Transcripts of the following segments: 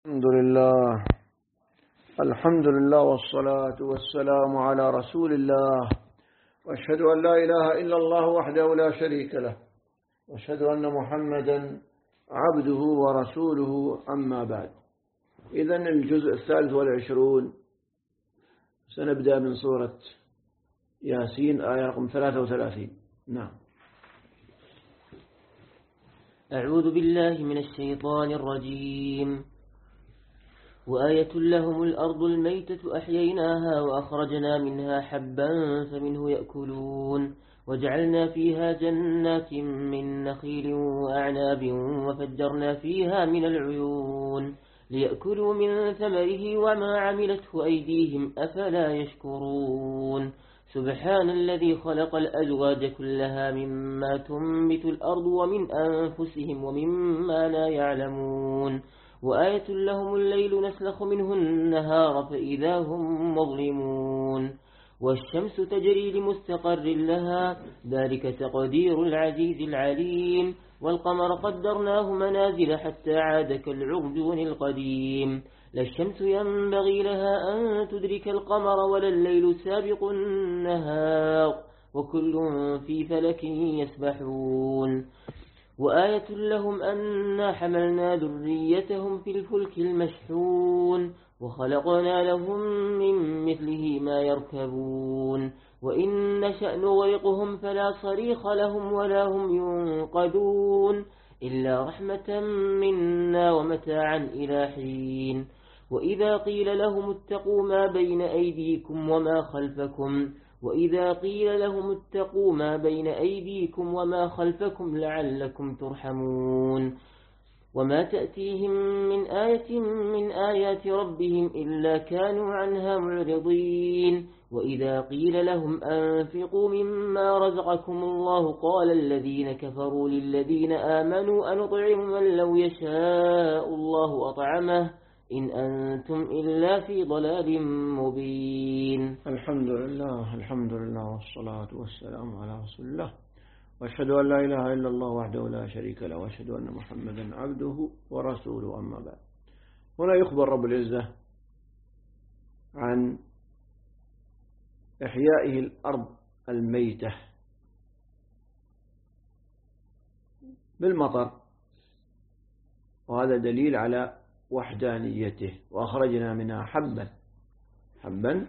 الحمد لله والصلاة والسلام على رسول الله، وأشهد أن لا إله إلا الله وحده لا شريك له، وأشهد أن محمدا عبده ورسوله، أما بعد. إذن الجزء 23 سنبدأ من سورة ياسين آية رقم 33. نعم. أعوذ بالله من الشيطان الرجيم. وآية لهم الأرض الميتة أحييناها وأخرجنا منها حبا فمنه يأكلون وجعلنا فيها جنات من نخيل وأعناب وفجرنا فيها من العيون ليأكلوا من ثمره وما عملته أيديهم أفلا يشكرون. سبحان الذي خلق الأزواج كلها مما تنبت الأرض ومن أنفسهم ومما لا يعلمون. وآية لهم الليل نسلخ منه النهار فإذا هم مظلمون. والشمس تجري لمستقر لها ذلك تقدير العزيز العليم. والقمر قدرناه منازل حتى عاد كالعرجون القديم. لا الشمس ينبغي لها أن تدرك القمر ولا الليل سابق النهار وكل في فلك يسبحون. وآية لهم أنا حملنا ذريتهم في الفلك المشحون وخلقنا لهم من مثله ما يركبون. وإن نشأ نغرقهم فلا صريخ لهم ولا هم ينقذون إلا رحمة منا ومتاعا إلى حين. وإذا قيل لهم اتقوا ما بين أيديكم وما خلفكم لعلكم ترحمون. وما تأتيهم من آية من آيات ربهم إلا كانوا عنها معرضين. وإذا قيل لهم أنفقوا مما رزقكم الله قال الذين كفروا للذين آمنوا أنطعم من لو يشاء الله أطعمه إن أنتم إلا في ضلال مبين. الحمد لله والصلاة والسلام على رسول الله، وأشهد أن لا إله إلا الله وحده لا شريك له، وأشهد أن محمدا عبده ورسوله، أما بعد. هنا يخبر رب العزة عن إحيائه الأرض الميتة بالمطر، وهذا دليل على وحدانيته. وأخرجنا منها حبا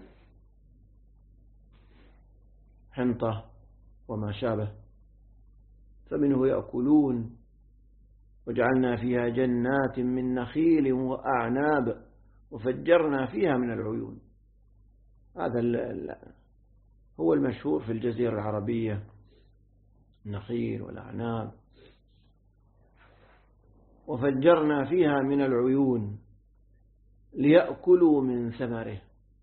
حنطة وما شابه فمنه يأكلون وجعلنا فيها جنات من نخيل وأعناب وفجرنا فيها من العيون. هذا هو المشهور في الجزيرة العربية، النخيل والأعناب. وفجرنا فيها من العيون ليأكلوا من ثمره.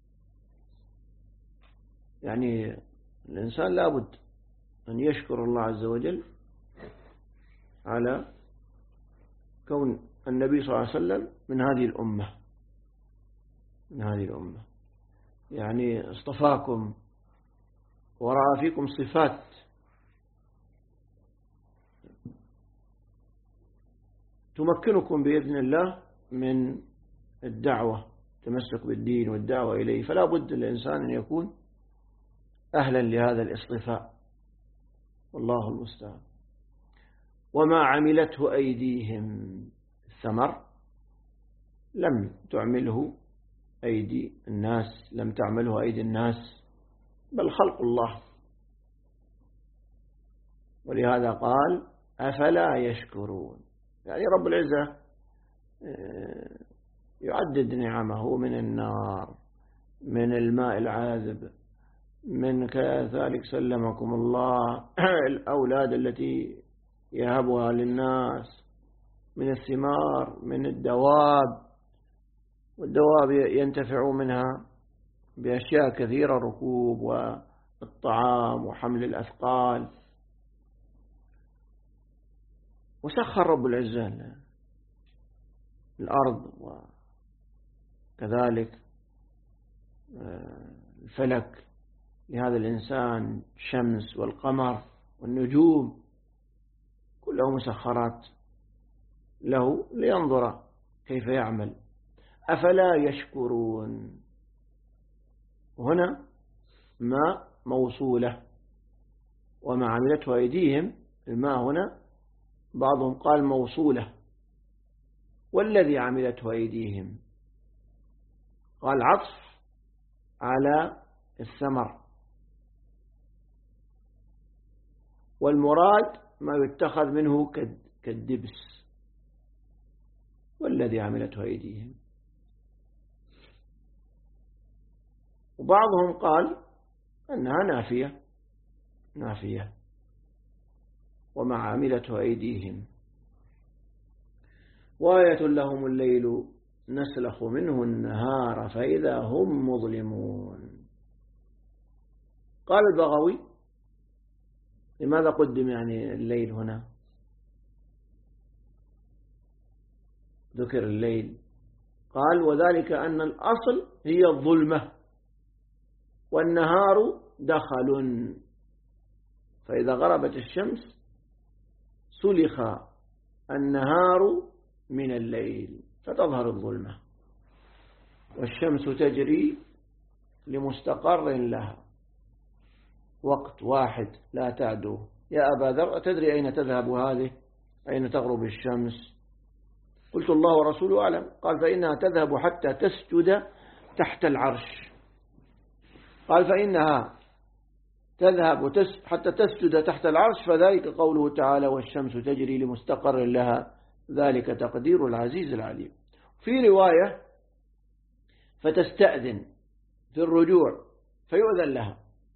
يعني الإنسان لابد أن يشكر الله عز وجل على كون النبي صلى الله عليه وسلم من هذه الأمة. يعني اصطفاكم ورأى فيكم صفات تمكنكم بإذن الله من الدعوة، تمسك بالدين والدعوة إليه. فلا بد الإنسان أن يكون أهلا لهذا الاصطفاء، والله المستعان. وما عملته أيديهم، الثمر لم تعمله أيدي الناس، لم تعمله أيدي الناس، بل خلق الله. ولهذا قال أفلا يشكرون. يعني رب العزة يعدد نعمه من النار، من الماء العاذب، من كذلك سلمكم الله الأولاد التي يهبها للناس، من الثمار، من الدواب، والدواب ينتفع منها بأشياء كثيرة، ركوب والطعام وحمل الأثقال. وسخر رب العزة الأرض وكذلك الفلك لهذا الإنسان، الشمس والقمر والنجوم كلها مسخرات له لينظر كيف يعمل أفلا يشكرون. هنا ما موصولة، وما عملته أيديهم، الماء هنا بعضهم قال موصولة، والذي عملته أيديهم قال عطف على الثمر، والمراد ما يتخذ منه كالدبس، والذي عملته أيديهم. وبعضهم قال أنها نافية وما عملته أيديهم. وآية لهم الليل نسلخ منه النهار فإذا هم مظلمون. قال البغوي لماذا قدم يعني الليل هنا؟ ذكر الليل، قال وذلك أن الأصل هي الظلمة والنهار دخل، فإذا غربت الشمس سلخ النهار من الليل فتظهر الظلمة، والشمس تجري لمستقر لها، وقت واحد لا تعدو. يا أبا ذر أتدري أين تذهب هذه؟ أين تغرب الشمس؟ قلت الله ورسوله أعلم. قال فإنها تذهب حتى تسجد تحت العرش. قال فإنها تذهب حتى تسجد تحت العرش، فذلك قوله تعالى والشمس تجري لمستقر لها، ذلك تقدير العزيز العليم. في رواية فتستأذن في الرجوع فيؤذن لها،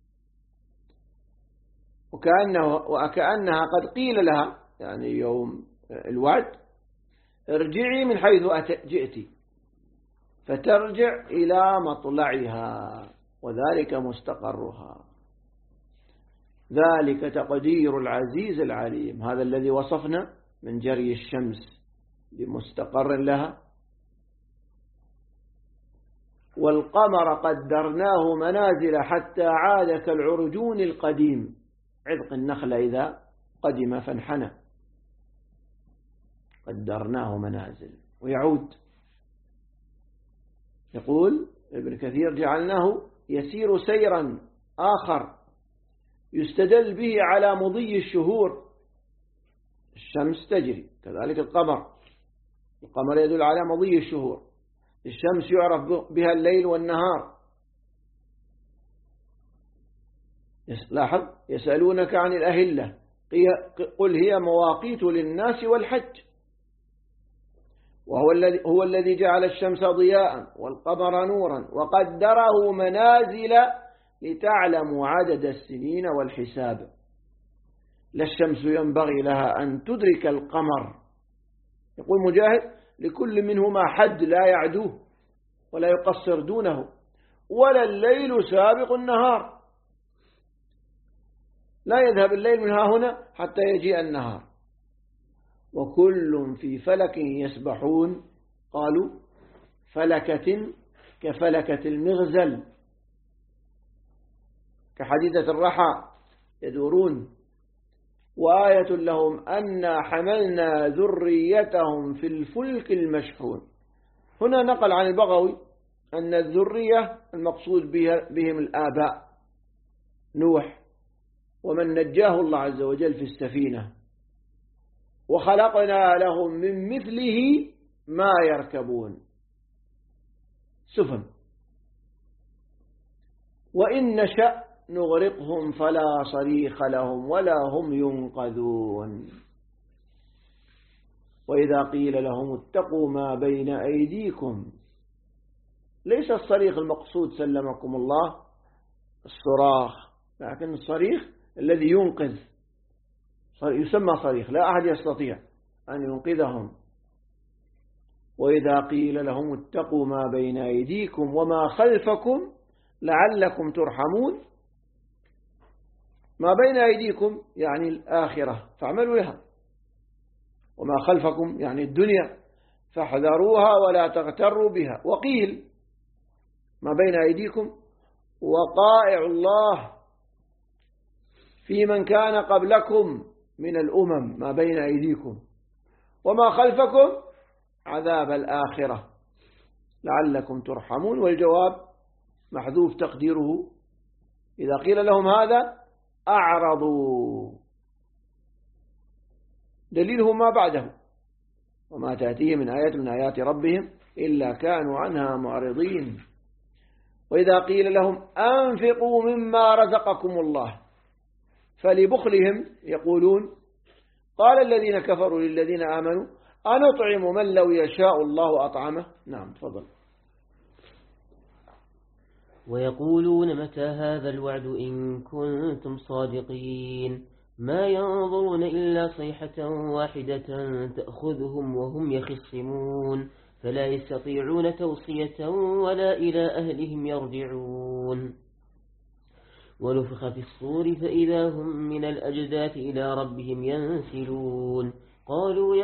وكأنها قد قيل لها يعني يوم الوعد ارجعي من حيث جئتي، فترجع إلى مطلعها وذلك مستقرها، ذلك تقدير العزيز العليم. هذا الذي وصفنا من جري الشمس لمستقر لها. والقمر قدرناه منازل حتى عاد كالعرجون القديم، عذق النخل إذا قدم فانحنى، قدرناه منازل. ويعود يقول ابن كثير جعلناه يسير سيرا آخر يستدل به على مضي الشهور. الشمس تجري، كذلك القمر يدل على مضي الشهور. الشمس يعرف بها الليل والنهار. لاحظ يسألونك عن الأهلة قل هي مواقيت للناس والحج، وهو الذي جعل الشمس ضياء والقمر نورا وقدره منازل لتعلموا عدد السنين والحساب. لا الشمس ينبغي لها أن تدرك القمر، يقول مجاهد لكل منهما حد لا يعدوه ولا يقصر دونه، ولا الليل سابق النهار، لا يذهب الليل من ها هنا حتى يجيء النهار، وكل في فلك يسبحون. قالوا فلكة كفلكة المغزل، كحديدة الرحى يدورون. وآية لهم أنا حملنا ذريتهم في الفلك المشحون. هنا نقل عن البغوي أن الذرية المقصود بهم الآباء نوح ومن نجاه الله عز وجل في السفينة، وخلقنا لهم من مثله ما يركبون، سفن، وإن نشأ نغرقهم فلا صريخ لهم ولا هم ينقذون. وإذا قيل لهم اتقوا ما بين أيديكم، ليس الصريخ المقصود سلمكم الله الصراخ، لكن الصريخ الذي ينقذ يسمى صريخ، لا أحد يستطيع أن ينقذهم. وإذا قيل لهم اتقوا ما بين أيديكم وما خلفكم لعلكم ترحمون. ما بين أيديكم يعني الآخرة فاعملوا لها، وما خلفكم يعني الدنيا فاحذروها ولا تغتروا بها. وقيل ما بين أيديكم وقائع الله في من كان قبلكم من الأمم، ما بين أيديكم، وما خلفكم عذاب الآخرة. لعلكم ترحمون، والجواب محذوف تقديره إذا قيل لهم هذا أعرضوا، دليله ما بعده: وما تأتيه من آية من آيات ربهم إلا كانوا عنها معرضين. وإذا قيل لهم أنفقوا مما رزقكم الله فلبخلهم يقولون قال الذين كفروا للذين آمنوا أنطعم من لو يشاء الله أطعمه. نعم تفضل. ويقولون متى هذا الوعد إن كنتم صادقين ما ينظرون إلا صيحة واحدة تأخذهم وهم يخصمون فلا يستطيعون توصية ولا إلى أهلهم يرجعون. ونفخ في الصور فإذا هم من الأجداث إلى ربهم ينسلون قالوا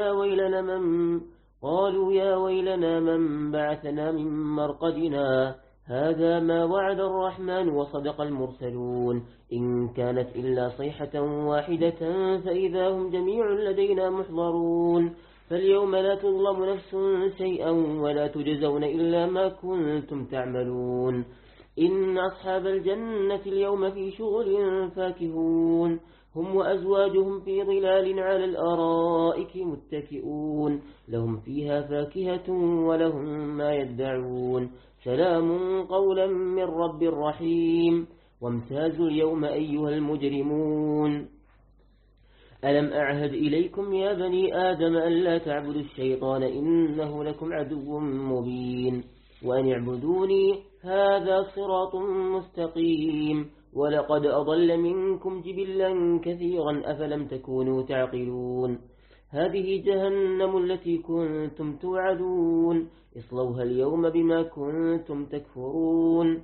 يا ويلنا من بعثنا من مرقدنا هذا ما وعد الرحمن وصدق المرسلون إن كانت إلا صيحة واحدة فإذا هم جميع لدينا محضرون فاليوم لا تظلم نفس شيئا ولا تجزون إلا ما كنتم تعملون إن أصحاب الجنة اليوم في شغل فاكهون هم وأزواجهم في ظلال على الأرائك متكئون لهم فيها فاكهة ولهم ما يدعون سلام قولا من رب رحيم وامتازوا اليوم أيها المجرمون ألم أعهد إليكم يا بني آدم أن لا تعبدوا الشيطان إنه لكم عدو مبين وأن اعبدوني هذا صراط مستقيم ولقد أضل منكم جبلا كثيرا أفلم تكونوا تعقلون هذه جهنم التي كنتم توعدون اصلوها اليوم بما كنتم تكفرون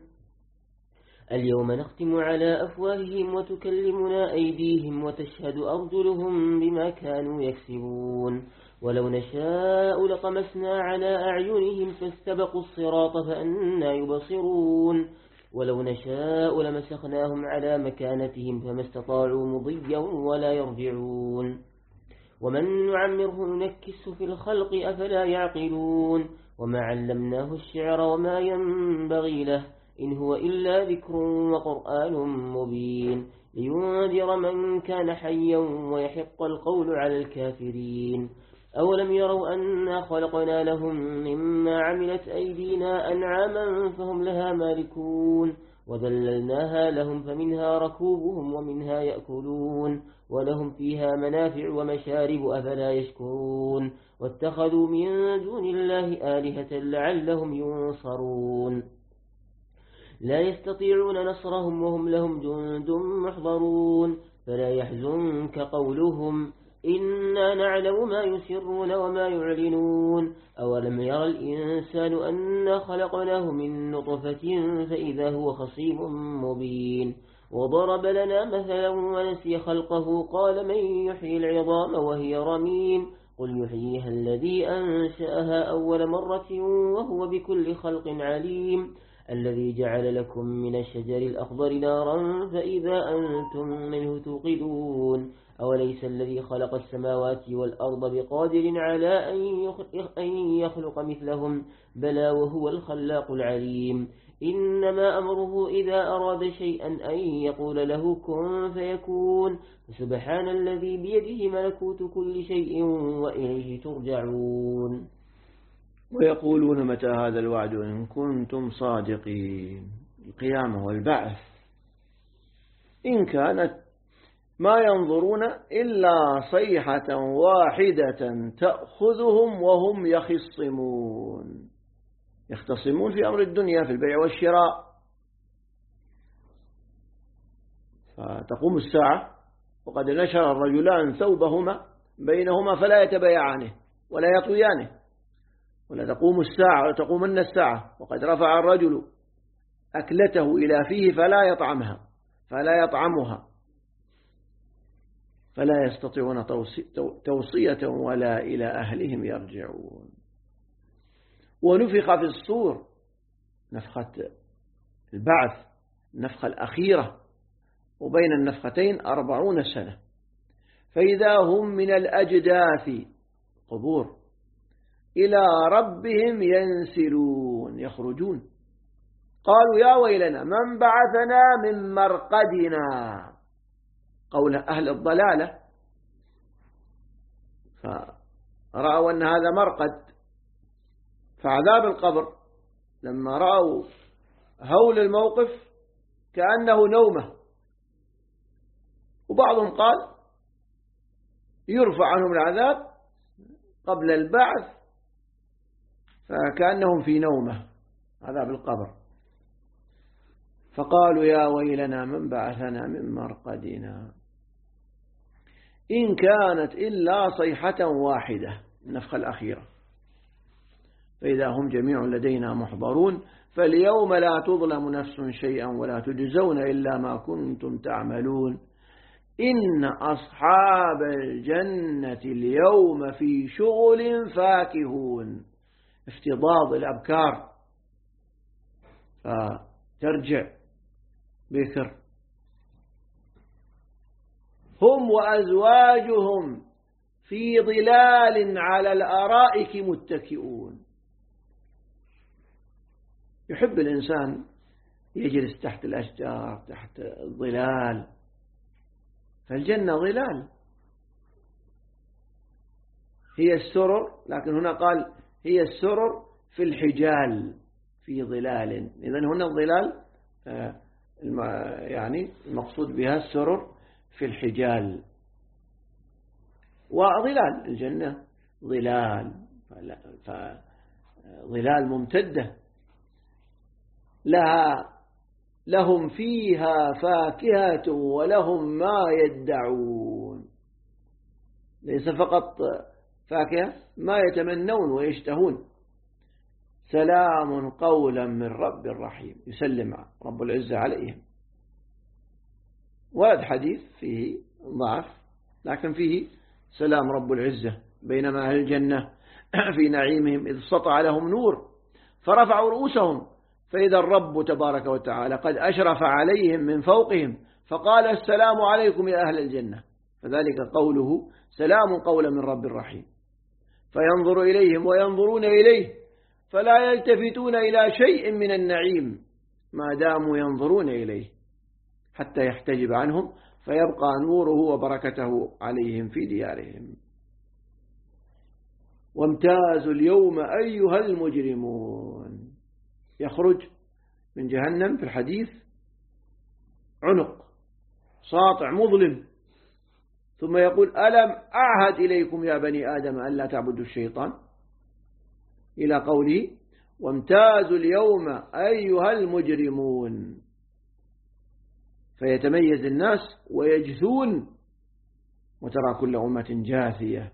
اليوم نختم على أفواههم وتكلمنا أيديهم وتشهد أرجلهم بما كانوا يكسبون ولو نشاء لطمسنا على أعينهم فاستبقوا الصراط فأنا يبصرون ولو نشاء لمسخناهم على مكانتهم فما استطاعوا مضيا ولا يرجعون ومن نعمره ننكسه في الخلق أفلا يعقلون وما علمناه الشعر وما ينبغي له إن هو إلا ذكر وقرآن مبين لينذر من كان حيا ويحق القول على الكافرين أولم يروا أنا خلقنا لهم مما عملت أيدينا أنعاما فهم لها مالكون وذللناها لهم فمنها ركوبهم ومنها يأكلون ولهم فيها منافع ومشارب أفلا يشكرون واتخذوا من دون الله آلهة لعلهم ينصرون لا يستطيعون نصرهم وهم لهم جند محضرون فلا يحزنك قولهم إنا نعلم ما يسرون وما يعلنون أولم يرى الإنسان أنا خلقناه من نطفة فإذا هو خصيم مبين وضرب لنا مثلا ونسي خلقه قال من يحيي العظام وهي رميم قل يحييها الذي أنشأها أول مرة وهو بكل خلق عليم الذي جعل لكم من الشجر الأخضر نارا فإذا أنتم منه توقدون أوليس الذي خلق السماوات والأرض بقادر على أن يخلق مثلهم بلى وهو الخلاق العليم إنما أمره إذا أراد شيئا أن يقول له كن فيكون سبحان الذي بيده ملكوت كل شيء وإليه ترجعون ويقولون متى هذا الوعد إن كنتم صادقين. القيامة والبعث إن كانت ما ينظرون إلا صيحة واحدة تأخذهم وهم يختصمون في أمر الدنيا في البيع والشراء، فتقوم الساعة وقد نشر الرجلان ثوبهما بينهما فلا يتبايعانه ولا يطويانه، ولا تقوم الساعة ولا تقومن الساعة وقد رفع الرجل أكلته إلى فيه فلا يطعمها فلا يستطيعون توصية ولا إلى أهلهم يرجعون. ونفخ في الصور، نفخة البعث، النفخة الأخيرة، وبين النفختين 40 سنة، فإذا هم من الأجداث قبور إلى ربهم ينسلون يخرجون. قالوا يا ويلنا من بعثنا من مرقدنا، قول أهل الضلالة، فرأوا أن هذا مرقد. فعذاب القبر لما رأوا هول الموقف كأنه نومة، وبعضهم قال يرفع عنهم العذاب قبل البعث، فكأنهم في نومة عذاب القبر. فقالوا يا ويلنا من بعثنا من مرقدنا إن كانت إلا صيحة واحدة، النفخة الأخيرة، فإذا هم جميع لدينا محضرون فاليوم لا تظلم نفس شيئا ولا تجزون إلا ما كنتم تعملون إن أصحاب الجنة اليوم في شغل فاكهون. افتضاض الأبكار، فترجع بكر. هم وأزواجهم في ظلال على الأرائك متكئون. يحب الإنسان يجلس تحت الأشجار تحت الظلال، فالجنة ظلال هي السرر، لكن هنا قال هي السرر في الحجال في ظلال. إذن هنا الظلال يعني المقصود بها السرر في الحجال، وظلال الجنة ظلال، فظلال ممتدة لهم فيها فاكهة ولهم ما يدعون. ليس فقط فاكهة، ما يتمنون ويشتهون. سلام قولا من رب رحيم، يسلم رب العزة عليهم. ورد حديث فيه ضعف لكن فيه سلام رب العزة، بينما أهل الجنة في نعيمهم إذ سطع لهم نور فرفعوا رؤوسهم فإذا الرب تبارك وتعالى قد أشرف عليهم من فوقهم فقال السلام عليكم يا أهل الجنة، فذلك قوله سلام قولا من رب رحيم. فينظر إليهم وينظرون إليه فلا يلتفتون إلى شيء من النعيم ما داموا ينظرون إليه حتى يحتجب عنهم فيبقى نوره وبركته عليهم في ديارهم. وامتازوا اليوم أيها المجرمون. يخرج من جهنم في الحديث عنق ساطع مظلم، ثم يقول ألم أعهد إليكم يا بني آدم أن لا تعبدوا الشيطان، إلى قوله وامتازوا اليوم أيها المجرمون. فيتميز الناس ويجثون وترى كل أمة جاثية.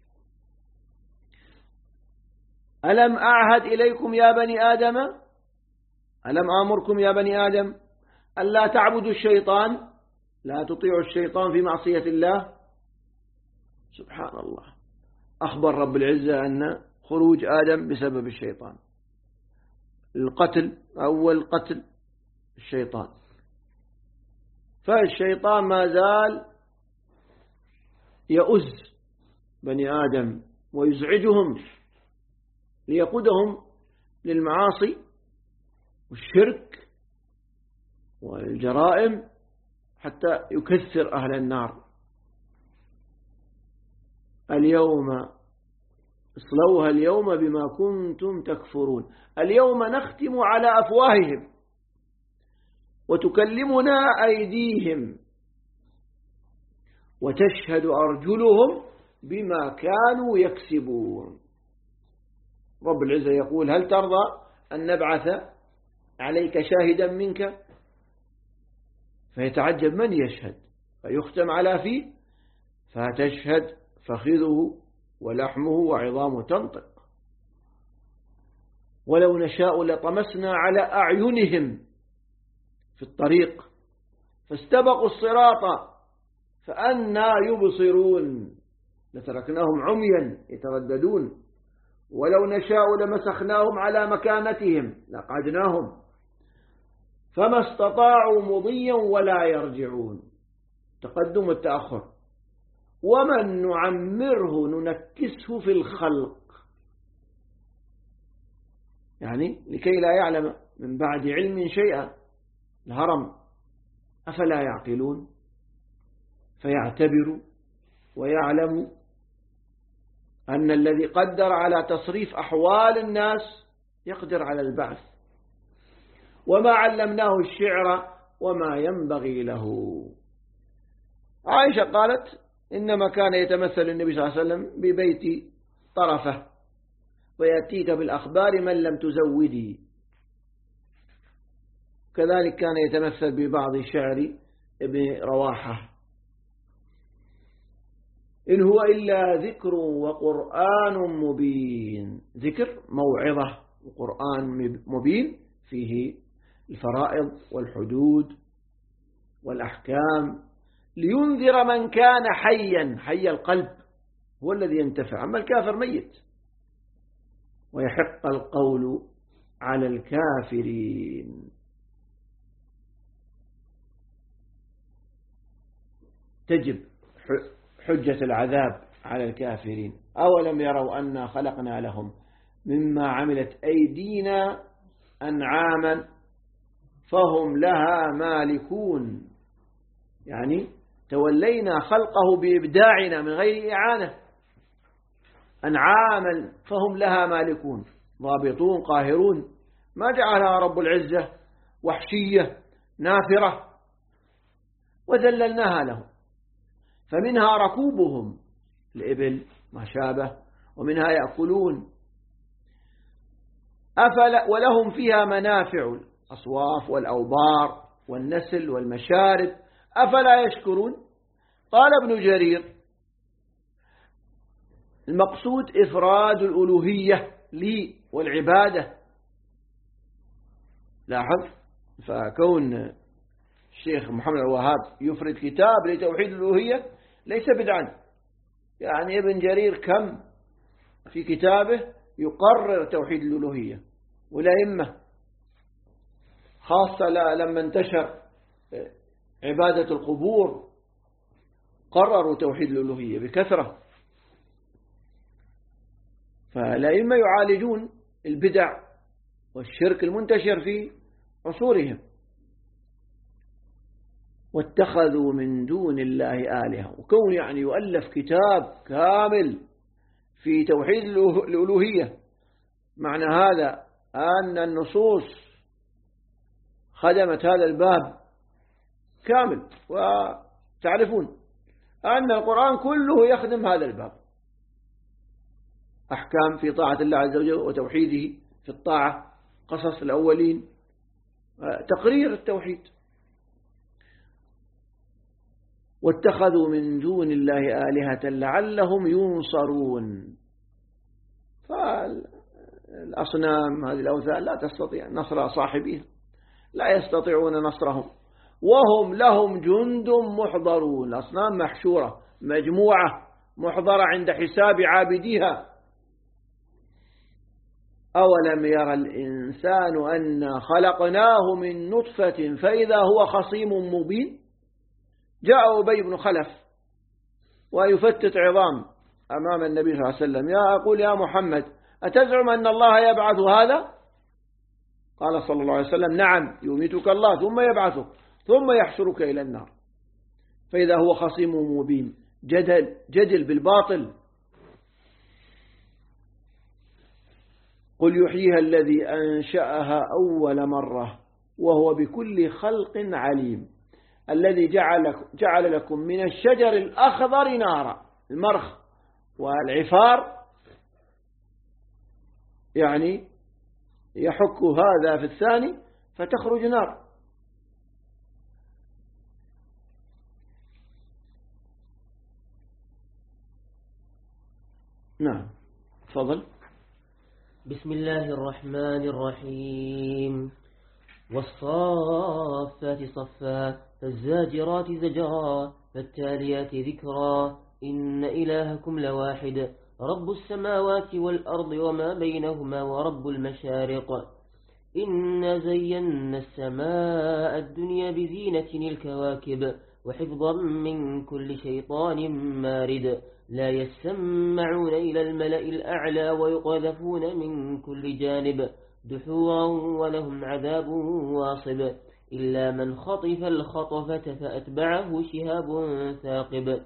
ألم أعهد إليكم يا بني آدم، ألم آمركم يا بني آدم ألا تعبدوا الشيطان، لا تطيعوا الشيطان في معصية الله. سبحان الله، أخبر رب العزة أن خروج آدم بسبب الشيطان، القتل أول قتل الشيطان، فالشيطان ما زال يؤز بني آدم ويزعجهم ليقودهم للمعاصي والشرك والجرائم حتى يكثر أهل النار. اليوم اصلوها اليوم بما كنتم تكفرون. اليوم نختم على أفواههم وتكلمنا أيديهم وتشهد أرجلهم بما كانوا يكسبون. رب العزة يقول هل ترضى أن نبعث عليك شاهدا منك؟ فيتعجب من يشهد، فيختم على فيه فتشهد فخذه ولحمه وعظامه تنطق. ولو نشاء لطمسنا على أعينهم في الطريق فاستبقوا الصراط فأنى يبصرون، لتركناهم عميا يترددون. ولو نشاء لمسخناهم على مكانتهم لقعدناهم فما استطاعوا مضيا ولا يرجعون. تقدم والتأخر. ومن نعمره ننكسه في الخلق يعني لكي لا يعلم من بعد علم شيئا، الهرم، أفلا يعقلون فيعتبروا ويعلموا أن الذي قدر على تصريف أحوال الناس يقدر على البعث، وما علمناه الشعر وما ينبغي له. عائشة قالت إنما كان يتمثل النبي صلى الله عليه وسلم ببيت طرفة ويأتيك بالأخبار من لم تزودي. كذلك كان يتمثل ببعض شعر ابن رواحة: إن هو إلا ذكر وقرآن مبين. ذكر موعظة وقرآن مبين فيه الفرائض والحدود والأحكام لينذر من كان حيا، حي القلب هو الذي ينتفع، أما الكافر ميت. ويحق القول على الكافرين. تجب حجة العذاب على الكافرين. أولم يروا أنا خلقنا لهم مما عملت أيدينا أنعاما فهم لها مالكون، يعني تولينا خلقه بإبداعنا من غير إعانة. أنعاما فهم لها مالكون، ضابطون قاهرون، ما جعلها رب العزة وحشية نافرة، وذللناها لهم. فمنها ركوبهم الإبل ما شابه، ومنها يأكلون. ولهم فيها منافع، الأصواف والأوبار والنسل والمشارب، أفلا يشكرون. قال ابن جرير: المقصود إفراد الألوهية لي والعبادة. لاحظ، فكون الشيخ محمد الوهاب يفرد كتاب لتوحيد الألوهية ليس بدعا. يعني ابن جرير كم في كتابه يقرر توحيد الألوهية، والأئمة خاصة لما انتشر عبادة القبور قرروا توحيد الألوهية بكثرة. فالأئمة يعالجون البدع والشرك المنتشر في عصورهم. واتخذوا من دون الله آلهة، وكون يعني يؤلف كتاب كامل في توحيد الألوهية، معنى هذا أن النصوص خدمت هذا الباب كامل. وتعرفون أن القرآن كله يخدم هذا الباب، أحكام في طاعة الله عز وجل وتوحيده في الطاعة، قصص الأولين، تقرير التوحيد. واتخذوا من دون الله آلهة لعلهم ينصرون. فالأصنام هذه الأوثان لا تستطيع نصر صاحبها، لا يستطيعون نصرهم، وهم لهم جند محضرون. الأصنام محشورة مجموعة محضرة عند حساب عابديها. أولم يرى الإنسان أنا خلقناه من نطفة فإذا هو خصيم مبين. جاء أبي بن خلف ويفتت عظام أمام النبي صلى الله عليه وسلم: يقول يا محمد أتزعم أن الله يبعث هذا؟ قال صلى الله عليه وسلم: نعم، يميتك الله ثم يبعثك ثم يحشرك إلى النار. فإذا هو خصيم مبين، جدل بالباطل. قل يحييها الذي أنشأها أول مرة وهو بكل خلق عليم. الذي جعل لكم من الشجر الأخضر نارا، المرخ والعفار، يعني يحك هذا في الثاني فتخرج نار. نعم، تفضل. بسم الله الرحمن الرحيم. والصافات صفا فالزاجرات زجرا فالتاليات ذكرا إن إلهكم لواحد رب السماوات والأرض وما بينهما ورب المشارق. إنا زينا السماء الدنيا بزينة الكواكب وحفظا من كل شيطان مارد لا يسمعون إلى الملأ الأعلى ويقذفون من كل جانب دحورا ولهم عذاب واصب إلا من خطف الخطفة فأتبعه شهاب ثاقب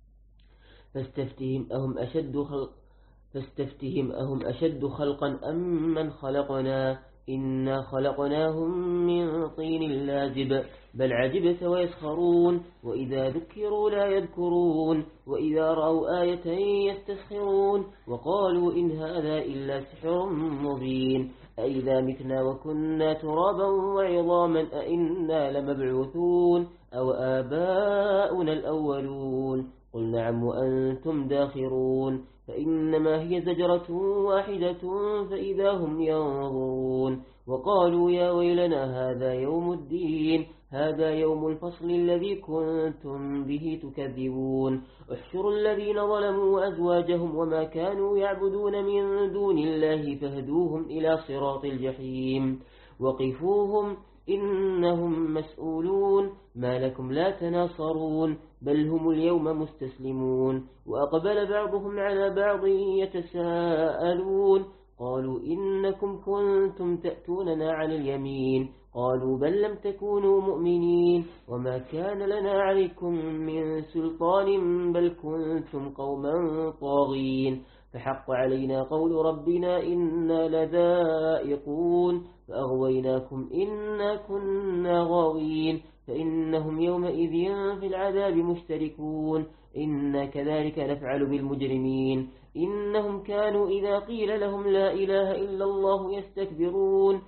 فاستفتهم أهم أشد خلقا أم من خلقنا إنا خلقناهم من طين لازب بل عجبت ويسخرون وإذا ذكروا لا يذكرون وإذا رأوا آية يستسخرون وقالوا إن هذا إلا سحر مبين أئذا متنا وكنا ترابا وعظاما أئنا لمبعوثون أو آباؤنا الأولون قل نعم وأنتم داخرون فإنما هي زجرة واحدة فإذا هم ينظرون وقالوا يا ويلنا هذا يوم الدين هذا يوم الفصل الذي كنتم به تكذبون احشروا الذين ظلموا وأزواجهم وما كانوا يعبدون من دون الله فاهدوهم إلى صراط الجحيم وقفوهم إنهم مسؤولون ما لكم لا تناصرون بل هم اليوم مستسلمون وأقبل بعضهم على بعض يتساءلون قالوا إنكم كنتم تأتوننا عن اليمين قالوا بل لم تكونوا مؤمنين وما كان لنا عليكم من سلطان بل كنتم قوما طاغين فحق علينا قول ربنا إنا لذائقون فأغويناكم إنا كنا غاوين فإنهم يومئذ في العذاب مشتركون إنا كذلك نفعل بالمجرمين إنهم كانوا إذا قيل لهم لا إله إلا الله يستكبرون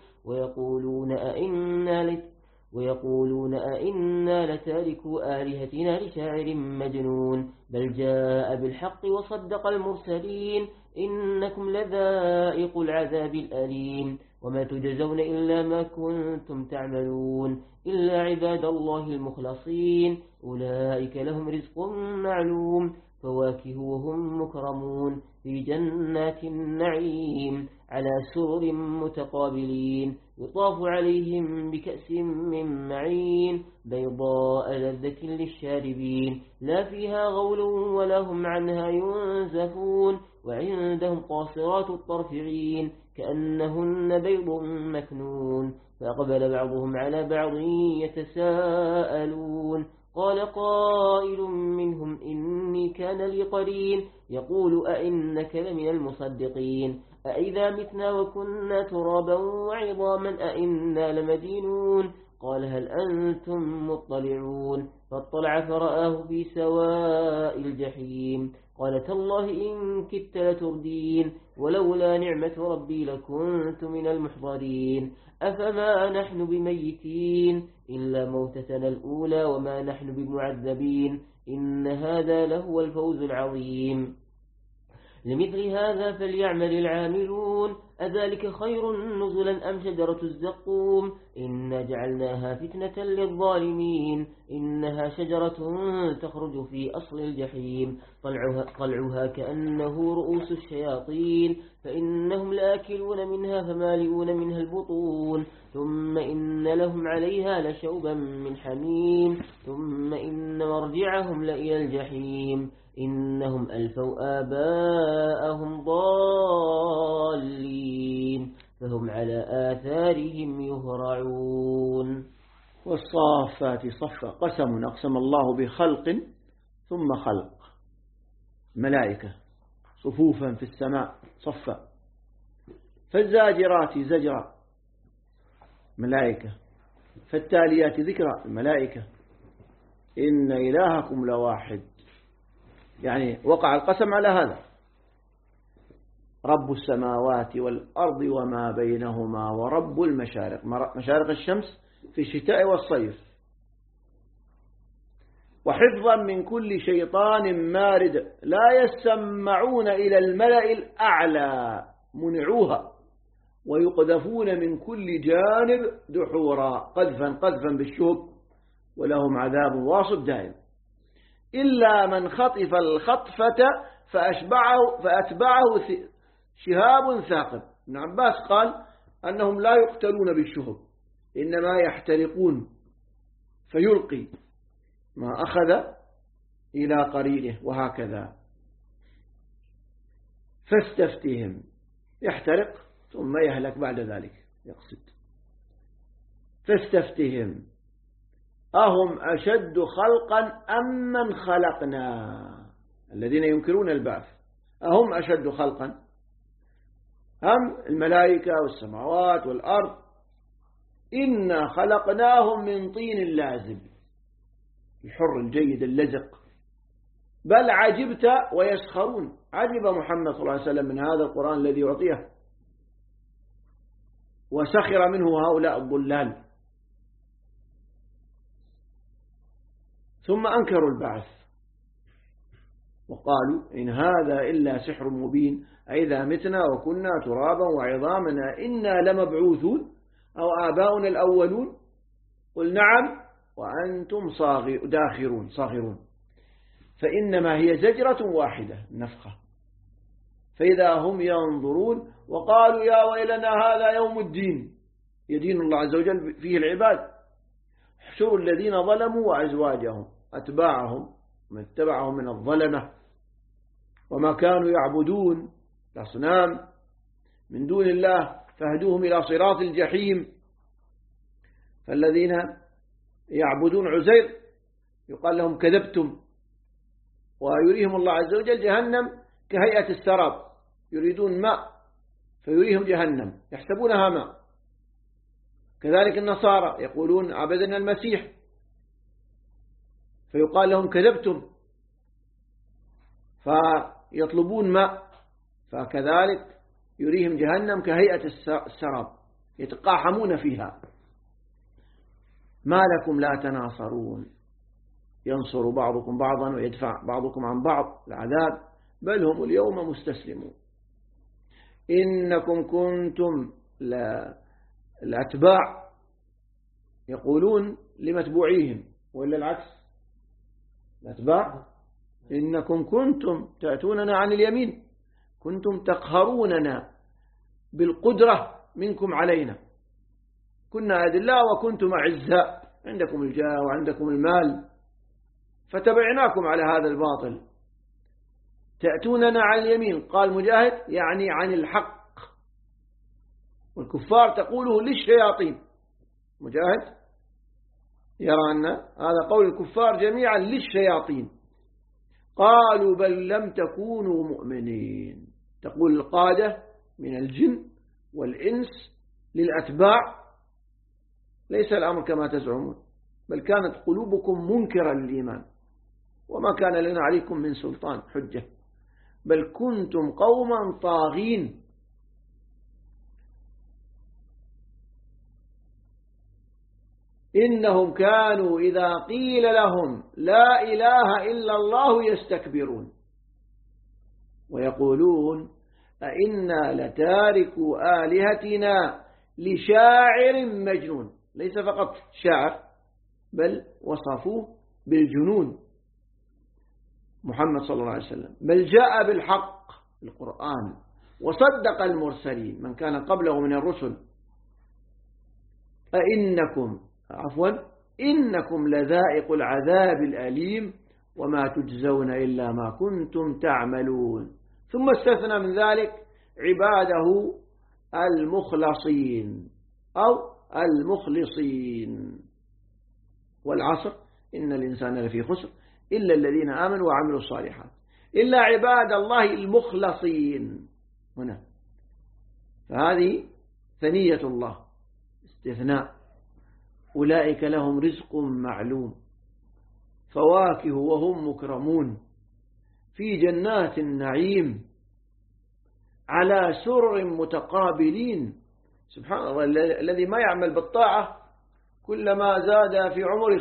ويقولون أئنا لتاركوا آلهتنا لشاعر مجنون بل جاء بالحق وصدق المرسلين إنكم لذائق العذاب الأليم وما تجزون إلا ما كنتم تعملون إلا عباد الله المخلصين أولئك لهم رزق معلوم فواكه وهم مكرمون في جنات النعيم على سرر متقابلين يطاف عليهم بكأس من معين بيضاء لذة للشاربين لا فيها غول ولا هم عنها ينزفون وعندهم قاصرات الطرف عين كأنهن بيض مكنون فأقبل بعضهم على بعض يتساءلون قال قائل منهم إني كان لي قرين يقول أئنك لمن المصدقين أئذا متنا وكنا ترابا وعظاما أئنا لمدينون قال هل أنتم مطلعون فاطلع فرآه في سواء الجحيم قال تالله إن كدت لتردين ولولا نعمة ربي لكنت من المحضرين أفما نحن بميتين إلا موتتنا الأولى وما نحن بمعذبين إن هذا لهو الفوز العظيم لمثل هذا فليعمل العاملون أذلك خير نزلا أم شجرة الزقوم إنا جعلناها فتنة للظالمين إنها شجرة تخرج في أصل الجحيم طلعها كأنه رؤوس الشياطين فإنهم لآكلون منها فمالئون منها البطون ثم إن لهم عليها لشوبا من حميم ثم إن مرجعهم لإلى الجحيم إنهم ألفوا آباءهم ضالين فهم على آثارهم يهرعون والصافات صفا قسم أقسم الله بخلق ثم خلق ملائكة صفوفا في السماء صفا فالزاجرات زجرا ملائكة فالتاليات ذكرى الملائكة إن إلهكم لواحد يعني وقع القسم على هذا رب السماوات والأرض وما بينهما ورب المشارق مشارق الشمس في الشتاء والصيف وحفظا من كل شيطان مارد لا يسمعون إلى الملأ الأعلى منعوها ويقذفون من كل جانب دحورا قذفا بالشوك ولهم عذاب واصب دائم إلا من خطف الخطفة فأتبعه شهاب ثاقب. ابن عباس قال أنهم لا يقتلون بالشهب إنما يحترقون فيلقي ما أخذ إلى قرينه وهكذا فاستفتهم يحترق ثم يهلك بعد ذلك. يقصد. فاستفتهم أهم أشد خلقا أم من خلقنا، الذين ينكرون البعث، أهم أشد خلقا أم الملائكة والسماوات والأرض؟ إنا خلقناهم من طين لازب، الحر الجيد اللزق. بل عجبت ويسخرون، عجب محمد صلى الله عليه وسلم من هذا القرآن الذي يعطيه، وسخر منه هؤلاء الضلال. ثم أنكروا البعث وقالوا إن هذا إلا سحر مبين، أئذا متنا وكنا ترابا وعظامنا إنا لمبعوثون أو آباؤنا الأولون؟ قل نعم وأنتم صاغرون. فإنما هي زجرة واحدة، نفخة، فإذا هم ينظرون وقالوا يا ويلنا هذا يوم الدين، يدين الله عز وجل فيه العباد. احشروا الذين ظلموا وأزواجهم أتباعهم من اتبعهم من الظلمة وما كانوا يعبدون الأصنام من دون الله فاهدوهم إلى صراط الجحيم. فالذين يعبدون عزير يقال لهم كذبتم، ويريهم الله عز وجل جهنم كهيئة السراب، يريدون ماء فيريهم جهنم يحسبونها ماء. كذلك النصارى يقولون عبدنا المسيح فيقال لهم كذبتم، فيطلبون ماء، فكذلك يريهم جهنم كهيئة السراب يتقاحمون فيها. ما لكم لا تناصرون، ينصر بعضكم بعضا ويدفع بعضكم عن بعض العذاب، بل هم اليوم مستسلمون. إنكم كنتم الأتباع يقولون لمتبوعيهم، وإلا العكس، الأتباع إنكم كنتم تأتوننا عن اليمين، كنتم تقهروننا بالقدرة منكم علينا، كنا أدلاء وكنتم أعزاء، عندكم الجاه وعندكم المال فتبعناكم على هذا الباطل. تأتوننا عن اليمين، قال مجاهد يعني عن الحق، والكفار تقوله للشياطين. مجاهد يرى أن هذا قول الكفار جميعا للشياطين. قالوا بل لم تكونوا مؤمنين، تقول القادة من الجن والإنس للأتباع ليس الأمر كما تزعمون، بل كانت قلوبكم منكرة للإيمان وما كان لنا عليكم من سلطان حجة، بل كنتم قوما طاغين. إنهم كانوا إذا قيل لهم لا إله إلا الله يستكبرون ويقولون أئنا لتاركوا آلهتنا لشاعر مجنون. ليس فقط شاعر، بل وصفوه بالجنون محمد صلى الله عليه وسلم، بل جاء بالحق القرآن وصدق المرسلين من كان قبله من الرسل. إنكم لذائق العذاب الأليم وما تجزون إلا ما كنتم تعملون. ثم استثنى من ذلك عباده المخلصين أو المخلصين. والعصر إن الإنسان لفي خسر إلا الذين آمنوا وعملوا الصالحات، إلا عباد الله المخلصين هنا. فهذه ثنية الله، استثناء. أولئك لهم رزق معلوم، فواكه وهم مكرمون في جنات النعيم على سرر متقابلين. سبحان الله، الذي ما يعمل بالطاعة كلما زاد في عمره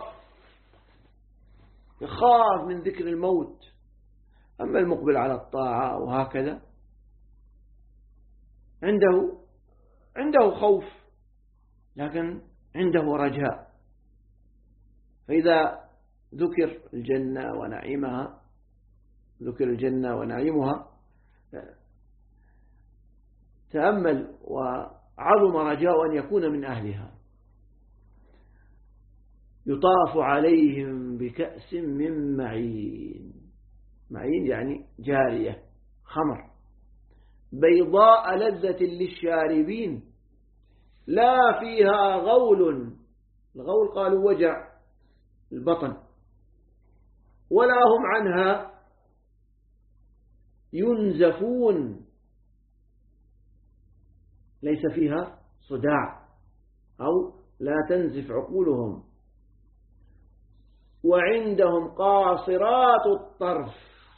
يخاف من ذكر الموت. أما المقبل على الطاعة وهكذا عنده خوف لكن عنده رجاء. فإذا ذكر الجنة ونعيمها تأمل وعظم رجاء أن يكون من أهلها. يطاف عليهم بكأس من معين يعني جارية خمر بيضاء لذة للشاربين لا فيها غول، الغول قالوا وجع البطن، ولا هم عنها ينزفون، ليس فيها صداع أو لا تنزف عقولهم. وعندهم قاصرات الطرف،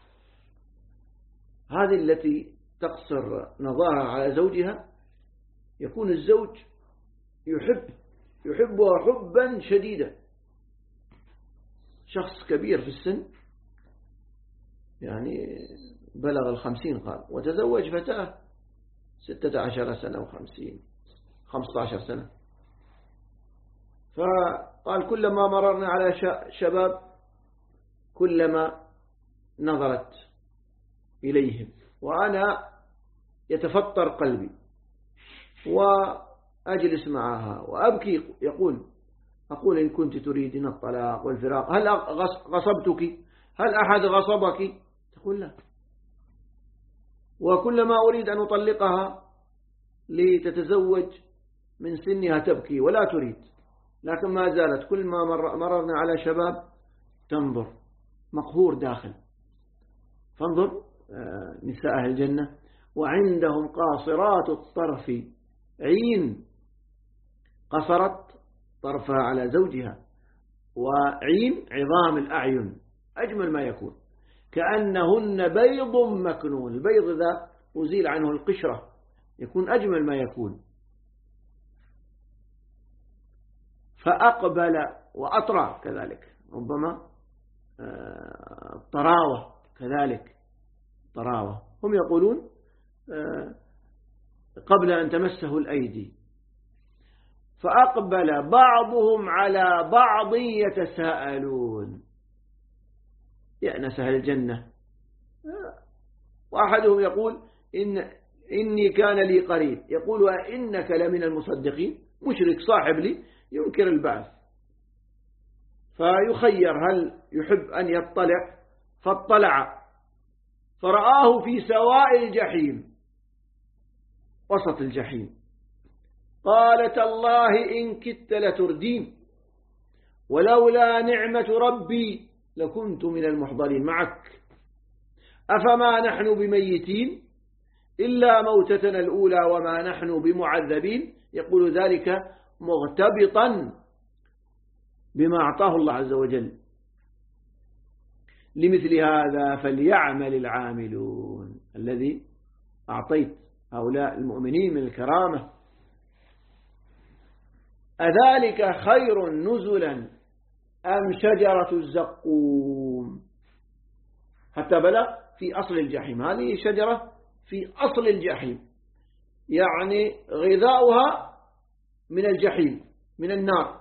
هذه التي تقصر نظرها على زوجها، يكون الزوج يحبها حبا شديدا، شخص كبير في السن يعني بلغ 50 قال، وتزوج فتاة 16 سنة و50 15 سنة، فقال كلما مررنا على شباب كلما نظرت إليهم وأنا يتفطر قلبي وأجلس معها وأبكي. أقول إن كنت تريدين الطلاق والفراق هل غصبتك؟ هل أحد غصبك؟ تقول لا. وكلما أريد أن أطلقها لتتزوج من سنها تبكي ولا تريد، لكن ما زالت كل ما مررنا على شباب تنظر، مقهور داخل. فانظر نساء أهل الجنة. وعندهم قاصرات الطرف عين، قصرت طرفها على زوجها، وعين عظام الأعين أجمل ما يكون، كأنهن بيض مكنون. البيض إذا أزيل عنه القشرة يكون أجمل ما يكون. فأقبل وأطرى كذلك، ربما طراوة كذلك، طراوة. هم يقولون قبل أن تمسه الأيدي. فأقبل بعضهم على بعض يتساءلون، يأنس أهل الجنة. وأحدهم يقول إني كان لي قريب يقول إنك لمن المصدقين، مشرك صاحب لي ينكر البعث، فيخير هل يحب أن يطلع، فاطلع فرآه في سواء الجحيم، وسط الجحيم. قالت الله إن كدت لتردين ولولا نعمة ربي لكنت من المحضرين معك. أفما نحن بميتين إلا موتتنا الأولى وما نحن بمعذبين. يقول ذلك مغتبطا بما أعطاه الله عز وجل. لمثل هذا فليعمل العاملون، الذي أعطيت هؤلاء المؤمنين من الكرامة. أذلك خير نزلا أم شجرة الزقوم، حتى بلغ في أصل الجحيم. هذه شجرة في أصل الجحيم، يعني غذاؤها من الجحيم من النار،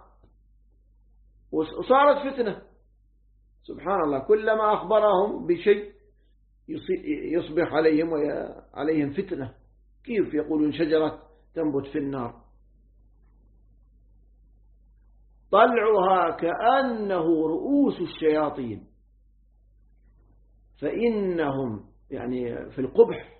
وصارت فتنة. سبحان الله، كلما أخبرهم بشيء يصبح عليهم فتنة. كيف يقولون شجرة تنبت في النار؟ طلعها كأنه رؤوس الشياطين، فإنهم يعني في القبح،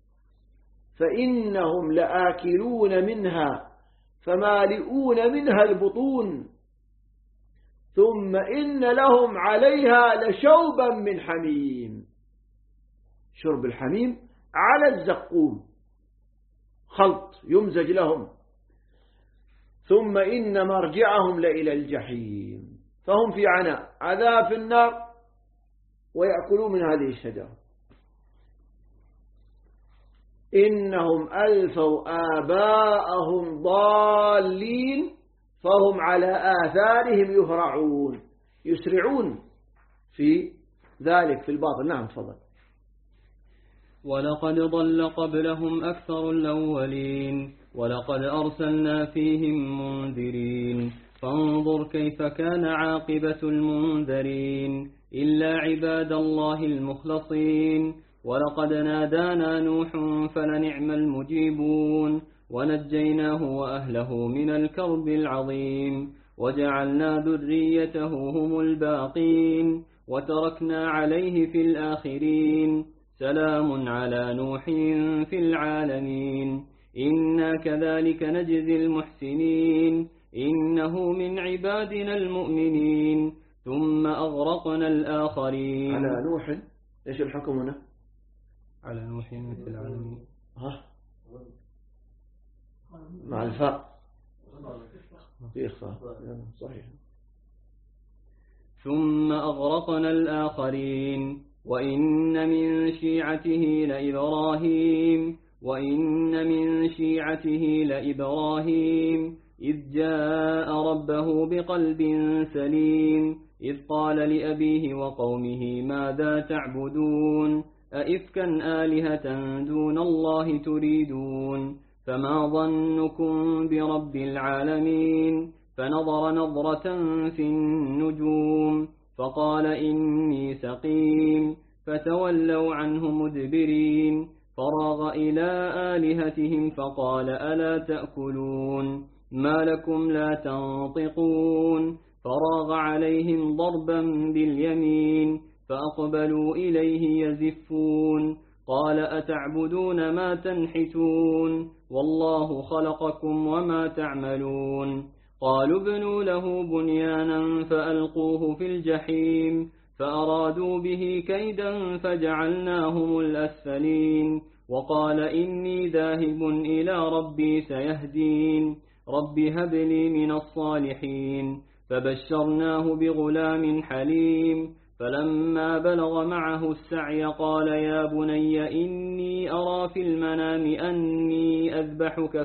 فإنهم لآكلون منها فمالئون منها البطون، ثم إن لهم عليها لشوبا من حميم. شرب الحميم على الزقوم، خلط يمزج لهم. ثم إن مرجعهم لإلى الجحيم، فهم في عناء، عذاب في النار، ويأكلون من هذه الشجرة. إنهم ألفوا آباءهم ضالين فهم على آثارهم يهرعون، يسرعون في ذلك في الباطل. نعم تفضل. ولقد ضل قبلهم أكثر الأولين ولقد أرسلنا فيهم منذرين فانظر كيف كان عاقبة المنذرين إلا عباد الله المخلصين. ولقد نادانا نوح فلنعم المجيبون ونجيناه وأهله من الكرب العظيم وجعلنا ذريته هم الباقين وتركنا عليه في الآخرين. سلام على نوح في العالمين إنا كذلك نجزي المحسنين إنه من عبادنا المؤمنين ثم أغرقنا الآخرين. على نوح إيش الحكم هنا؟ على نوح في العالمين مع الفاء في إخفاء صحيح. ثم أغرقنا الآخرين وإن من شيعته لإبراهيم إذ جاء ربه بقلب سليم إذ قال لأبيه وقومه ماذا تعبدون أئفكا آلهة دون الله تريدون فما ظنكم برب العالمين فنظر نظرة في النجوم فقال إني سقيم فتولوا عنه مدبرين فراغ إلى آلهتهم فقال ألا تأكلون ما لكم لا تنطقون فراغ عليهم ضربا باليمين فأقبلوا إليه يزفون قال أتعبدون ما تنحتون والله خلقكم وما تعملون قالوا ابنوا له بنيانا فألقوه في الجحيم فأرادوا به كيدا فجعلناهم الأسفلين وقال إني ذاهب إلى ربي سيهدين رب هب لي من الصالحين فبشرناه بغلام حليم فلما بلغ معه السعي قال يا بني إني أرى في المنام أني أذبحك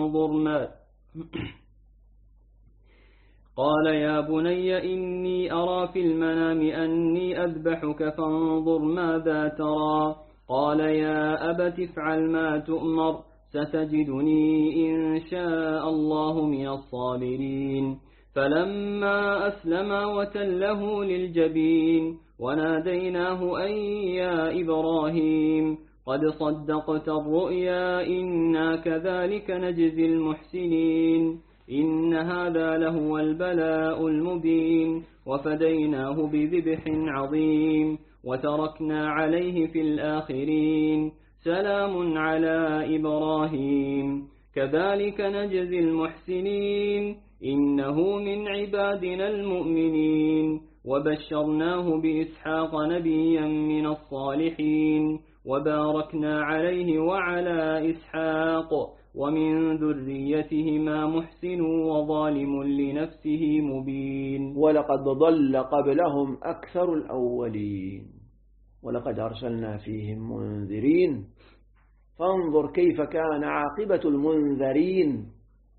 فانظر ماذا ترى قال يا أبت افعل ما تؤمر ستجدني إن شاء الله من الصابرين فلما أسلما وتله للجبين وناديناه أن يا إبراهيم قد صدقت الرؤيا إنا كذلك نجزي المحسنين إن هذا لهو البلاء المبين وفديناه بذبح عظيم وتركنا عليه في الآخرين سلام على إبراهيم كذلك نجزي المحسنين إنه من عبادنا المؤمنين وبشرناه بإسحاق نبيا من الصالحين وباركنا عليه وعلى إسحاق ومن ذريتهما محسن وظالم لنفسه مبين ولقد ضل قبلهم أكثر الأولين ولقد أرسلنا فيهم منذرين فانظر كيف كان عاقبة المنذرين.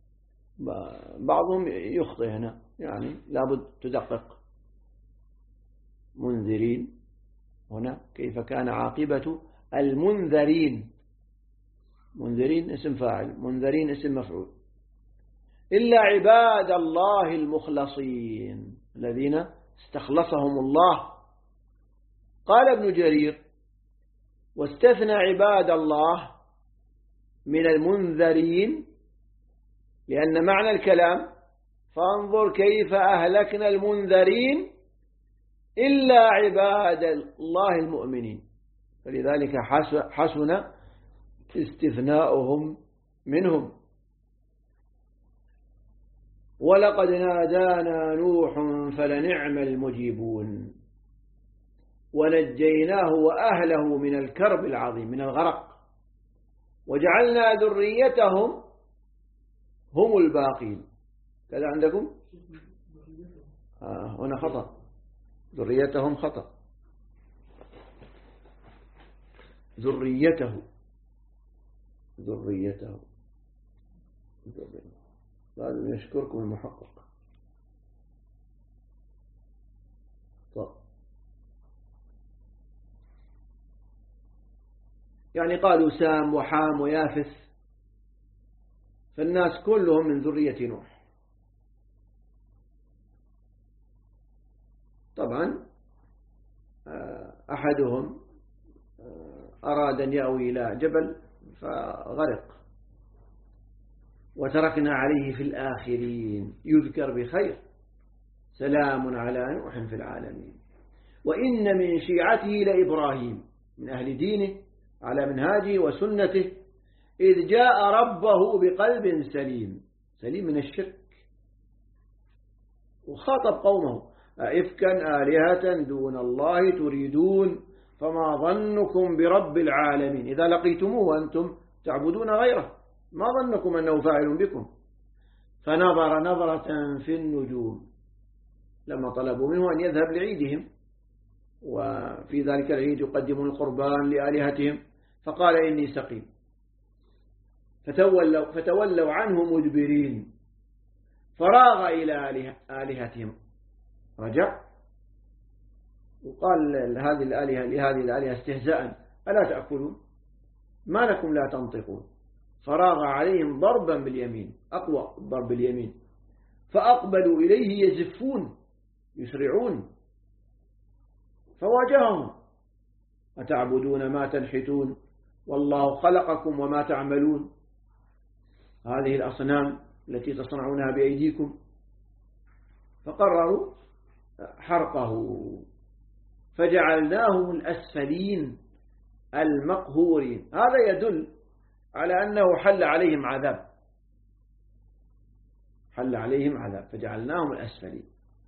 بعضهم يخطئ هنا يعني لابد تدقق منذرين هنا كيف كان عاقبة المنذرين. منذرين اسم فاعل منذرين اسم مفعول. إلا عباد الله المخلصين الذين استخلصهم الله. قال ابن جرير واستثنى عباد الله من المنذرين لأن معنى الكلام فانظر كيف أهلكنا المنذرين إلا عباد الله المؤمنين فلذلك حسن استثناؤهم منهم. ولقد نادانا نوح فلنعم المجيبون ونجيناه وأهله من الكرب العظيم من الغرق وجعلنا ذريتهم هم الباقين. كذا عندكم هنا خطأ ذريتهم خطأ ذريته لازم يشكركم المحقق. طيب يعني قالوا سام وحام ويافث فالناس كلهم من ذرية نوح. طبعا أحدهم أراد أن يأوي إلى جبل فغرق وتركنا عليه في الآخرين يذكر بخير سلام على نوح في العالمين. وإن من شيعته لإبراهيم من أهل دينه على منهاجه وسنته إذ جاء ربه بقلب سليم، سليم من الشرك، وخاطب قومه: أئفكا آلهة دون الله تريدون فما ظنكم برب العالمين إذا لقيتموه وأنتم تعبدون غيره، ما ظنكم أنه فاعل بكم. فنظر نظرة في النجوم لما طلبوا منه أن يذهب لعيدهم، وفي ذلك العيد يقدمون القربان لآلهتهم، فقال: إني سقيم. فتولوا عنه مدبرين، فراغ إلى آلهتهم، رجع وقال لهذه الآلهة استهزاء: ألا تأكلون؟ ما لكم لا تنطقون؟ فراغ عليهم ضربا باليمين، أقوى ضرب باليمين، فأقبلوا إليه يزفون يسرعون، فواجههم: أتعبدون ما تنحتون والله خلقكم وما تعملون، هذه الأصنام التي تصنعونها بأيديكم. فقرروا حرقه، فجعلناهم الأسفلين المقهورين. هذا يدل على أنه حل عليهم عذاب، فجعلناهم الأسفلين.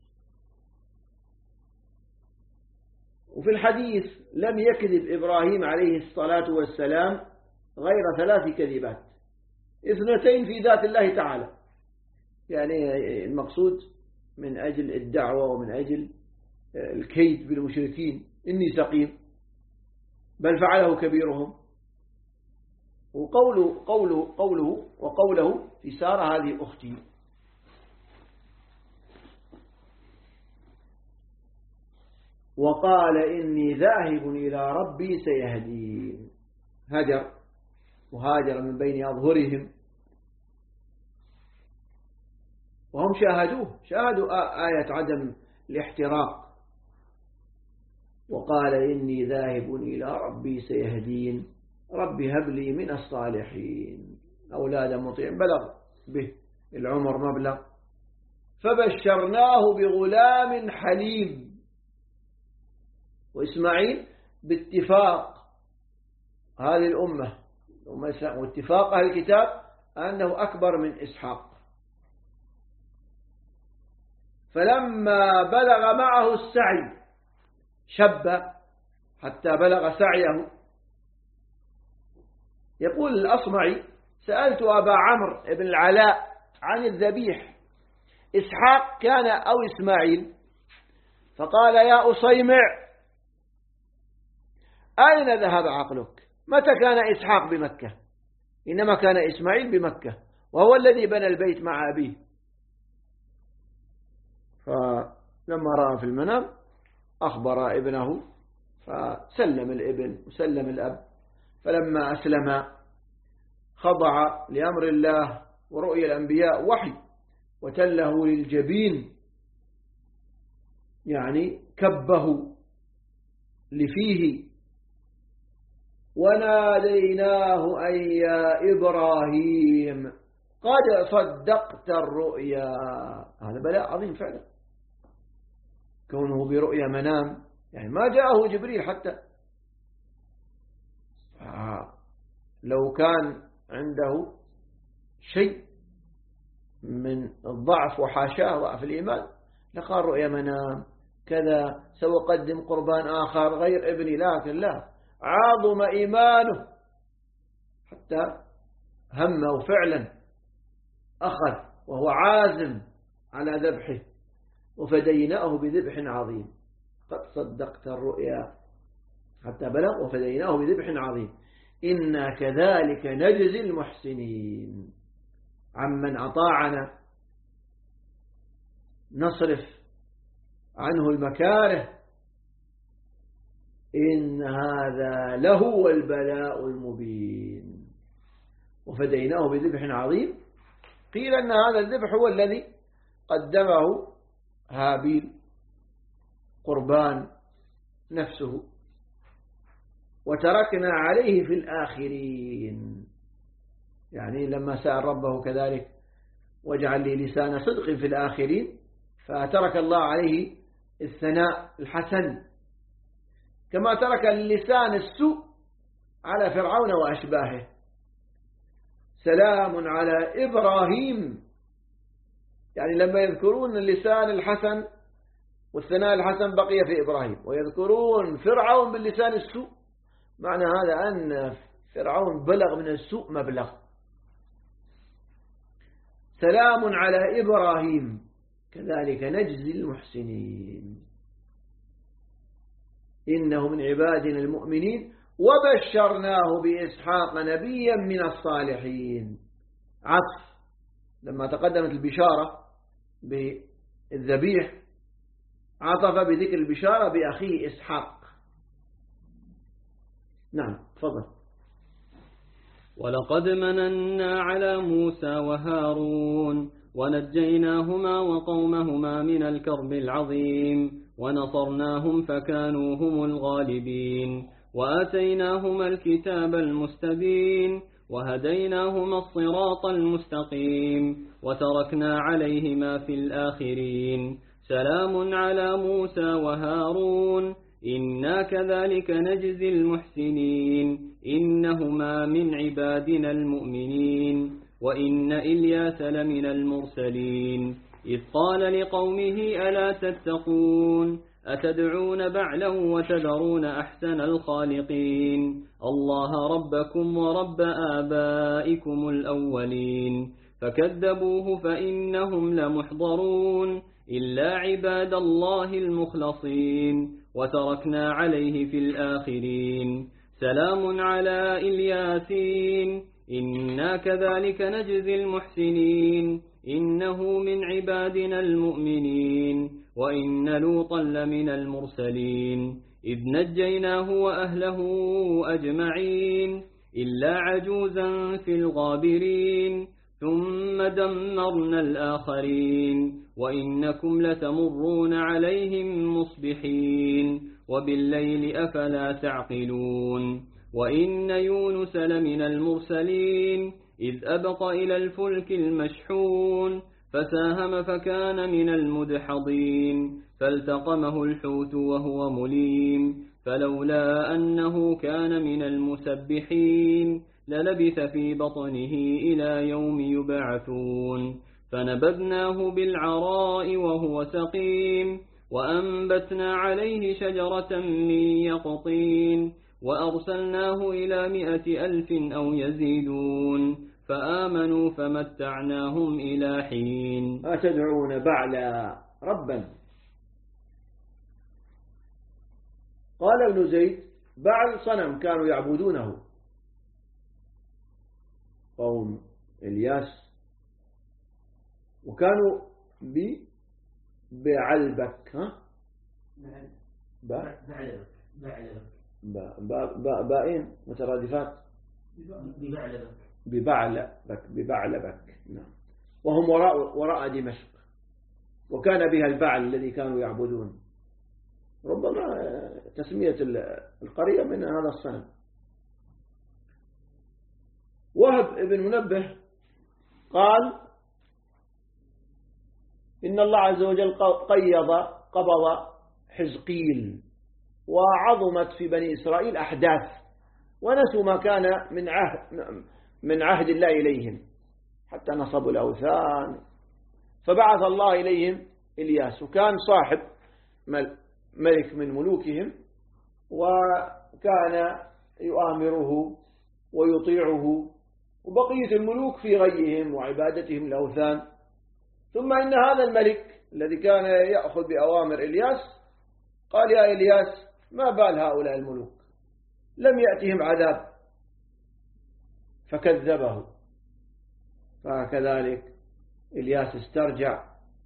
وفي الحديث: لم يكذب إبراهيم عليه الصلاة والسلام غير 3 كذبات، 2 في ذات الله تعالى، يعني المقصود من أجل الدعوة ومن أجل الكيد بالمشركين: إني سقيم، بل فعله كبيرهم. وقوله في سارة: هذه أختي. وقال: إني ذاهب إلى ربي سيهدين. وهاجر من بين أظهرهم، وهم شاهدوا آية عدم الاحتراق. وقال: إني ذاهب إلى ربي سيهدين، ربي هب لي من الصالحين أولادا مطيعين. بلغ به العمر مبلغ، فبشرناه بغلام حليم. وإسماعيل باتفاق هذه الأمة واتفاق أهل الكتاب أنه أكبر من إسحاق. فلما بلغ معه السعي شب حتى بلغ سعيه. يقول الأصمعي: سألت أبا عمرو بن العلاء عن الذبيح، إسحاق كان أو إسماعيل؟ فقال: يا أصيمع، أين ذهب عقلك؟ متى كان إسحاق بمكة؟ إنما كان إسماعيل بمكة، وهو الذي بنى البيت مع أبيه. فلما رأى في المنام أخبر ابنه، فسلم الابن وسلم الأب. فلما أسلم خضع لأمر الله ورؤيا الأنبياء وحي، وتله للجبين، يعني كبه لفيه. وناديناه أن يا إبراهيم قد صدقت الرؤيا. هذا بلاء عظيم فعلا، كونه برؤيا منام، يعني ما جاءه جبريل حتى. لو كان عنده شيء من الضعف وحاشاه ضعف الإيمان لقال رؤيا منام كذا، سأقدم قربان آخر غير ابني، لكن لا، عظم إيمانه حتى همه فعلا أخذ وهو عازم على ذبحه، وفديناه بذبح عظيم. قد صدقت الرؤيا حتى بلغ وفديناه بذبح عظيم. إنا كذلك نجزي المحسنين. عمن أطاعنا نصرف عنه المكاره، إن هذا لهو البلاء المبين. وفديناه بذبح عظيم. قيل أن هذا الذبح هو الذي قدمه هابيل قربان نفسه، وتركنا عليه في الآخرين، يعني لما سأل ربه كذلك واجعل لي لسان صدق في الآخرين، فترك الله عليه الثناء الحسن، كما ترك اللسان السوء على فرعون وأشباهه. سلام على إبراهيم، يعني لما يذكرون اللسان الحسن والثناء الحسن بقي في إبراهيم، ويذكرون فرعون باللسان السوء، معنى هذا أن فرعون بلغ من السوء مبلغ. سلام على إبراهيم كذلك نجزي المحسنين إنه من عبادنا المؤمنين وبشرناه بإسحاق نبيا من الصالحين. عطف، لما تقدمت البشارة بالذبيح عطف بذكر البشارة بأخيه إسحاق. نعم تفضل. ولقد مننا على موسى وهارون ونجيناهما وقومهما من الكرب العظيم ونصرناهم فكانوا هم الغالبين وآتيناهما الكتاب المستبين وهديناهما الصراط المستقيم وتركنا عليهما في الآخرين. سلام على موسى وهارون إنا كذلك نجزي المحسنين إنهما من عبادنا المؤمنين وإن إلياس لمن المرسلين إذ قال لقومه ألا تتقون أتدعون بعلا وتذرون أحسن الخالقين الله ربكم ورب آبائكم الأولين فكذبوه فإنهم لمحضرون إلا عباد الله المخلصين وتركنا عليه في الآخرين. سلام على إلياسين إنا كذلك نجزي المحسنين إنه من عبادنا المؤمنين وإن لوطا لمن المرسلين إذ نجيناه وأهله أجمعين إلا عجوزا في الغابرين ثم دمرنا الآخرين وإنكم لتمرون عليهم مصبحين وبالليل أفلا تعقلون وإن يونس لمن المرسلين إذ أبق إلى الفلك المشحون فساهم فكان من المدحضين فالتقمه الحوت وهو مليم فلولا أنه كان من المسبحين للبث في بطنه إلى يوم يبعثون فنبذناه بالعراء وهو سقيم وأنبتنا عليه شجرة من يقطين وأرسلناه إلى 100,000 أو يزيدون فآمنوا فمتعناهم إلى حين. أتدعون بعلا ربا. قال ابن زيد بعل صنم كانوا يعبدونه قوم إلياس وكانوا بعلبك بائين مترادفات ببعلبك نعم. وهم وراء دمشق وكان بها البعل الذي كانوا يعبدون، ربما تسمية القرية من هذا الصنم. وهب ابن منبه قال إن الله عز وجل قبض حزقيل وعظمت في بني إسرائيل أحداث ونسوا ما كان من عهد الله إليهم حتى نصبوا الأوثان، فبعث الله إليهم إلياس وكان صاحب ملك من ملوكهم وكان يؤامره ويطيعه وبقية الملوك في غيهم وعبادتهم الأوثان. ثم إن هذا الملك الذي كان يأخذ بأوامر إلياس قال يا إلياس ما بال هؤلاء الملوك لم يأتهم عذاب، فكذبه. فكذلك إلياس استرجع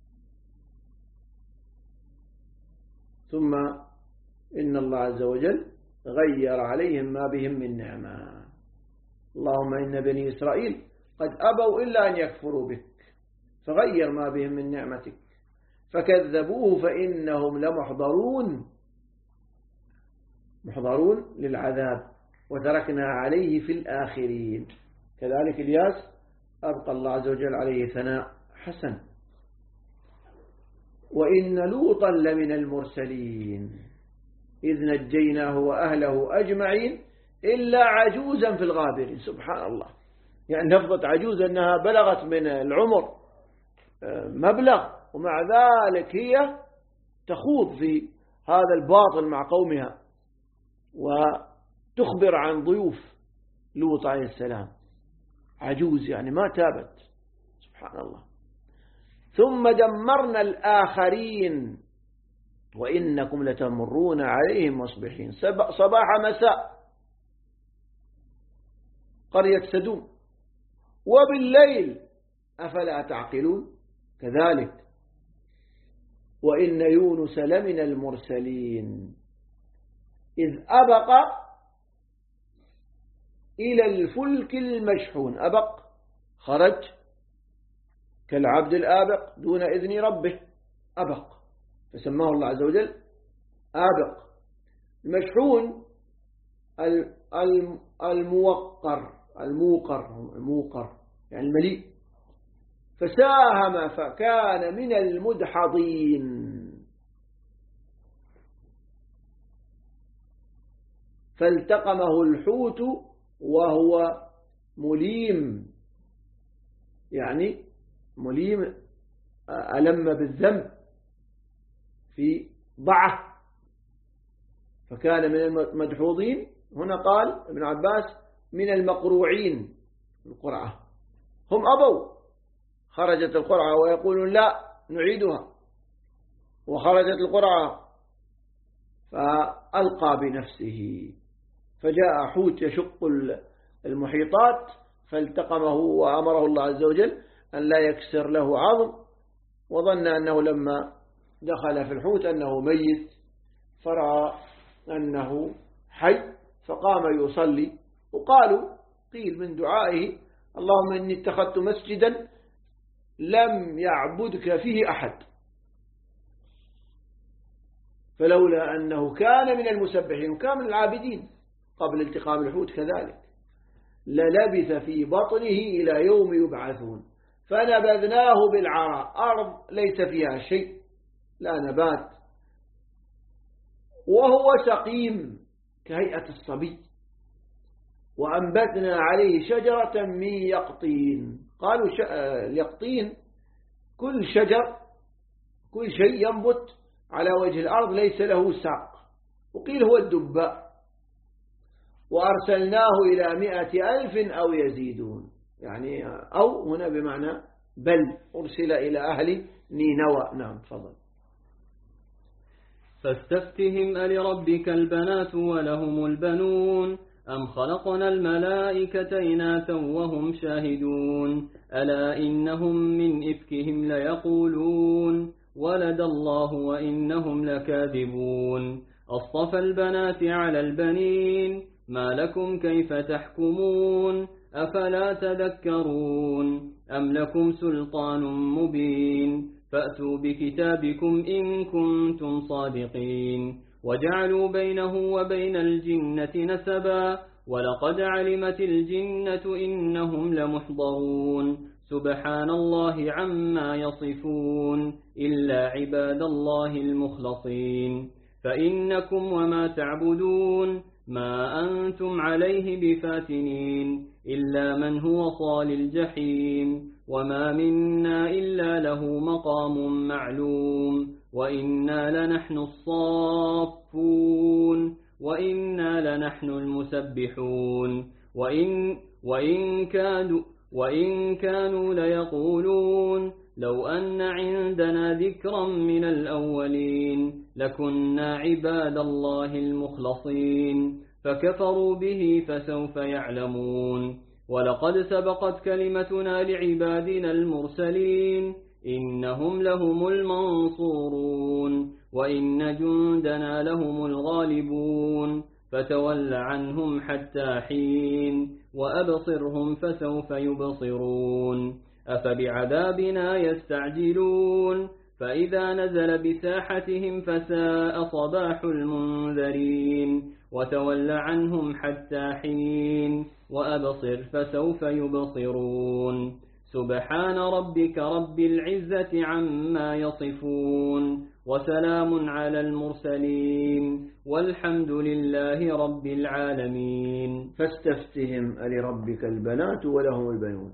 ثم إن الله عز وجل غير عليهم ما بهم من نعمة. اللهم إن بني إسرائيل قد أبوا إلا أن يكفروا بك فغير ما بهم من نعمتك فكذبوه فإنهم محضرون للعذاب وتركنا عليه في الآخرين. كذلك إلياس أبقى الله عز وجل عليه ثناء حسن. وإن لوطا لمن المرسلين إذ نجيناه وأهله أجمعين إلا عجوزا في الغابرين. سبحان الله، يعني لفظة عجوز أنها بلغت من العمر مبلغ، ومع ذلك هي تخوض في هذا الباطل مع قومها وتخبر عن ضيوف لوط عليه السلام. عجوز يعني ما تابت، سبحان الله. ثم دمرنا الآخرين وإنكم لتمرون عليهم مصبحين، صباح مساء قرية سدوم، وبالليل أفلا تعقلون كذلك. وإن يونس لمن المرسلين إذ أبق إلى الفلك المشحون. أبق خرج كالعبد الآبق دون إذن ربه، أبق، فسماه الله عز وجل آبق. المشحون الموقر يعني المليء. فساهم فكان من المدحضين، فالتقمه الحوت وهو مليم، يعني مليم ألم بالذنب في ضعه، فكان من المدحوضين. هنا قال ابن عباس من المقروعين القرعة، هم أبوا، خرجت القرعة ويقولون لا نعيدها، وخرجت القرعة فألقى بنفسه، فجاء حوت يشق المحيطات فالتقمه، وأمره الله عز وجل أن لا يكسر له عظم، وظن أنه لما دخل في الحوت أنه ميت، فرأى أنه حي فقام يصلي. قيل من دعائه اللهم إني اتخذت مسجدا لم يعبدك فيه أحد، فلولا أنه كان من المسبحين وكان من العابدين قبل التقام الحوت كذلك للبث في بطنه إلى يوم يبعثون. فنبذناه بالعراء، أرض ليس فيها شيء، لا نبات، وهو سقيم كهيئة الصبي، وأنبتنا عليه شجرة من يقطين. قالوا اليقطين كل شجر، كل شيء ينبت على وجه الأرض ليس له ساق، وقيل هو الدباء. وأرسلناه إلى 100,000 أو يزيدون، يعني أو هنا بمعنى بل أرسل إلى أهل نينوى. نعم تفضل. فاستفتهم ألربك البنات ولهم البنون أم خلقنا الملائكة إناثا وهم شاهدون ألا إنهم من إفكهم ليقولون ولد الله وإنهم لكاذبون أصطفى البنات على البنين ما لكم كيف تحكمون أفلا تذكرون أم لكم سلطان مبين فأتوا بكتابكم إن كنتم صادقين وجعلوا بينه وبين الجنة نسبا ولقد علمت الجنة إنهم لمحضرون سبحان الله عما يصفون إلا عباد الله المخلصين فإنكم وما تعبدون ما أنتم عليه بفاتنين إلا من هو صال الجحيم وما منا إلا له مقام معلوم وإنا لنحن الصافون وإنا لنحن المسبحون وإن كانوا ليقولون لو أن عندنا ذكرا من الأولين لكنا عباد الله المخلصين فكفروا به فسوف يعلمون ولقد سبقت كلمتنا لعبادنا المرسلين إنهم لهم المنصورون وإن جندنا لهم الغالبون فتول عنهم حتى حين وأبصرهم فسوف يبصرون أفبعذابنا يستعجلون فإذا نزل بساحتهم فساء صباح المنذرين وتول عنهم حتى حين وأبصر فسوف يبصرون سبحان ربك رب العزة عما يصفون وسلام على المرسلين والحمد لله رب العالمين. فاستفتهم ألربك البنات ولهم البنون.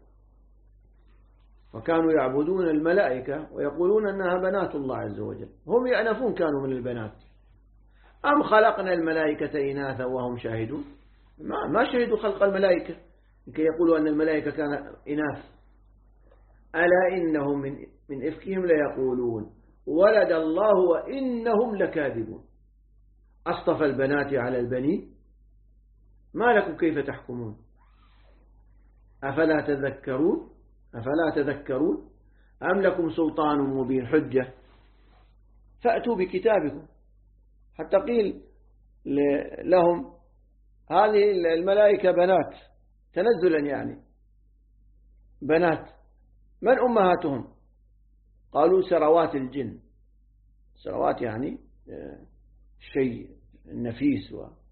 فكانوا يعبدون الملائكة ويقولون أنها بنات الله عز وجل، هم يأنفون كانوا من البنات. أم خلقنا الملائكة إناثا وهم شاهدون؟ ما شهدوا خلق الملائكة لكي يقولوا أن الملائكة كان إناث. ألا إنهم من إفكهم ليقولون ولد الله وإنهم لكاذبون. أصطفى البنات على البنين ما لكم كيف تحكمون أفلا تذكرون أم لكم سلطان مبين حجة فأتوا بكتابكم. حتى قيل لهم هذه الملائكة بنات تنزلا، يعني بنات. من أمهاتهم؟ قالوا سروات الجن. سروات يعني شيء نفيس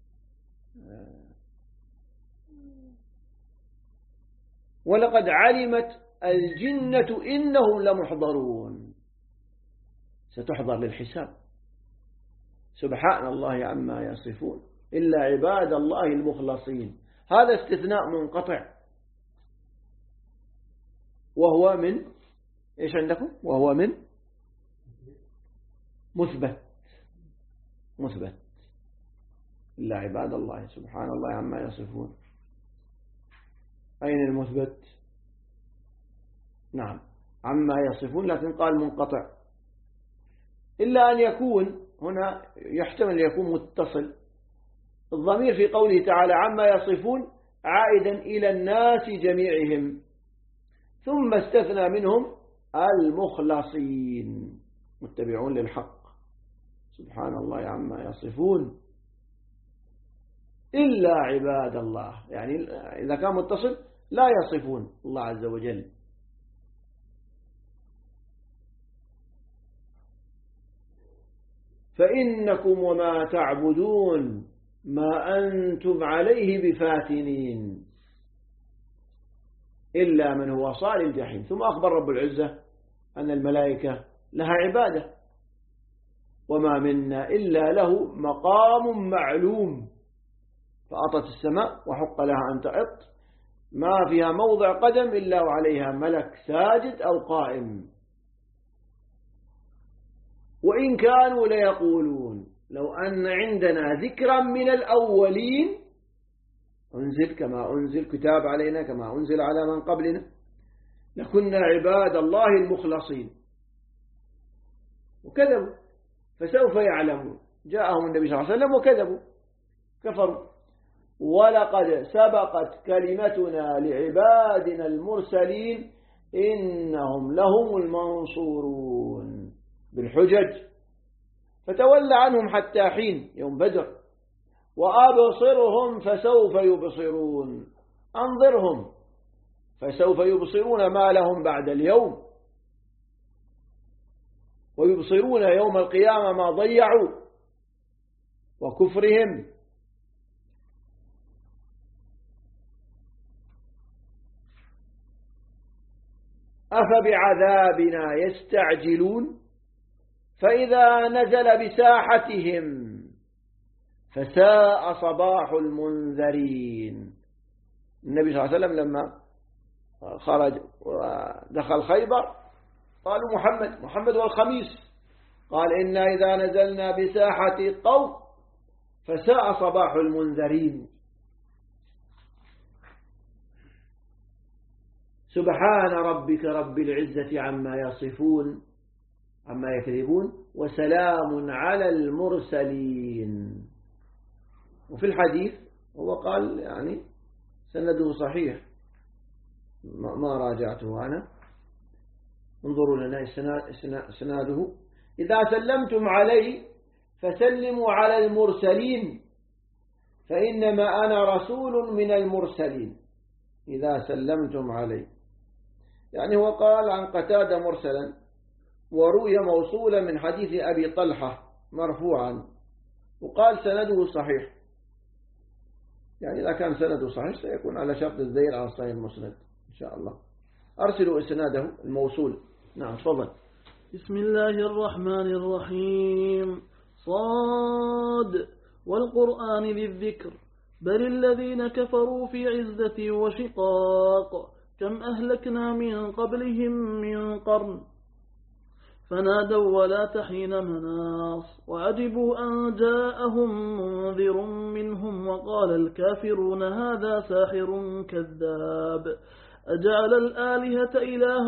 ولقد علمت الجنة إنهم لمحضرون. ستحضر للحساب. سبحان الله عما يصفون إلا عباد الله المخلصين. هذا استثناء منقطع، وهو من إيش عندكم؟ وهو من مثبت إلا عباد الله. سبحان الله عما يصفون. أين المثبت؟ نعم عما يصفون، لكن قال منقطع. إلا أن يكون هنا يحتمل يكون متصل. الضمير في قوله تعالى عما يصفون عائدا إلى الناس جميعهم، ثم استثنى منهم المخلصين متبعون للحق. سبحان الله عما يصفون إلا عباد الله، يعني إذا كان متصل لا يصفون الله عز وجل. فإنكم وما تعبدون ما أنتم عليه بفاتنين إلا من هو صال الجحيم. ثم أخبر رب العزة أن الملائكة لها عبادة، وما منا إلا له مقام معلوم. فأطت السماء وحق لها أن تعط، ما فيها موضع قدم إلا وعليها ملك ساجد أو قائم. وإن كانوا ليقولون لو أن عندنا ذكرا من الأولين أنزل كما أنزل كتاب علينا كما أنزل على من قبلنا لكنا عباد الله المخلصين. وكذبوا فسوف يعلمون. جاءهم النبي صلى الله عليه وسلم وكذبوا كفروا. ولقد سبقت كلمتنا لعبادنا المرسلين إنهم لهم المنصورون بالحجج. فتولى عنهم حتى حين يوم بدر وأبصرهم فسوف يبصرون. أنظرهم فسوف يبصرون ما لهم بعد اليوم، ويبصرون يوم القيامة ما ضيعوا وكفرهم. أفبعذابنا يستعجلون فإذا نزل بساحتهم فساء صباح المنذرين. النبي صلى الله عليه وسلم لما خرج ودخل خيبر قالوا محمد والخميس، قال إنا إذا نزلنا بساحة قوم فساء صباح المنذرين. سبحان ربك رب العزة عما يصفون عما يكذبون وسلام على المرسلين. وفي الحديث هو قال يعني سنده صحيح، ما راجعته أنا، انظروا لنا سناده. إذا سلمتم علي فسلموا على المرسلين فإنما أنا رسول من المرسلين. إذا سلمتم علي يعني هو قال عن قتادة مرسلا، وروي موصولا من حديث أبي طلحة مرفوعا، وقال سنده صحيح. يعني إذا كان سنده صحيح سيكون على شرط الزير على صحيح المسند إن شاء الله. أرسلوا إسناده الموصول. نعم تفضل. بسم الله الرحمن الرحيم. صاد والقرآن ذي الذكر بل الذين كفروا في عزة وشقاق كم أهلكنا من قبلهم من قرن فنادوا ولا تحين مناص وعجبوا أن جاءهم منذر منهم وقال الكافرون هذا ساحر كذاب أجعل الآلهة إلها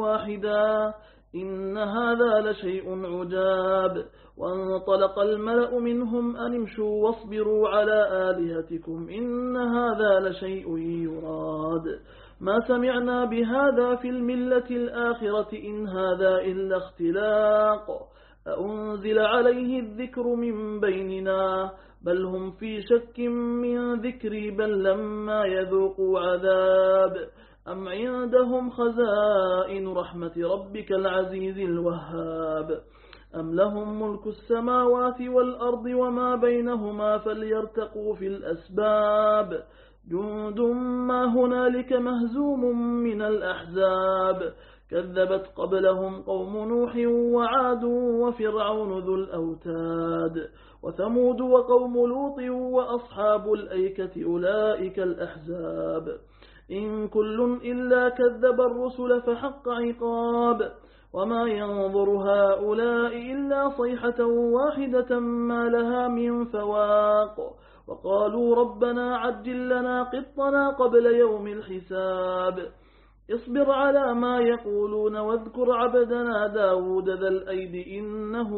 واحدا إن هذا لشيء عجاب وانطلق الملأ منهم أن امشوا واصبروا على آلهتكم إن هذا لشيء يراد ما سمعنا بهذا في الملة الآخرة إن هذا إلا اختلاق أنزل عليه الذكر من بيننا بل هم في شك من ذكري بل لما يذوقوا عذاب أم عندهم خزائن رحمة ربك العزيز الوهاب أم لهم ملك السماوات والأرض وما بينهما فليرتقوا في الأسباب جند ما هنالك مهزوم من الأحزاب كذبت قبلهم قوم نوح وعاد وفرعون ذو الأوتاد وثمود وقوم لوط وأصحاب الأيكة أولئك الأحزاب إن كل إلا كذب الرسل فحق عقاب وما ينظر هؤلاء إلا صيحة واحدة ما لها من فواق وقالوا ربنا عجل لنا قطنا قبل يوم الحساب اصبر على ما يقولون واذكر عبدنا داود ذا الأيد إنه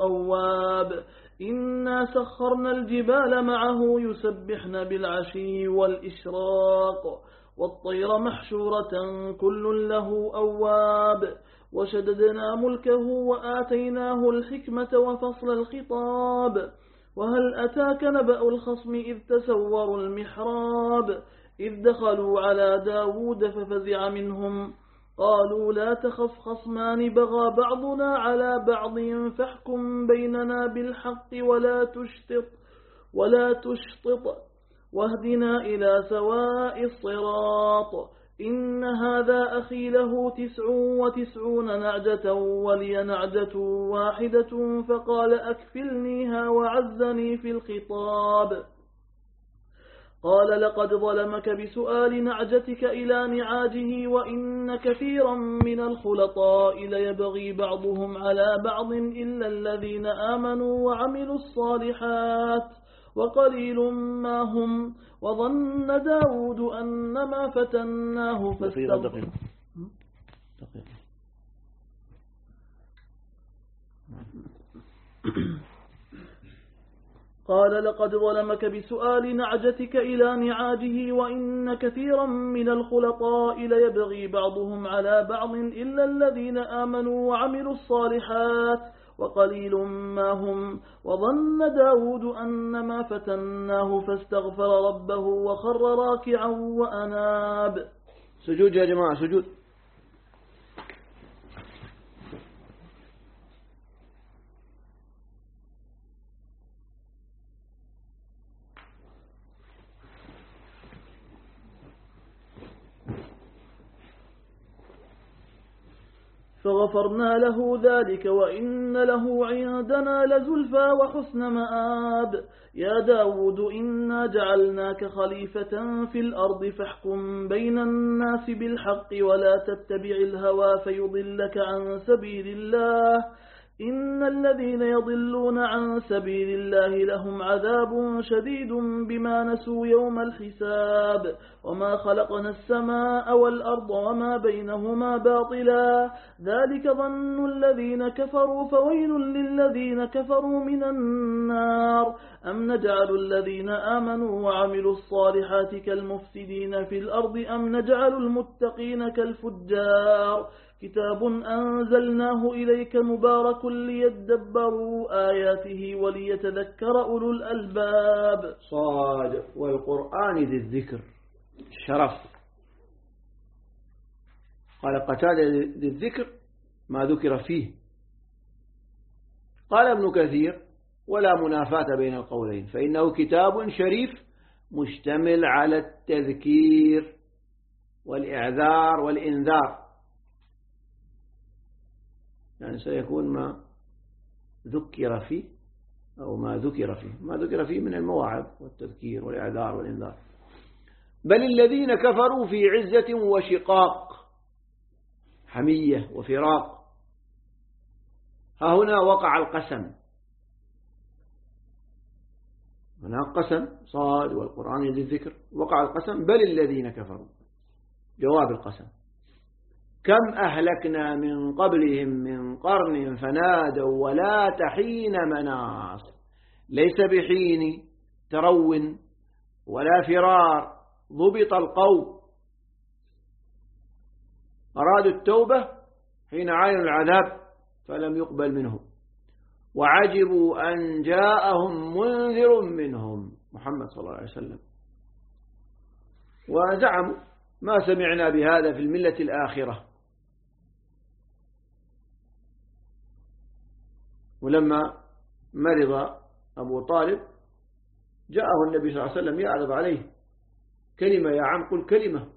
أواب إنا سخرنا الجبال معه يسبحن بالعشي والإشراق والطير محشورة كل له أواب وشددنا ملكه وآتيناه الحكمة وفصل الخطاب وهل أتاك نبأ الخصم إذ تسوروا المحراب إذ دخلوا على داود ففزع منهم قالوا لا تخف خصمان بغى بعضنا على بعض فاحكم بيننا بالحق ولا تشطط واهدنا إلى سواء الصراط إن هذا أخي له 99 نعجة ولي نعجة واحدة فقال أكفلنيها وعزني في الخطاب قال لقد ظلمك بسؤال نعجتك إلى نعاجه وإن كثيرا من الخلطاء ليبغي بعضهم على بعض إلا الذين آمنوا وعملوا الصالحات وقليل ما هم وظن داود أنما فتناه فاستغفر قال لقد ظلمك بسؤال نعجتك إلى نعاجه وإن كثيرا من الخلطاء ليبغي بعضهم على بعض إلا الذين آمنوا وعملوا الصالحات وقليل ما هم وظن داود أنما فتناه فاستغفر ربه وخر راكعا وأناب. سجود يا جماعة سجود. فغفرنا له ذلك وإن له عندنا لزلفى وحسن مآب. يا داود إنا جعلناك خليفة في الأرض فاحكم بين الناس بالحق ولا تتبع الهوى فيضلك عن سبيل الله إن الذين يضلون عن سبيل الله لهم عذاب شديد بما نسوا يوم الحساب وما خلقنا السماء والأرض وما بينهما باطلا ذلك ظن الذين كفروا فويل للذين كفروا من النار أم نجعل الذين آمنوا وعملوا الصالحات كالمفسدين في الأرض أم نجعل المتقين كالفجار كتاب أنزلناه إليك مبارك ليدبروا آياته وليتذكر أولو الألباب. صاد والقرآن ذي الذكر شرف. قال قتادة ذي الذكر ما ذكر فيه. قال ابن كثير ولا منافاة بين القولين فإنه كتاب شريف مشتمل على التذكير والإعذار والإنذار يعني سيكون ما ذكر فيه أو ما ذكر فيه من المواعظ والتذكير والإعذار والإنذار. بل الذين كفروا في عزة وشقاق، حمية وفراق. ها هنا وقع القسم، هنا قسم صاد والقرآن ذي الذكر، وقع القسم. بل الذين كفروا، جواب القسم. كم أهلكنا من قبلهم من قرن فنادوا ولا تحين مناص. ليس بحين ترو ولا فرار، ضبط القوم. أرادوا التوبة حين عاينوا العذاب فلم يقبل منهم، وعجبوا أن جاءهم منذر منهم، محمد صلى الله عليه وسلم، وزعموا ما سمعنا بهذا في الملة الآخرة. ولما مرض أبو طالب جاءه النبي صلى الله عليه وسلم يعرض عليه كلمة، يا عم قل كلمة.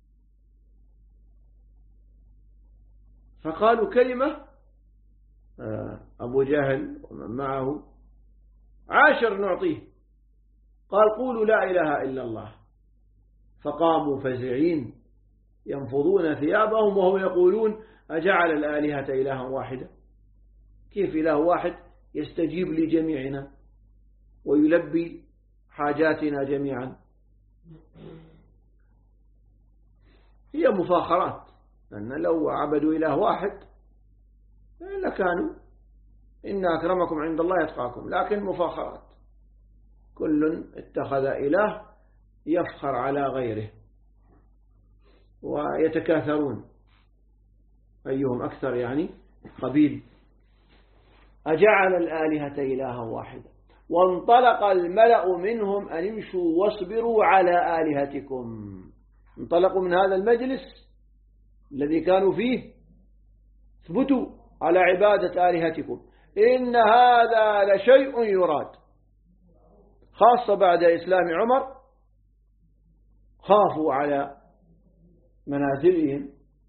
فقالوا كلمة، أبو جهل ومن معه 10 نعطيه. قال قولوا لا إله إلا الله. فقاموا فزعين ينفضون ثيابهم وهم يقولون أجعل الآلهة إلها واحدة؟ كيف إله واحد يستجيب لجميعنا ويلبي حاجاتنا جميعا؟ هي مفاخرات، لأن لو عبدوا إله واحد لكانوا إن أكرمكم عند الله يتقاكم، لكن مفاخرات، كل اتخذ إله يفخر على غيره ويتكاثرون أيهم أكثر يعني قبيل. أجعل الآلهة إلها واحدة. وانطلق الملأ منهم أن امشوا واصبروا على آلهتكم. انطلقوا من هذا المجلس الذي كانوا فيه، اثبتوا على عبادة آلهتكم، إن هذا لشيء يراد. خاصة بعد إسلام عمر خافوا على منازلهم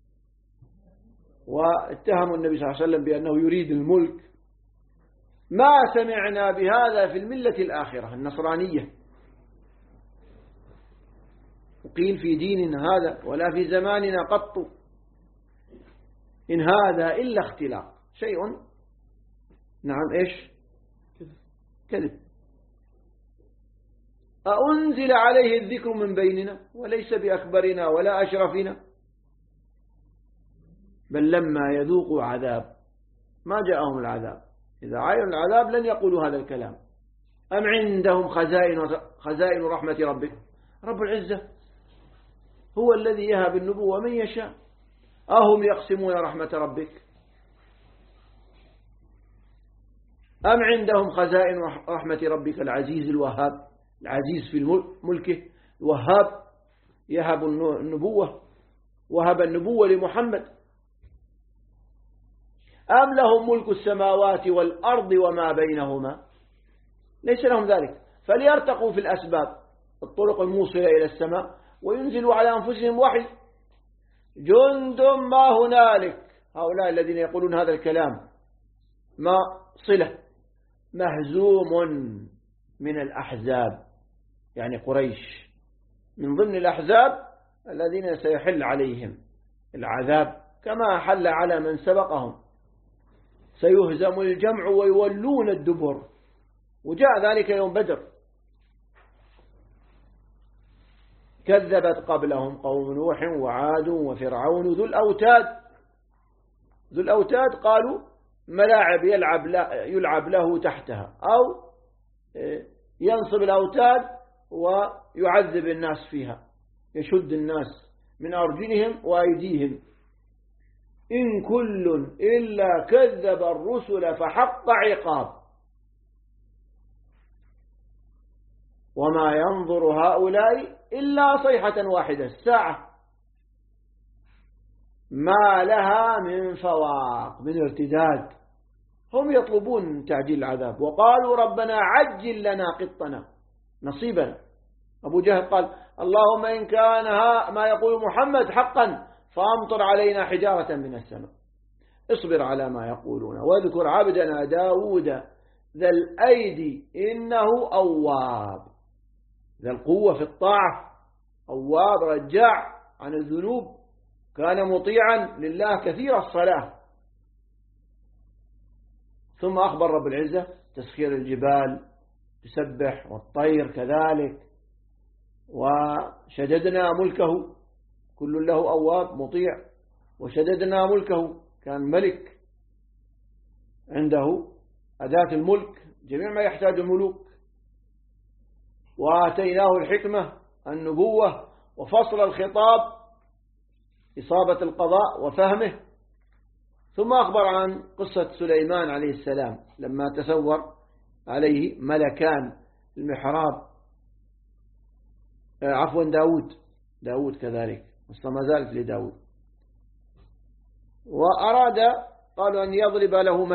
واتهموا النبي صلى الله عليه وسلم بأنه يريد الملك. ما سمعنا بهذا في الملة الآخرة النصرانية، وقيل في ديننا هذا ولا في زماننا قط، إن هذا إلا اختلاق، شيء نعم إيش كذب. أأنزل عليه الذكر من بيننا وليس بأكبرنا ولا أشرفنا. بل لما يذوقوا عذاب ما جاءهم العذاب، إذا عاينوا العذاب لن يقولوا هذا الكلام. أم عندهم خزائن رحمة ربك؟ رب العزة هو الذي يهب النبوة من يشاء. أهم يقسمون رحمة ربك؟ أم عندهم خزائن رحمة ربك العزيز الوهاب، العزيز في ملكه، الوهاب يهب النبوة، وهب النبوة لمحمد. أم لهم ملك السماوات والأرض وما بينهما؟ ليس لهم ذلك، فليرتقوا في الأسباب، الطرق الموصلة إلى السماء، وينزلوا على أنفسهم وحي. جند ما هنالك، هؤلاء الذين يقولون هذا الكلام ما صلة، مهزوم من الأحزاب، يعني قريش من ضمن الأحزاب الذين سيحل عليهم العذاب كما حل على من سبقهم، سيهزم الجمع ويولون الدبر، وجاء ذلك يوم بدر. كذبت قبلهم قوم نوح وعاد وفرعون ذو الأوتاد قالوا ملاعب يلعب له تحتها، أو ينصب الأوتاد ويعذب الناس فيها، يشد الناس من أرجلهم وأيديهم. إن كل إلا كذب الرسل فحق عقاب. وما ينظر هؤلاء إلا صيحة واحدة، الساعة ما لها من فواق، من ارتداد. هم يطلبون تعجيل العذاب، وقالوا ربنا عجل لنا قطنا نصيبنا. أبو جهل قال اللهم إن كان ما يقول محمد حقا فأمطر علينا حجارة من السماء. اصبر على ما يقولون واذكر عبدنا داود ذا الأيدي إنه أواب. ذا القوة في الطاعة، أواب، رجاع عن الذنوب، كان مطيعا لله كثير الصلاة. ثم أخبر رب العزة تسخير الجبال تسبح والطير كذلك، وشددنا ملكه، كل له أواب مطيع، وشددنا ملكه، كان ملك عنده أداة الملك، جميع ما يحتاج الملوك، وآتيناه الحكمة النبوة وفصل الخطاب، إصابة القضاء وفهمه. ثم أخبر عن قصة سليمان عليه السلام لما تسور عليه ملكان المحراب، عفوا داود كذلك، ما زالت لداود، وأراد قالوا أن يضرب له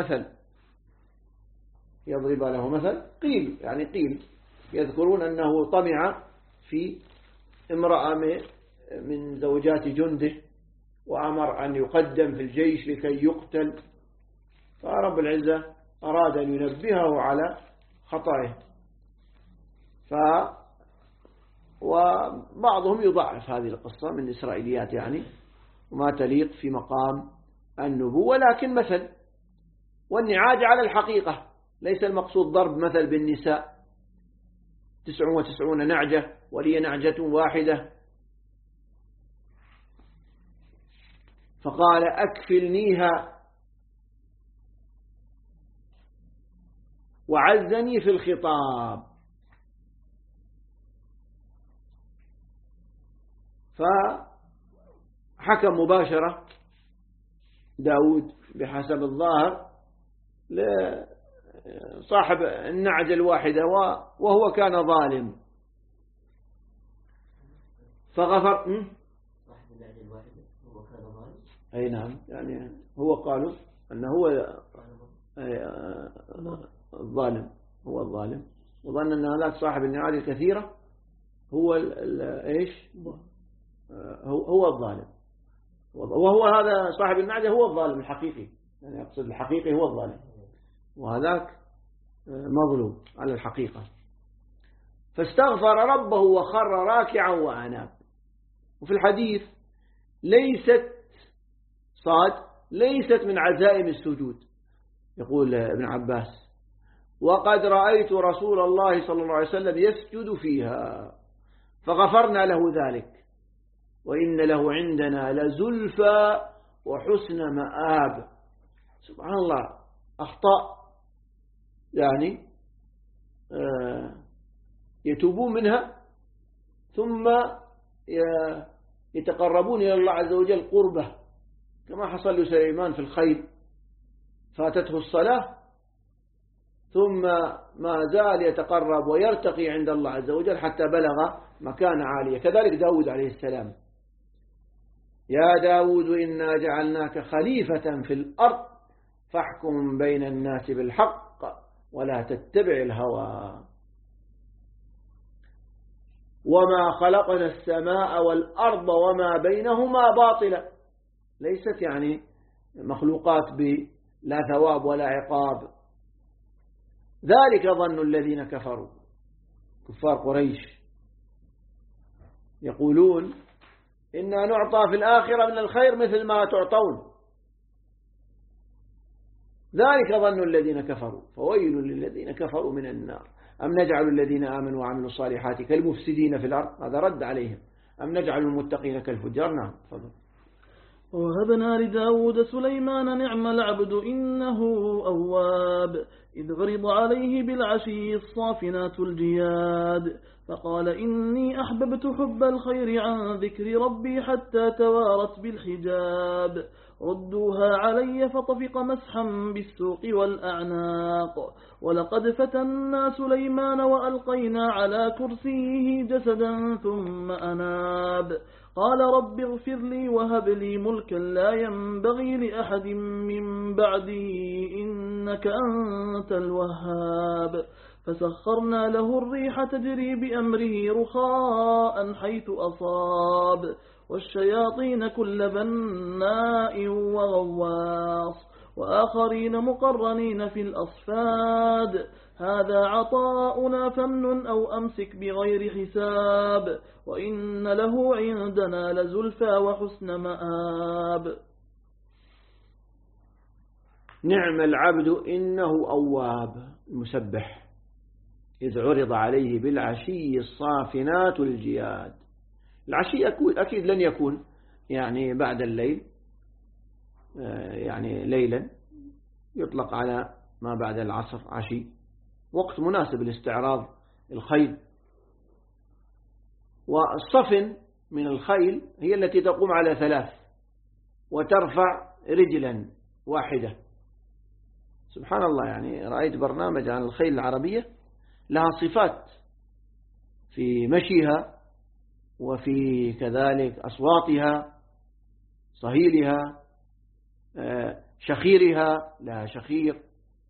مثل قيل، يعني قيل يذكرون أنه طمع في امرأة من زوجات جنده وأمر أن يقدم في الجيش لكي يقتل، فرب العزة أراد أن ينبهه على خطأه. وبعضهم يضعف هذه القصة من الإسرائيليات يعني، وما تليق في مقام النبوة، لكن مثل، والنعاج على الحقيقة، ليس المقصود ضرب مثل بالنساء 99 نعجة ولي نعجة واحدة. فقال أكفلنيها وعزني في الخطاب. فحكم مباشرة داود بحسب الظاهر لصاحب النعجة الواحدة، وهو كان ظالم، فغفر. صاحب النعجة الواحدة هو كان ظالم. أي نعم، يعني هو قالوا أنه هو الظالم، وظن أن هناك صاحب النعاجة الكثيرة هو إيش؟ هو الظالم، وهو هذا صاحب النعجة هو الظالم الحقيقي، يعني أقصد الحقيقي هو الظالم، وهذاك مظلوم على الحقيقة. فاستغفر ربه وخر راكعا وأناب. وفي الحديث ليست من عزائم السجود، يقول ابن عباس: وقد رأيت رسول الله صلى الله عليه وسلم يسجد فيها فغفرنا له ذلك، وإن له عندنا لزلفى وحسن مآب. سبحان الله، أخطاء يعني يتوبون منها ثم يتقربون إلى الله عز وجل قربه، كما حصل لسليمان في الخيل، فاتته الصلاة ثم ما زال يتقرب ويرتقي عند الله عز وجل حتى بلغ مكان عالية. كذلك داود عليه السلام: يا داود إنا جعلناك خليفة في الأرض فاحكم بين الناس بالحق ولا تتبع الهوى. وما خلقنا السماء والأرض وما بينهما باطلا، ليست يعني مخلوقات بلا ثواب ولا عقاب. ذلك ظن الذين كفروا، كفار قريش، يقولون إنا نعطى في الآخرة من الخير مثل ما تعطون. ذلك ظن الذين كفروا فويل للذين كفروا من النار. أم نجعل الذين آمنوا وعملوا الصالحات كالمفسدين في الأرض؟ هذا رد عليهم. أم نجعل المتقين كالفجار؟ نعم، تفضل. ووهبنا لداود سليمان نعم العبد إنه أواب، إذ عرض عليه بالعشي الصافنات الجياد، فقال إني أحببت حب الخير عن ذكر ربي حتى توارت بالحجاب، ردوها علي فطفق مسحا بالسوق والأعناق، ولقد فتنا سليمان وألقينا على كرسيه جسدا ثم أناب، قال رب اغفر لي وهب لي ملكا لا ينبغي لأحد من بعدي إنك أنت الوهاب، فسخرنا له الريح تجري بأمره رخاء حيث أصاب، والشياطين كل بناء وغواص، وآخرين مقرنين في الأصفاد. هذا عطاؤنا فمن أو أمسك بغير حساب، وإن له عندنا لزلفى وحسن مآب. نعم العبد إنه أواب المسبح إذ عرض عليه بالعشي الصافنات الجياد. العشي أكيد لن يكون يعني بعد الليل، يعني ليلا يطلق على ما بعد العصر عشي، وقت مناسب لاستعراض الخيل. والصفن من الخيل هي التي تقوم على 3 وترفع رجلا واحدة. سبحان الله، يعني رأيت برنامج عن الخيل العربية لها صفات في مشيها وفي كذلك أصواتها، صهيلها، شخيرها، لها شخير.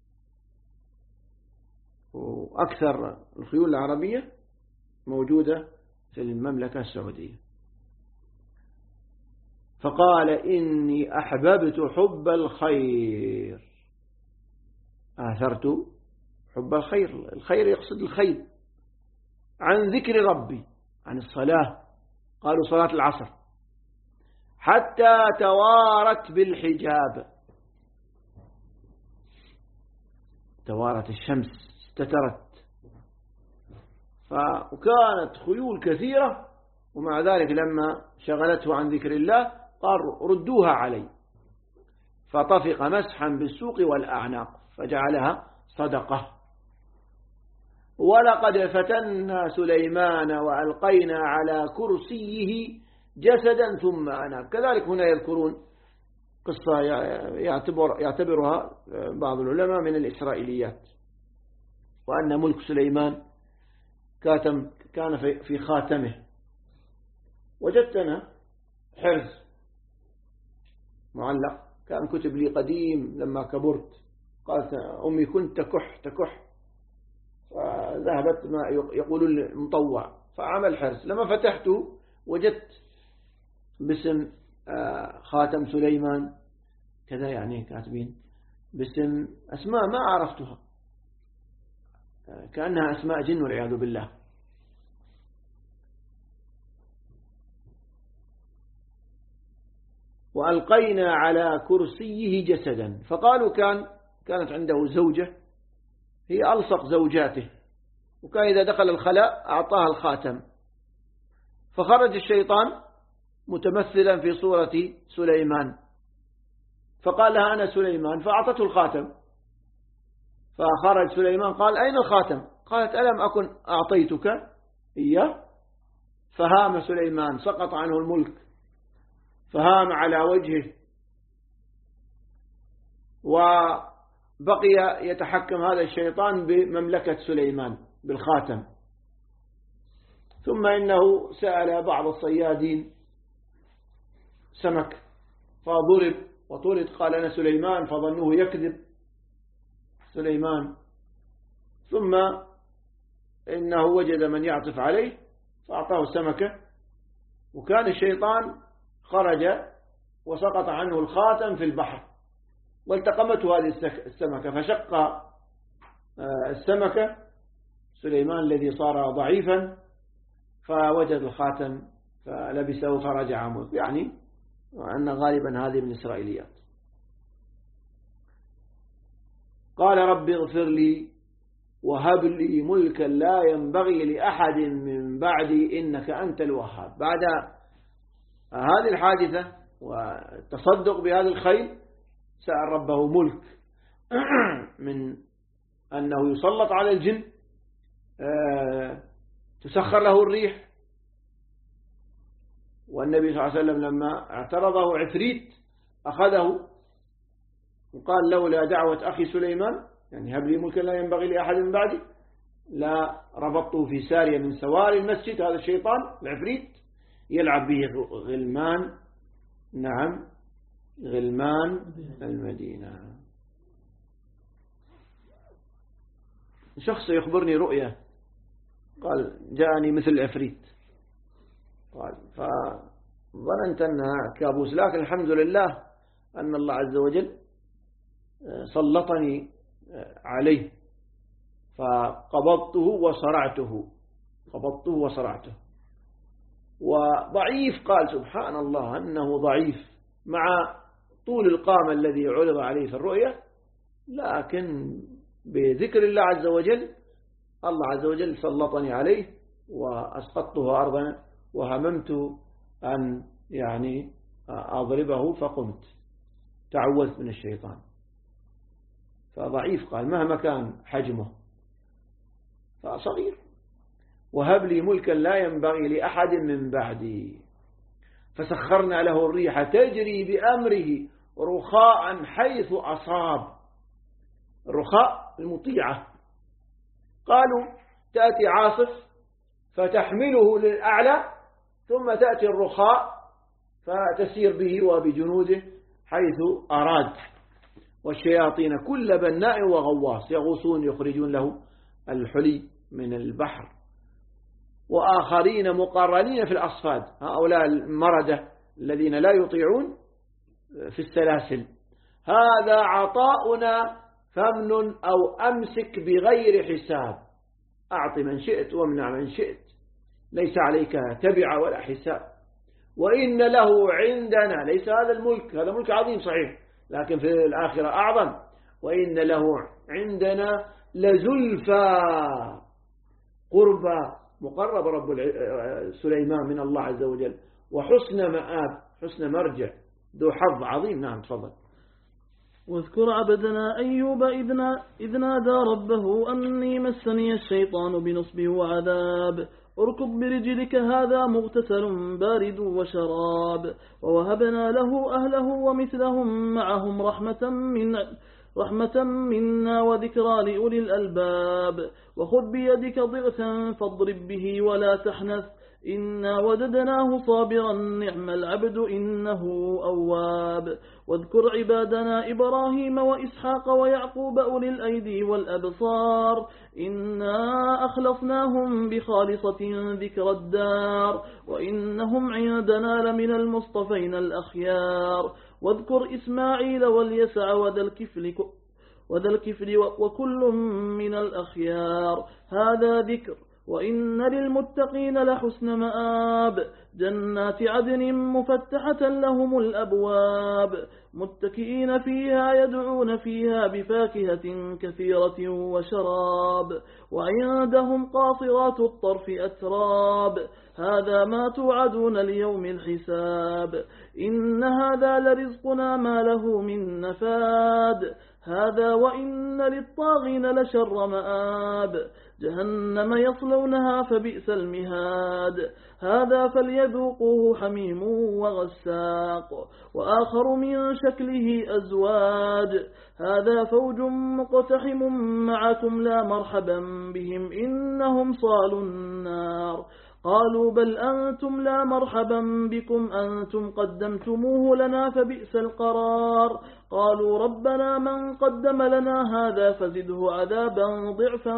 وأكثر الخيول العربية موجودة في المملكة السعودية. فقال إني أحببت حب الخير، آثرت حب الخير. الخير يقصد الخير عن ذكر ربي، عن الصلاة، قالوا صلاة العصر، حتى توارت بالحجاب. توارت الشمس، استترت. وكانت خيول كثيرة، ومع ذلك لما شغلته عن ذكر الله قال ردوها علي، فطفق مسحا بالسوق والأعناق فجعلها صدقة. ولقد فتنا سليمان وألقينا على كرسيه جسدا ثم أناب. كذلك هنا يذكرون قصة يعتبرها بعض العلماء من الإسرائيليات، وأن ملك سليمان كان في خاتمه. وجدتنا حرز معلق، كان كتب لي قديم لما كبرت، قالت أمي كنت تكح، فذهبت ما يقولون المطوع، فعمل حرز. لما فتحته وجدت باسم خاتم سليمان كذا، يعني كاتبين باسم أسماء ما عرفتها، كأنها أسماء جن والعياذ بالله. وألقينا على كرسيه جسدا. فقالوا كانت عنده زوجة هي ألصق زوجاته، وكان إذا دخل الخلاء أعطاها الخاتم، فخرج الشيطان متمثلا في صورة سليمان، فقال لها أنا سليمان، فأعطته الخاتم. فخرج سليمان قال أين الخاتم؟ قالت ألم أكن أعطيتك إياه؟ فهام سليمان، سقط عنه الملك، فهام على وجهه، وبقي يتحكم هذا الشيطان بمملكة سليمان بالخاتم. ثم إنه سأل بعض الصيادين سمك فضرب وطرد، قال أنا سليمان، فظنوه يكذب سليمان. ثم إنه وجد من يعطف عليه فأعطاه السمكة، وكان الشيطان خرج وسقط عنه الخاتم في البحر، والتقمته هذه السمكة، فشق السمكة سليمان الذي صار ضعيفا، فوجد الخاتم فلبسه فرجع ملك. يعني وأن غالبا هذه من الإسرائيليات. قال رب اغفر لي وهب لي ملكا لا ينبغي لأحد من بعدي إنك أنت الوهاب. بعد هذه الحادثة والتصدق بهذا الخيل سأل ربه ملك من أنه يسلط على الجن، تسخر له الريح. والنبي صلى الله عليه وسلم لما اعترضه عفريت أخذه وقال لولا دعوة أخي سليمان، يعني هب لي ملكا لا ينبغي لأحد من بعدي، لا ربطته في سارية من سواري المسجد. هذا الشيطان العفريت يلعب به غلمان، نعم غلمان المدينة. شخص يخبرني رؤية، قال جاءني مثل العفريت، قال فظننت أنها كابوس، لكن الحمد لله أن الله عز وجل سلطني عليه فقبضته وصرعته. وضعيف، قال سبحان الله أنه ضعيف مع طول القامة الذي عرض عليه في الرؤية، لكن بذكر الله عز وجل الله عز وجل سلطني عليه وأسقطته أرضا، وهممت أن يعني أضربه فقمت، تعوذت من الشيطان. فضعيف، قال مهما كان حجمه فصغير. وهب لي ملكا لا ينبغي لأحد من بعدي. فسخرنا له الريح تجري بأمره رخاء حيث أصاب. الرخاء المطيعة، قالوا تأتي عاصف فتحمله للأعلى، ثم تأتي الرخاء فتسير به وبجنوده حيث أراد. والشياطين كل بناء وغواص يغوصون يخرجون له الحلي من البحر. وآخرين مقرنين في الأصفاد، هؤلاء المردة الذين لا يطيعون في السلاسل. هذا عطاؤنا فمن أو أمسك بغير حساب، أعط من شئت وامنع من شئت، ليس عليك تبع ولا حساب. وإن له عندنا، ليس هذا الملك، هذا ملك عظيم صحيح، لكن في الآخرة أعظم. وإن له عندنا لزلفى، قربى، مقرب رب سليمان من الله عز وجل، وحسن مآب، حسن مرجع، ذو حظ عظيم. نعم تفضل. واذكر عبدنا أيوب إذ نادى ربه أني مسني الشيطان بنصب وعذاب، اركض برجلك هذا مغتسل بارد وشراب. ووهبنا له أهله ومثلهم معهم رحمة منا وذكرى لأولي الألباب. وخذ بيدك ضغثا فاضرب به ولا تحنث، إنا وجدناه صابرا نعم العبد إنه أواب. واذكر عبادنا إبراهيم وإسحاق ويعقوب أولي الأيدي والأبصار، إنا أخلصناهم بخالصة ذكر الدار، وإنهم عندنا لمن المصطفين الأخيار. واذكر إسماعيل واليسع وذا الكفل وكل من الأخيار، هذا ذكر. وإن للمتقين لحسن مآب، جنات عدن مفتحة لهم الأبواب، متكئين فيها يدعون فيها بفاكهة كثيرة وشراب. وعندهم قاصرات الطرف أتراب، هذا ما توعدون ليوم الحساب. إن هذا لرزقنا ما له من نفاد، هذا وإن للطاغين لشر مآب، جهنم يصلونها فبئس المهاد. هذا فليذوقوه حميم وغساق، وآخر من شكله أزواج، هذا فوج مقتحم معكم لا مرحبا بهم إنهم صالوا النار. قالوا بل أنتم لا مرحبا بكم أنتم قدمتموه لنا فبئس القرار. قالوا ربنا من قدم لنا هذا فزده عذابا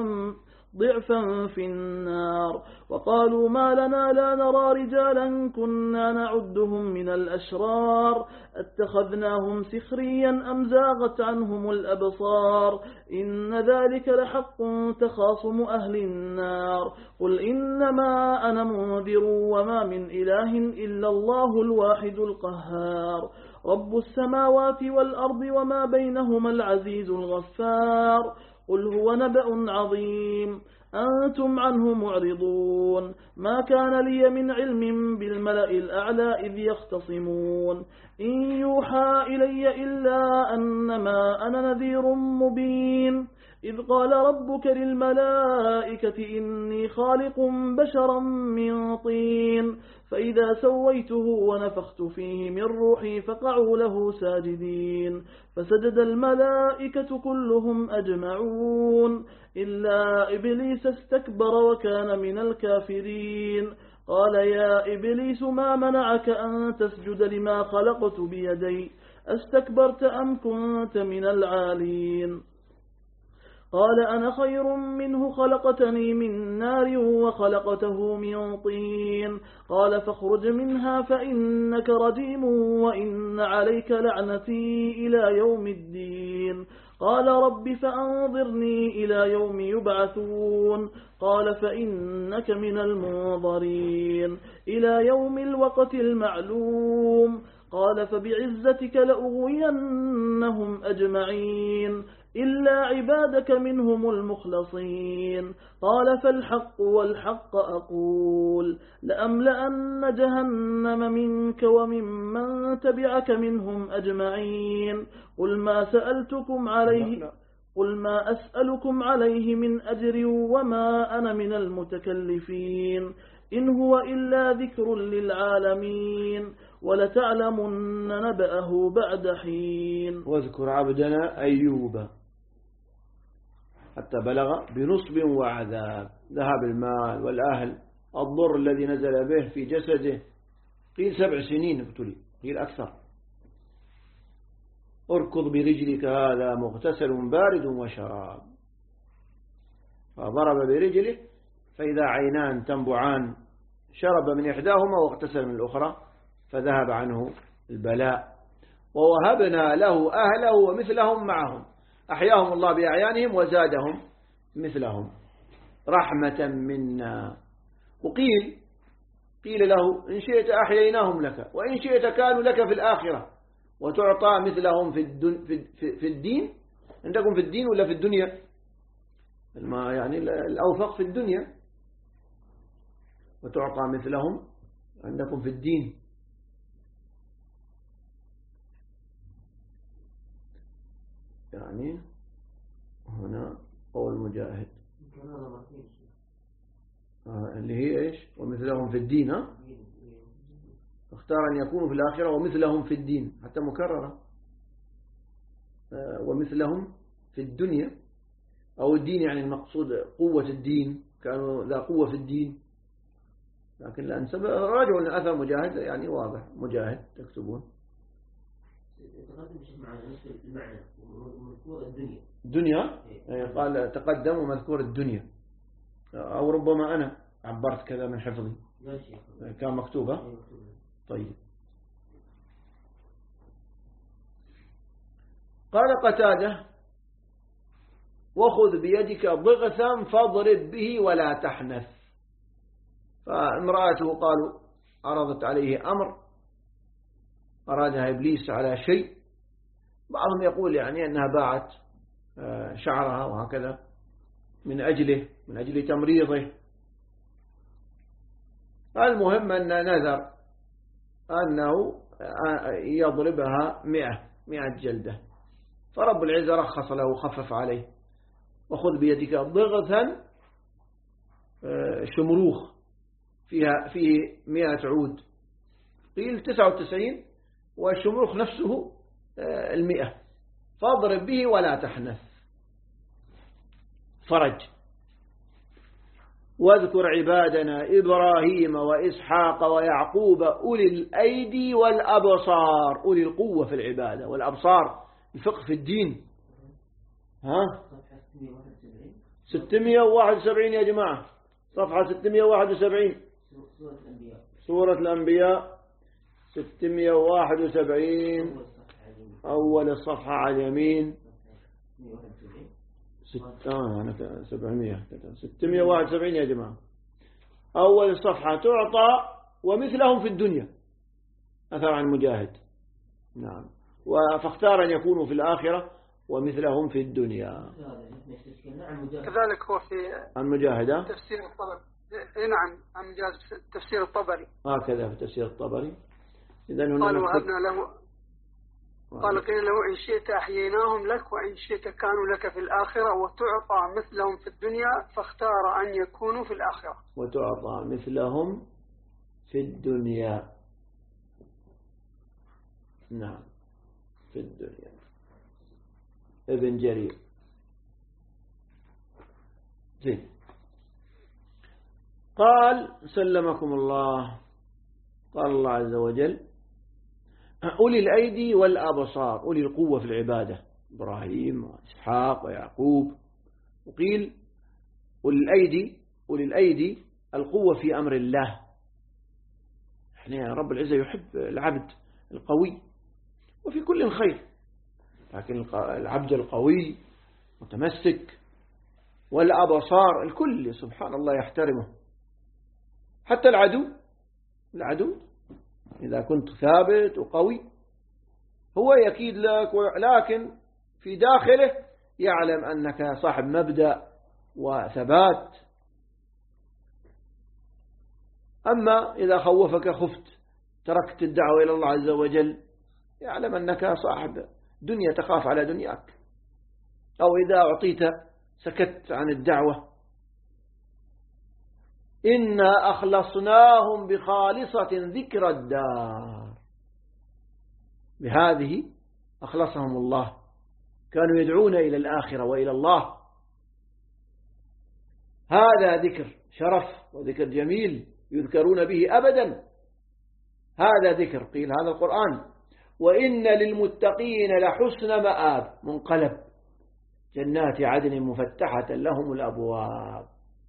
ضعفا في النار. وقالوا ما لنا لا نرى رجالا كنا نعدهم من الأشرار، اتخذناهم سخريا أم زاغت عنهم الأبصار، إن ذلك لحق تخاصم أهل النار. قل إنما أنا منذر وما من إله إلا الله الواحد القهار، رب السماوات والأرض وما بينهما العزيز الغفار. قل هو نبأ عظيم أنتم عنه معرضون، ما كان لي من علم بالملأ الأعلى إذ يختصمون، إن يوحى إلي إلا أنما أنا نذير مبين. إذ قال ربك للملائكة إني خالق بشرا من طين، فإذا سويته ونفخت فيه من روحي فقعوا له ساجدين، فسجد الملائكة كلهم أجمعون إلا إبليس استكبر وكان من الكافرين. قال يا إبليس ما منعك أن تسجد لما خلقت بيدي، أستكبرت أم كنت من العالين؟ قال أنا خير منه خلقتني من نار وخلقته من طين قال فاخرج منها فإنك رجيم وإن عليك لعنتي إلى يوم الدين قال رب فأنظرني إلى يوم يبعثون قال فإنك من المنظرين إلى يوم الوقت المعلوم قال فبعزتك لأغوينهم أجمعين إلا عبادك منهم المخلصين قال فالحق والحق أقول لأملأن جهنم منك وممن تبعك منهم أجمعين قل ما أسألكم عليه من أجر وما أنا من المتكلفين إن هو إلا ذكر للعالمين ولتعلمن نبأه بعد حين. واذكر عبدنا أيوب حتى بلغ بنصب وعذاب، ذهب المال والأهل، الضر الذي نزل به في جسده، قيل 7 سنين ابتلي، قيل أكثر. اركض برجلك هذا مغتسل بارد وشراب، فضرب برجله فإذا عينان تنبعان، شرب من إحداهما واغتسل من الأخرى فذهب عنه البلاء. ووهبنا له أهله ومثلهم معهم، أحياهم الله بأعيانهم وزادهم مثلهم رحمة منا. قيل له إن شئت أحييناهم لك وإن شئت كانوا لك في الآخرة وتعطى مثلهم في الدين. عندكم في الدين ولا في الدنيا؟ يعني الأوفق في الدنيا، وتعطى مثلهم عندكم في الدين. يعني هنا قول مجاهد اللي هي إيش؟ ومثلهم في الدين، اختار أن يكونوا في الآخرة ومثلهم في الدين، حتى مكررة ومثلهم في الدنيا أو الدين، يعني المقصود قوة الدين، كانوا ذا قوة في الدين. لكن لا أنسب راجعوا لأثر مجاهد، يعني واضح مجاهد تكتبون الدنيا قال تقدم ومذكور الدنيا، أو ربما أنا عبرت كذا من حفظي كان مكتوبة. طيب. قال قتادة وخذ بيدك ضغثا فاضرب به ولا تحنث. فامرأته قالوا عرضت عليه أمر أرادها إبليس على شيء، بعضهم يقول يعني أنها باعت شعرها وهكذا من أجل تمريضه. المهم أن نذر أنه يضربها 100 جلدة، فرب العزة رخص له وخفف عليه. وخذ بيدك ضغثا، شمروخ فيه 100 عود، قيل 99 والشمروخ نفسه 100، فاضرب به ولا تحنث. فرج. واذكر عبادنا إبراهيم وإسحاق ويعقوب أولي الأيدي والأبصار، أولي القوة في العبادة والأبصار، الفقه في الدين. 671 يا جماعة، صفحة 671 سورة الأنبياء 671 أول الصفحة على اليمين. 671 يا جماعة، أول الصفحة. تعطى ومثلهم في الدنيا، أثر عن مجاهد. نعم. فاختار أن يكونوا في الآخرة ومثلهم في الدنيا. كذلك هو في عن مجاهد تفسير الطبري. نعم، عن مجاهد تفسير الطبري هكذا في تفسير الطبري. إذن قال وهبنا له، قال قيل له إن شئت أحييناهم لك وإن شئت كانوا لك في الآخرة وتعطى مثلهم في الدنيا، فاختار أن يكونوا في الآخرة. وتعطى مثلهم في الدنيا. نعم، في الدنيا. ابن جرير. زين. قال سلمكم الله، قال الله عز وجل أولي الأيدي والأبصار، أولي القوة في العبادة، إبراهيم وإسحاق ويعقوب وقيل أولي الأيدي القوة في أمر الله. يعني رب العزة يحب العبد القوي وفي كل خير، لكن العبد القوي متمسك والأبصار الكل سبحان الله يحترمه، حتى العدو إذا كنت ثابت وقوي هو يكيد لك، لكن في داخله يعلم أنك صاحب مبدأ وثبات. أما إذا خوفك خفت تركت الدعوة إلى الله عز وجل، يعلم أنك صاحب دنيا تخاف على دنياك. أو إذا أعطيت سكت عن الدعوة. إنا أخلصناهم بخالصة ذكر الدار، بهذه أخلصهم الله، كانوا يدعون إلى الآخرة وإلى الله. هذا ذكر شرف وذكر جميل يذكرون به أبدا، هذا ذكر. قيل هذا القرآن. وإن للمتقين لحسن مآب، منقلب، جنات عدن مفتحة لهم الأبواب.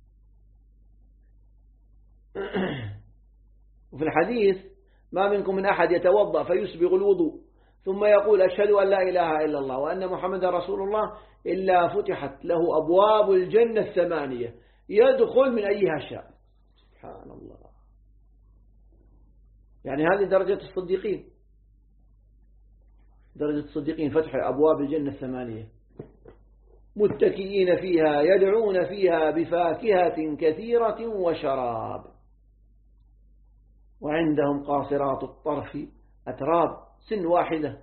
وفي الحديث ما منكم من أحد يتوضأ فيسبغ الوضوء ثم يقول أشهد أن لا إله إلا الله وأن محمد رسول الله إلا فتحت له أبواب الجنة الثمانية يدخل من أيها شاء. سبحان الله. يعني هذه درجة الصديقين، درجة الصديقين، فتح أبواب الجنة الثمانية. متكئين فيها يدعون فيها بفاكهة كثيرة وشراب، وعندهم قاصرات الطرف أتراب، سن واحدة.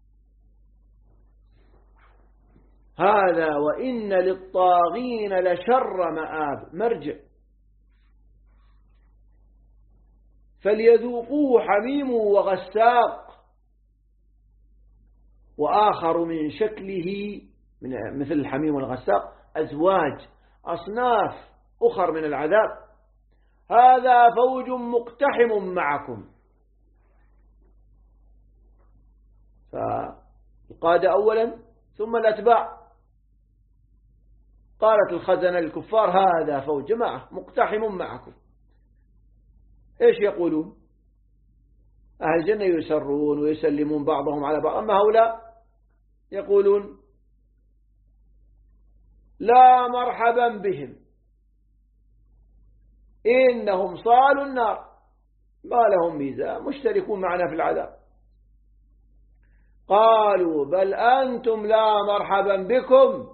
هذا وإن للطاغين لشر مآب، مرجع. فليذوقوه حميم وغساق، وآخر من شكله مثل الحميم والغساق أزواج، أصناف أخر من العذاب. هذا فوج مقتحم معكم. فالقادة أولا ثم الأتباع. قالت الخزنة للكفار هذا فوج جماعة مقتحم معكم. إيش يقولون؟ أهل الجنة يسرون ويسلمون بعضهم على بعض، أما هؤلاء يقولون لا مرحبا بهم إنهم صالوا النار، ما لهم ميزة، مشتركون معنا في العذاب. قالوا بل أنتم لا مرحبا بكم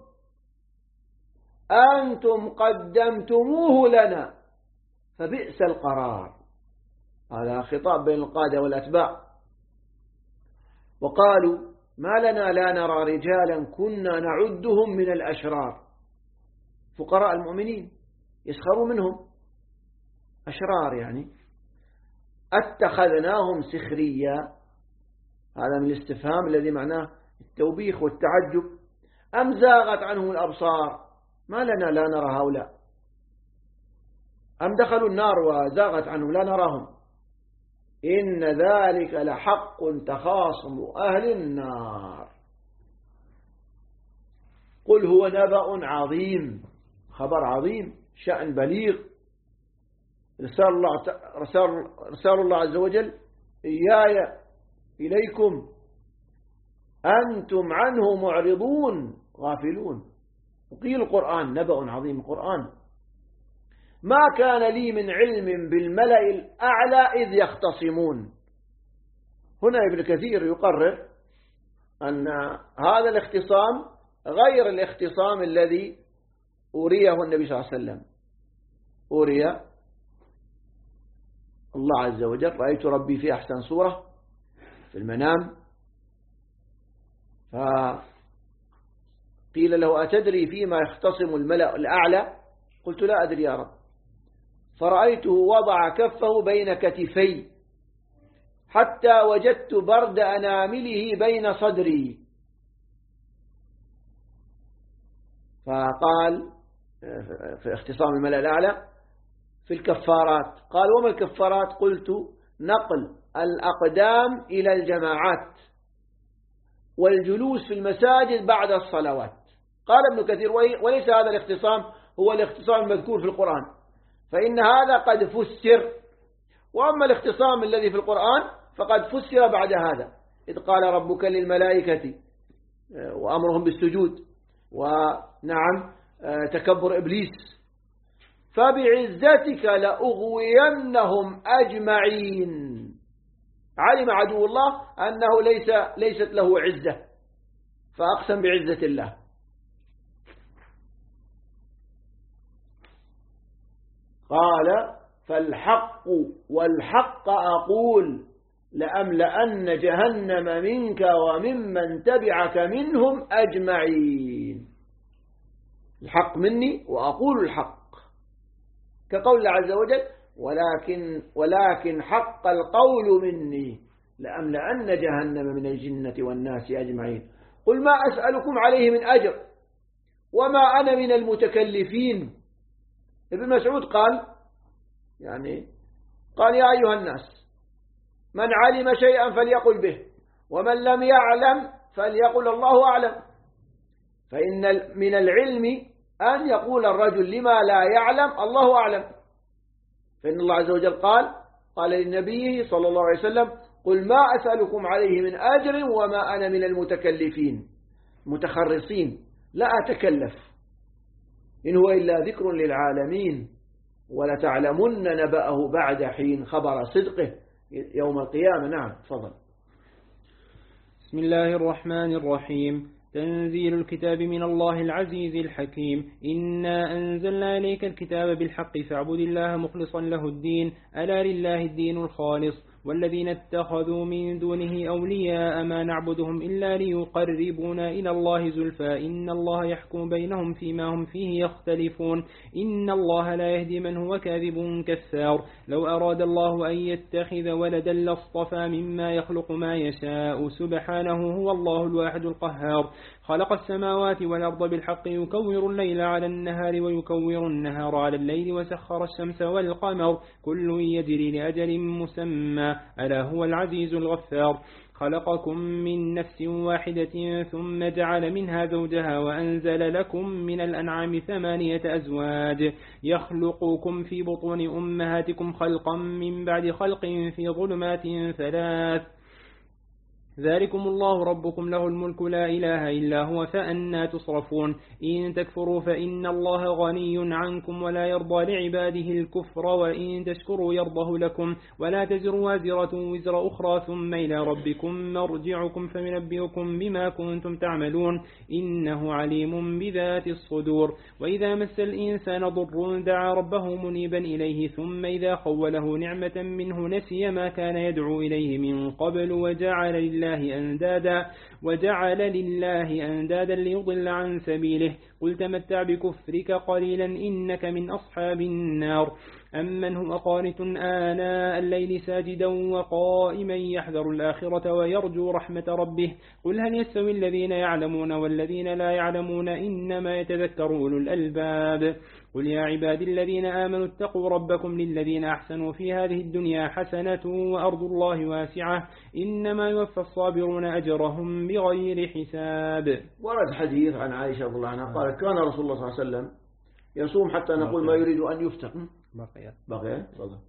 أنتم قدمتموه لنا فبئس القرار. هذا خطاب بين القادة والأتباع. وقالوا ما لنا لا نرى رجالا كنا نعدهم من الأشرار، فقراء المؤمنين يسخروا منهم، أشرار يعني. اتخذناهم سخريا، هذا من الاستفهام الذي معناه التوبيخ والتعجب. أم زاغت عنهم الأبصار، ما لنا لا نرى هؤلاء. أم دخلوا النار وزاغت عنهم لا نراهم. إن ذلك لحق تخاصم أهل النار. قل هو نبأ عظيم، خبر عظيم، شأن بليغ، رسال الله عز وجل إياي إليكم أنتم عنه معرضون غافلون. وقيل القرآن نبأ عظيم، القرآن. ما كان لي من علم بالملأ الأعلى إذ يختصمون. هنا ابن كثير يقرر أن هذا الاختصام غير الاختصام الذي أوريه النبي صلى الله عليه وسلم. أوري الله عز وجل رأيت ربي في أحسن صورة في المنام، فقيل له أتدري فيما يختصم الملأ الأعلى؟ قلت لا أدري يا رب. فرأيته وضع كفه بين كتفي حتى وجدت برد أنامله بين صدري. فقال في اختصام الملأ الأعلى في الكفارات. قال وما الكفارات؟ قلت نقل الأقدام إلى الجماعات والجلوس في المساجد بعد الصلوات. قال ابن كثير وليس هذا الاختصام هو الاختصام المذكور في القرآن، فإن هذا قد فسر، وأما الاختصام الذي في القرآن فقد فسر بعد هذا، إذ قال ربك للملائكة وأمرهم بالسجود، ونعم تكبر إبليس، فبعزتك لأغوينهم أجمعين. علم عدو الله أنه ليست له عزة فأقسم بعزة الله. قال فالحق والحق أقول لأملأن جهنم منك وممن تبعك منهم أجمعين. الحق مني وأقول الحق، كقول الله عز وجل ولكن حق القول مني لأملأن جهنم من الجنة والناس أجمعين. قل ما أسألكم عليه من أجر وما أنا من المتكلفين. ابن مسعود قال يا أيها الناس من علم شيئا فليقل به، ومن لم يعلم فليقل الله أعلم. فإن من العلم أن يقول الرجل لما لا يعلم الله أعلم، فإن الله عز وجل قال للنبي صلى الله عليه وسلم قل ما أسألكم عليه من أجر وما أنا من المتكلفين، متخرصين لا أتكلف، إن هو إلا ذكر للعالمين ولتعلمن نبأه بعد حين، خبر صدقه يوم القيامة. نعم تفضل. بسم الله الرحمن الرحيم. تنزيل الكتاب من الله العزيز الحكيم. إنا أنزلنا إليك الكتاب بالحق فاعبد الله مخلصا له الدين، ألا لله الدين الخالص. والذين اتخذوا من دونه أولياء ما نعبدهم إلا ليقربونا إلى الله زلفى إن الله يحكم بينهم فيما هم فيه يختلفون إن الله لا يهدي من هو كاذب كفار. لو أراد الله أن يتخذ ولدا لاصطفى مما يخلق ما يشاء سبحانه هو الله الواحد القهار. خلق السماوات والأرض بالحق يكور الليل على النهار ويكور النهار على الليل وسخر الشمس والقمر كل يجري لأجل مسمى ألا هو العزيز الغفار. خلقكم من نفس واحدة ثم جعل منها زوجها وأنزل لكم من الأنعام 8 أزواج يخلقكم في بطون أمهاتكم خلقا من بعد خلق في ظلمات 3 ذلكم الله ربكم له الملك لا إله إلا هو فأنا تصرفون. إن تكفروا فإن الله غني عنكم ولا يرضى لعباده الكفر وإن تشكروا يرضه لكم ولا تزر وازرة وزر أخرى ثم إلى ربكم مرجعكم فينبئكم بما كنتم تعملون إنه عليم بذات الصدور. وإذا مس الإنسان ضر دعا ربه منيبا إليه ثم إذا خوله نعمة منه نسي ما كان يدعو إليه من قبل وجعل لله أندادا ليضل عن سبيله. قل تمتع بكفرك قليلا إنك من أصحاب النار. أمن هو قانت آناء الليل ساجدا وقائما يحذر الآخرة ويرجو رحمة ربه. قل هل يستوي الذين يعلمون والذين لا يعلمون إنما يتذكر أولو الألباب. قل يا عبادي الذين آمنوا اتقوا ربكم للذين أحسنوا في هذه الدنيا حسنة وأرض الله واسعة إنما يوفى الصابرون أجرهم بغير حساب. ورد حديث عن عائشة رضي الله عنها قالت كان رسول الله صلى الله عليه وسلم يصوم حتى نقول ما يريد أن يفتق. بقي.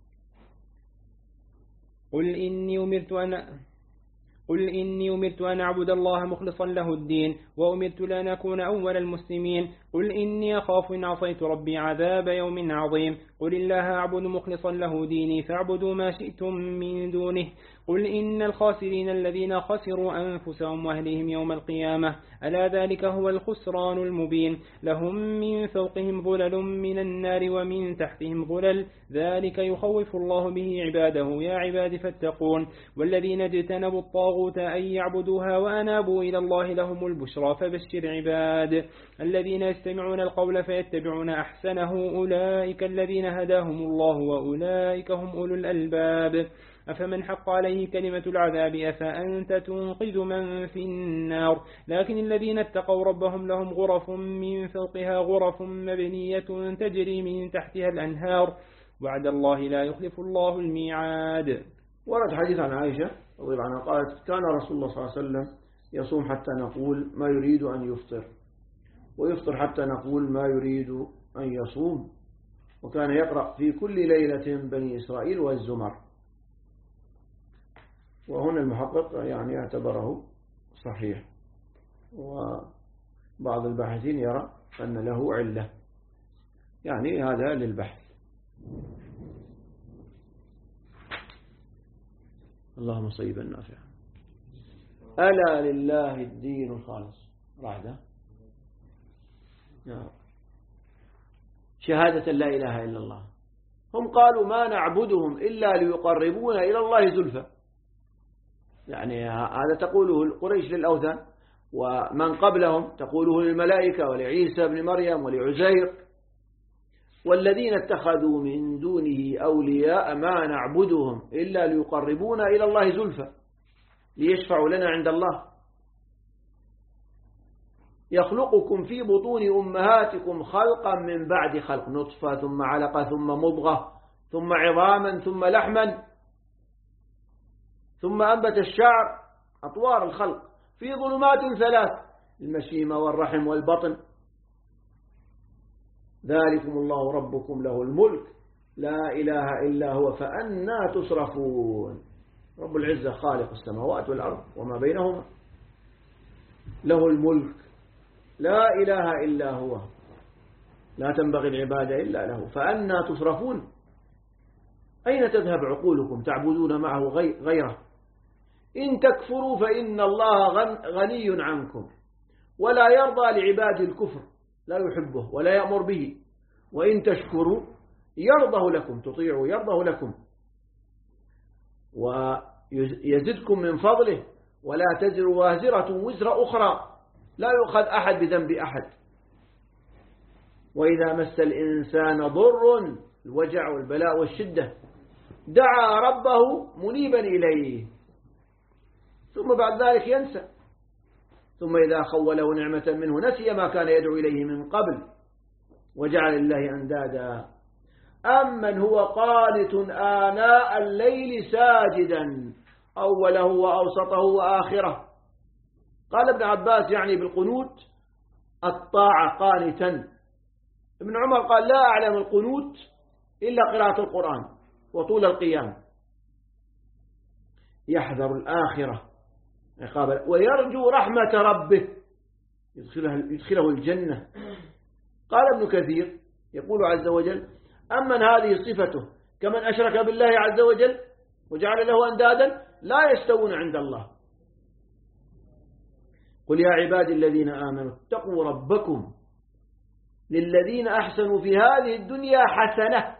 قل إني أمرت أن أعبد الله مخلصا له الدين وأمرت لأن أكون أول المسلمين. قل إني أخاف إن عصيت ربي عذاب يوم عظيم. قل الله أعبد مخلصا له ديني فاعبدوا ما شئتم من دونه. قل إن الخاسرين الذين خسروا أنفسهم وأهلهم يوم القيامة ألا ذلك هو الخسران المبين. لهم من فوقهم ظلل من النار ومن تحتهم ظلل ذلك يخوف الله به عباده يا عباد فاتقون. والذين اجتنبوا الطاغوت أن يعبدوها وأنابوا إلى الله لهم البشرى فبشر عباد. الذين يستمعون القول فيتبعون أحسنه أولئك الذين هداهم الله وأولئك هم أولو الألباب. أفمن حق عليه كلمة العذاب أفأنت تنقذ من في النار. لكن الذين اتقوا ربهم لهم غرف من فوقها غرف مبنية تجري من تحتها الأنهار وعد الله لا يخلف الله الميعاد. ورد حديث عن عائشة رضي الله عنها قالت كان رسول الله صلى الله عليه وسلم يصوم حتى نقول ما يريد أن يفطر. ويفطر حتى نقول ما يريد أن يصوم. وكان يقرأ في كل ليلة بني إسرائيل والزمر. وهنا المحقق يعني اعتبره صحيح، وبعض الباحثين يرى أن له علة، يعني هذا للبحث. اللهم صيبا نافعا. ألا لله الدين الخالص. رعدة شهادة لا إله إلا الله. هم قالوا ما نعبدهم إلا ليقربونا إلى الله زلفى، يعني هذا تقوله قريش للأوثان، ومن قبلهم تقوله للملائكة ولعيسى بن مريم ولعزير. والذين اتخذوا من دونه أولياء ما نعبدهم إلا ليقربونا إلى الله زلفى ليشفعوا لنا عند الله. يخلقكم في بطون أمهاتكم خلقا من بعد خلق، نطفة ثم علقة ثم مضغة ثم عظاما ثم لحما ثم أنبت الشعر، أطوار الخلق في ظلمات 3، المشيمة والرحم والبطن. ذلكم الله ربكم له الملك لا إله إلا هو فأنا تصرفون. رب العزة خالق السماوات والأرض وما بينهما، له الملك لا إله إلا هو، لا تنبغي العبادة إلا له، فأنا تصرفون. أين تذهب عقولكم تعبدون معه غيره؟ إن تكفروا فإن الله غني عنكم ولا يرضى لعباده الكفر، لا يحبه ولا يأمر به. وإن تشكروا يرضه لكم، تطيعوا يرضه لكم ويزدكم من فضله ولا تزر وازرة وزر أخرى، لا يؤخذ أحد بذنب أحد. وإذا مس الإنسان ضر، الوجع والبلاء والشدة، دعا ربه منيبا إليه ثم بعد ذلك ينسى، ثم إذا خوله نعمة منه نسي ما كان يدعو إليه من قبل وجعل الله أندادا. أمن هو قانت آناء الليل ساجدا أوله وأوسطه وآخره. قال ابن عباس يعني بالقنوت الطاعة قانتا. ابن عمر قال لا أعلم القنوت إلا قراءة القرآن وطول القيام. يحذر الآخرة ويرجو رحمة ربه يدخله الجنة. قال ابن كثير يقول عز وجل أمن هذه صفته كمن أشرك بالله عز وجل وجعل له أندادا لا يستوون عند الله. قل يا عبادي الذين آمنوا اتقوا ربكم للذين أحسنوا في هذه الدنيا حسنة.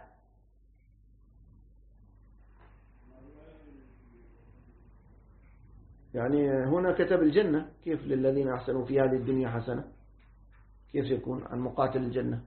يعني هنا كتب الجنة، كيف للذين أحسنوا في هذه الدنيا حسنة؟ كيف يكون عن مقاتل الجنة؟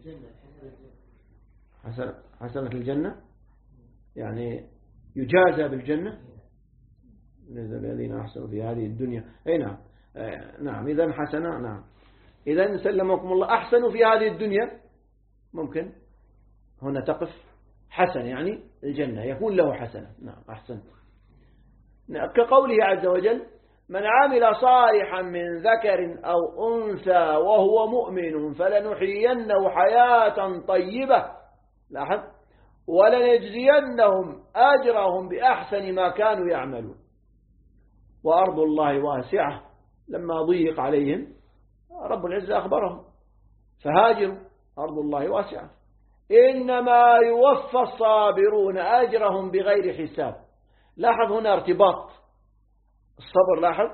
حسنة الجنة يعني يجازى بالجنة الذين أحسنوا في هذه الدنيا. أي نعم، نعم إذن حسنة. نعم إذن سلمكم الله أحسنوا في هذه الدنيا، ممكن هنا تقف حسن يعني الجنة يكون له حسنة. نعم أحسنت. كقوله عز وجل من عمل صالحا من ذكر أو أنثى وهو مؤمن فلنحيينه حياة طيبة، لاحظ، ولنجزينهم أجرهم بأحسن ما كانوا يعملون. وأرض الله واسعة، لما ضيق عليهم رب العزة أخبرهم فهاجروا، أرض الله واسعة. إنما يوفى الصابرون أجرهم بغير حساب. لاحظ هنا ارتباط الصبر، لاحظ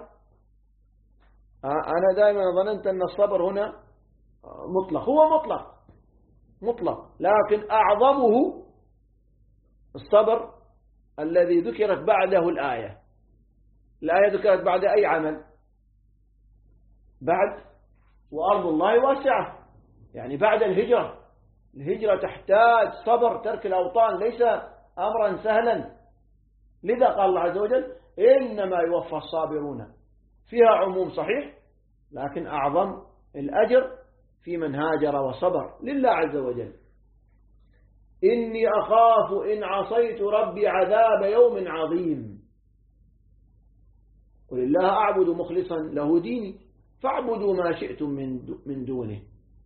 أنا دائما ظننت أن الصبر هنا مطلق، هو مطلق لكن أعظمه الصبر الذي ذكرت بعده الآية ذكرت بعد أي عمل؟ بعد وأرض الله واسعة، يعني بعد الهجرة تحتاج صبر، ترك الأوطان ليس أمرا سهلا. لذا قال الله عز وجل إنما يوفى الصابرون، فيها عموم صحيح لكن أعظم الأجر في من هاجر وصبر لله عز وجل. إني أخاف إن عصيت ربي عذاب يوم عظيم. قل الله أعبد مخلصا له ديني، فاعبدوا ما شئتم من دونه.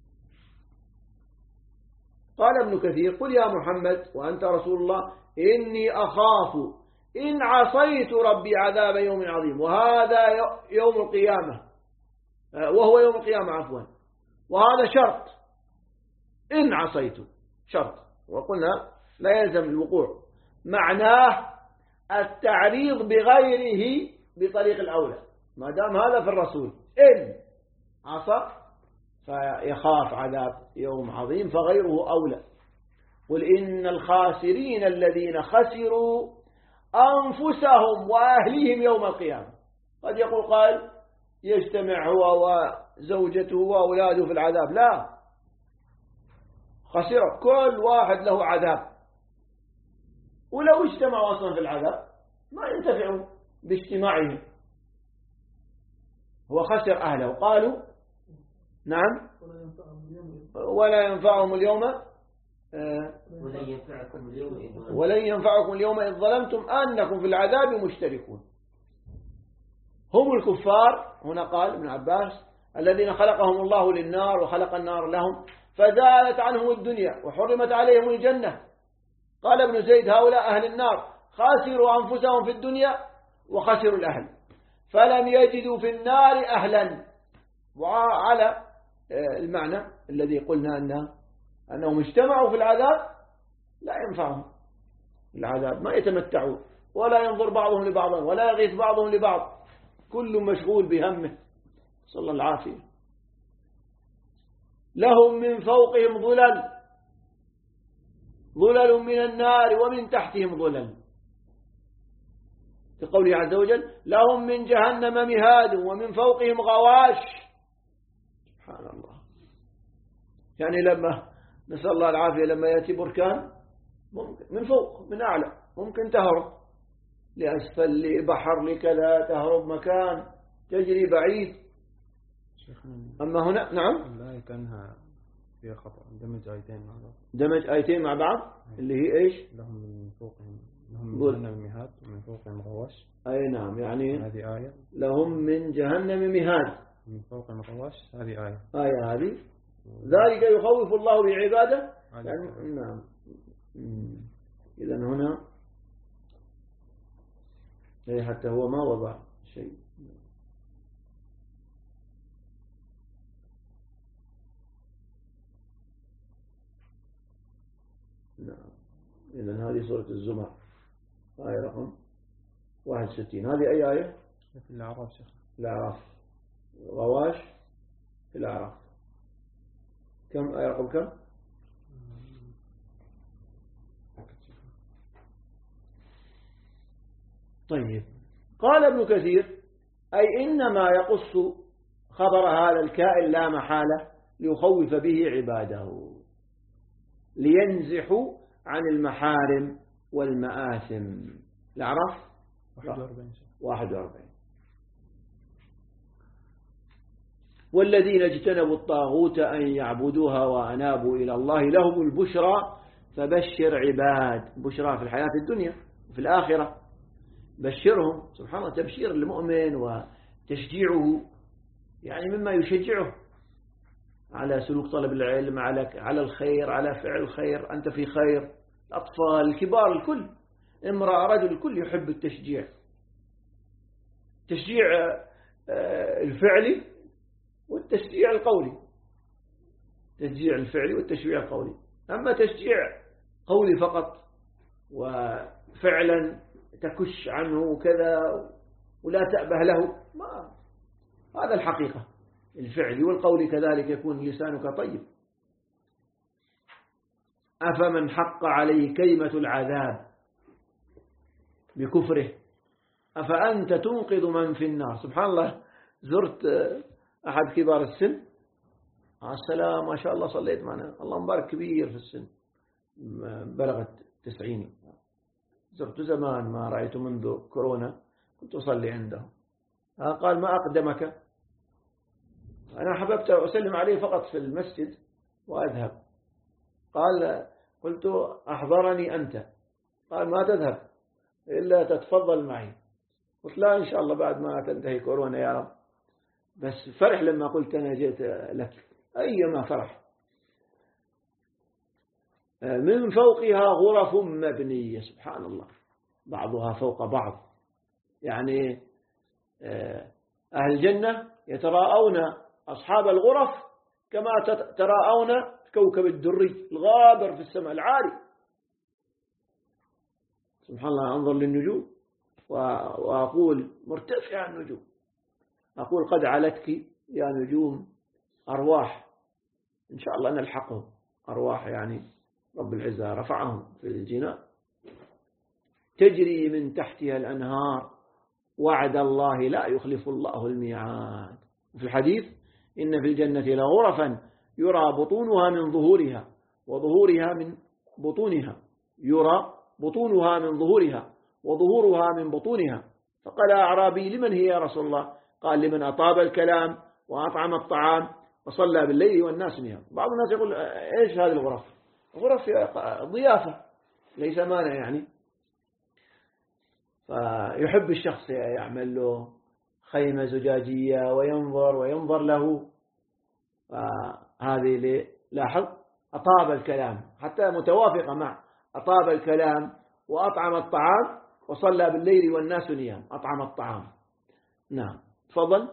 قال ابن كثير: قل يا محمد وأنت رسول الله إني أخاف إن عصيت ربي عذاب يوم عظيم، وهذا يوم القيامة، وهو يوم القيامة عفوا، وهذا شرط إن عصيت شرط، وقلنا لا يلزم الوقوع، معناه التعريض بغيره بطريق الأولى، ما دام هذا في الرسول إن عصى فيخاف عذاب يوم عظيم فغيره أولى. قل إن الخاسرين الذين خسروا أنفسهم وأهليهم يوم القيامة. قد يقول قائل يجتمع هو وزوجته وأولاده في العذاب، لا، خسر كل واحد له عذاب، ولو اجتمعوا أصلا في العذاب ما ينتفعوا باجتماعهم، هو خسر أهله. قالوا نعم ولا ينفعهم اليوم ولن ينفعكم اليوم إذ ظلمتم أنكم في العذاب مشتركون. هم الكفار هنا قال ابن عباس الذين خلقهم الله للنار وخلق النار لهم فزالت عنهم الدنيا وحرمت عليهم الجنة. قال ابن زيد هؤلاء أهل النار خاسروا أنفسهم في الدنيا وخسروا الأهل فلم يجدوا في النار أهلا. وعلى المعنى الذي قلنا أنهم اجتمعوا في العذاب لا ينفعهم العذاب، ما يتمتعوا ولا ينظر بعضهم لبعض ولا يغيث بعضهم لبعض، كل مشغول بهمه، صلى الله العافية. لهم من فوقهم ظلل من النار ومن تحتهم ظلل، في قوله عز وجل لهم من جهنم مهاد ومن فوقهم غواش. سبحان الله، يعني لما نسأل الله العافية لما يأتي بركان ممكن من فوق من أعلى ممكن تهرب لأسفل لبحر لكذا، تهرب مكان تجري بعيد. أما هنا نعم لا كانها فيها خطأ، دمج آيتين مع بعض، دمج آيتين مع بعض اللي هي إيش؟ لهم من فوقهم لهم من جهنم مهاد ومن فوقهم غواش. أي نعم، يعني هذه آية لهم من جهنم مهاد من فوقهم غواش، هذه آية. هذه ذلك يخوف الله بعباده يعني نعم. إذن هنا حتى هو ما وضع شيء. نعم، إذن هذه سورة الزمر آية رقم 61. هذه أي آية؟ في الأعراف شيخ. الأعراف، غواش في الأعراف. كم آية رقم كم؟ طيب، قال ابن كثير أي إنما يقص خبر هذا الكائن لا محالة ليخوف به عباده لينزحوا عن المحارم والمآثم. الأعراف 41. والذين اجتنبوا الطاغوت أن يعبدوها وأنابوا إلى الله لهم البشرى فبشر عباد. بشرى في الحياة الدنيا وفي الآخرة، بشرهم. سبحان الله، تبشير المؤمن وتشجيعه، يعني مما يشجعه على سلوك طلب العلم، على الخير، على فعل الخير. أنت في خير، الأطفال الكبار الكل، امرأة رجل الكل يحب التشجيع، تشجيع الفعلي والتشجيع القولي، تشجيع الفعلي والتشجيع القولي. أما تشجيع قولي فقط وفعلا تكش عنه وكذا ولا تأبه له، ما هذا الحقيقة. الفعلي والقولي كذلك يكون لسانك طيب. أفمن حق عليه كلمة العذاب بكفره أفأنت تنقذ من في النار. سبحان الله، زرت أحد كبار السن، السلام ما شاء الله، صليت معنا، الله مبارك، كبير في السن، بلغت 90. زرت زمان ما رأيته منذ كورونا، كنت أصلي عنده. قال ما أقدمك؟ أنا حببت أسلم عليه فقط في المسجد وأذهب. قال قلت أحضرني أنت. قال ما تذهب إلا تتفضل معي. قلت لا إن شاء الله بعد ما تنتهي كورونا يا رب بس فرح لما قلت أنا جئت لك، أيما فرح. من فوقها غرف مبنية، سبحان الله، بعضها فوق بعض. يعني أهل الجنة يتراءون أصحاب الغرف كما تراءون كوكب الدري الغابر في السماء العالي. سبحان الله، أنظر للنجوم وأقول مرتفع النجوم، أقول قد علتك يا نجوم أرواح، إن شاء الله نلحقهم، أرواح يعني رب العزة رفعهم في الجنان، تجري من تحتها الأنهار، وعد الله لا يخلف الله الميعاد. في الحديث إن في الجنة لغرفا يرى بطونها من ظهورها وظهورها من بطونها، يرى بطونها من ظهورها وظهورها من بطونها. فقال أعرابي لمن هي يا رسول الله؟ قال لمن أطاب الكلام وأطعم الطعام وصلى بالليل والناس نيام. بعض الناس يقول إيش هذه الغرف؟ غرف ضيافة ليس مانع يعني، فيحب الشخص يعمل له خيمة زجاجية وينظر له، فهذه لاحظ أطاب الكلام حتى متوافقة مع أطاب الكلام وأطعم الطعام وصلى بالليل والناس نيام، أطعم الطعام. نعم تفضل.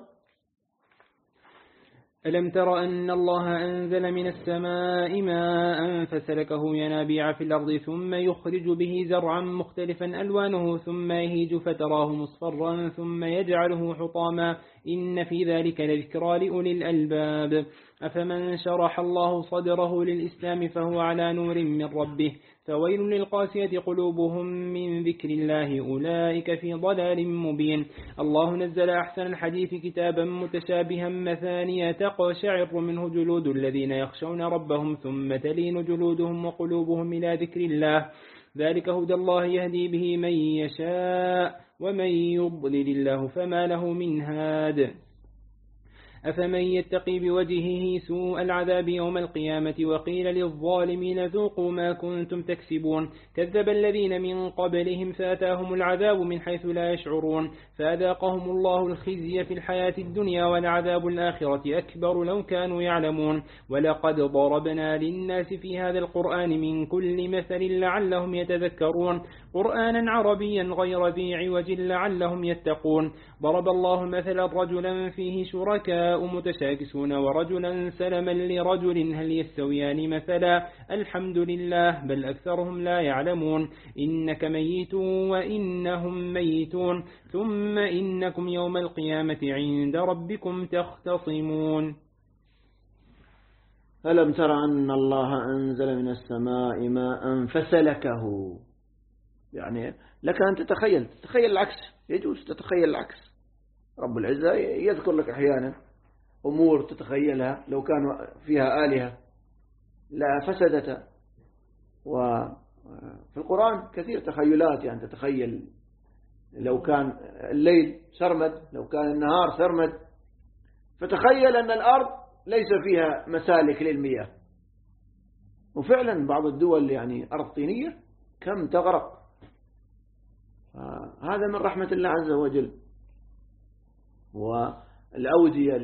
ألم تر أن الله أنزل من السماء ماء فسلكه ينابيع في الأرض ثم يخرج به زرعا مختلفا ألوانه ثم يهيج فتراه مصفرا ثم يجعله حطاما إن في ذلك لذكرى لأولي الألباب. أفمن شرح الله صدره للإسلام فهو على نور من ربه فويل للقاسية قلوبهم من ذكر الله أولئك في ضلال مبين. الله نزل أحسن الحديث كتابا متشابها مثانية تقشعر منه جلود الذين يخشون ربهم ثم تلين جلودهم وقلوبهم إلى ذكر الله ذلك هدى الله يهدي به من يشاء ومن يضلل الله فما له من هاد. أفمن يتقي بوجهه سوء العذاب يوم القيامة وقيل للظالمين ذوقوا ما كنتم تكسبون كذب الذين من قبلهم فأتاهم العذاب من حيث لا يشعرون فأذاقهم الله الخزي في الحياة الدنيا والعذاب الآخرة أكبر لو كانوا يعلمون. ولقد ضربنا للناس في هذا القرآن من كل مثل لعلهم يتذكرون قرآنا عربيا غير ذي عوج لعلهم يتقون. ضرب الله مثلا رجلا فيه شركاء متشاكسون ورجلا سلما لرجل هل يستويان مثلا الحمد لله بل أكثرهم لا يعلمون. إنك ميت وإنهم ميتون ثم إنكم يوم القيامة عند ربكم تختصمون. ألم تر أن الله أنزل من السماء ماء فسلكه، يعني لك أن تتخيل العكس، يجوز تتخيل العكس. رب العزة يذكر لك أحيانا أمور تتخيلها لو كان فيها آلهة لا فسدت. وفي القرآن كثير تخيلات، يعني تتخيل لو كان الليل سرمد، لو كان النهار سرمد، فتخيل أن الأرض ليس فيها مسالك للمياه. وفعلا بعض الدول يعني أرض طينية كم تغرق، هذا من رحمة الله عز وجل. والأودية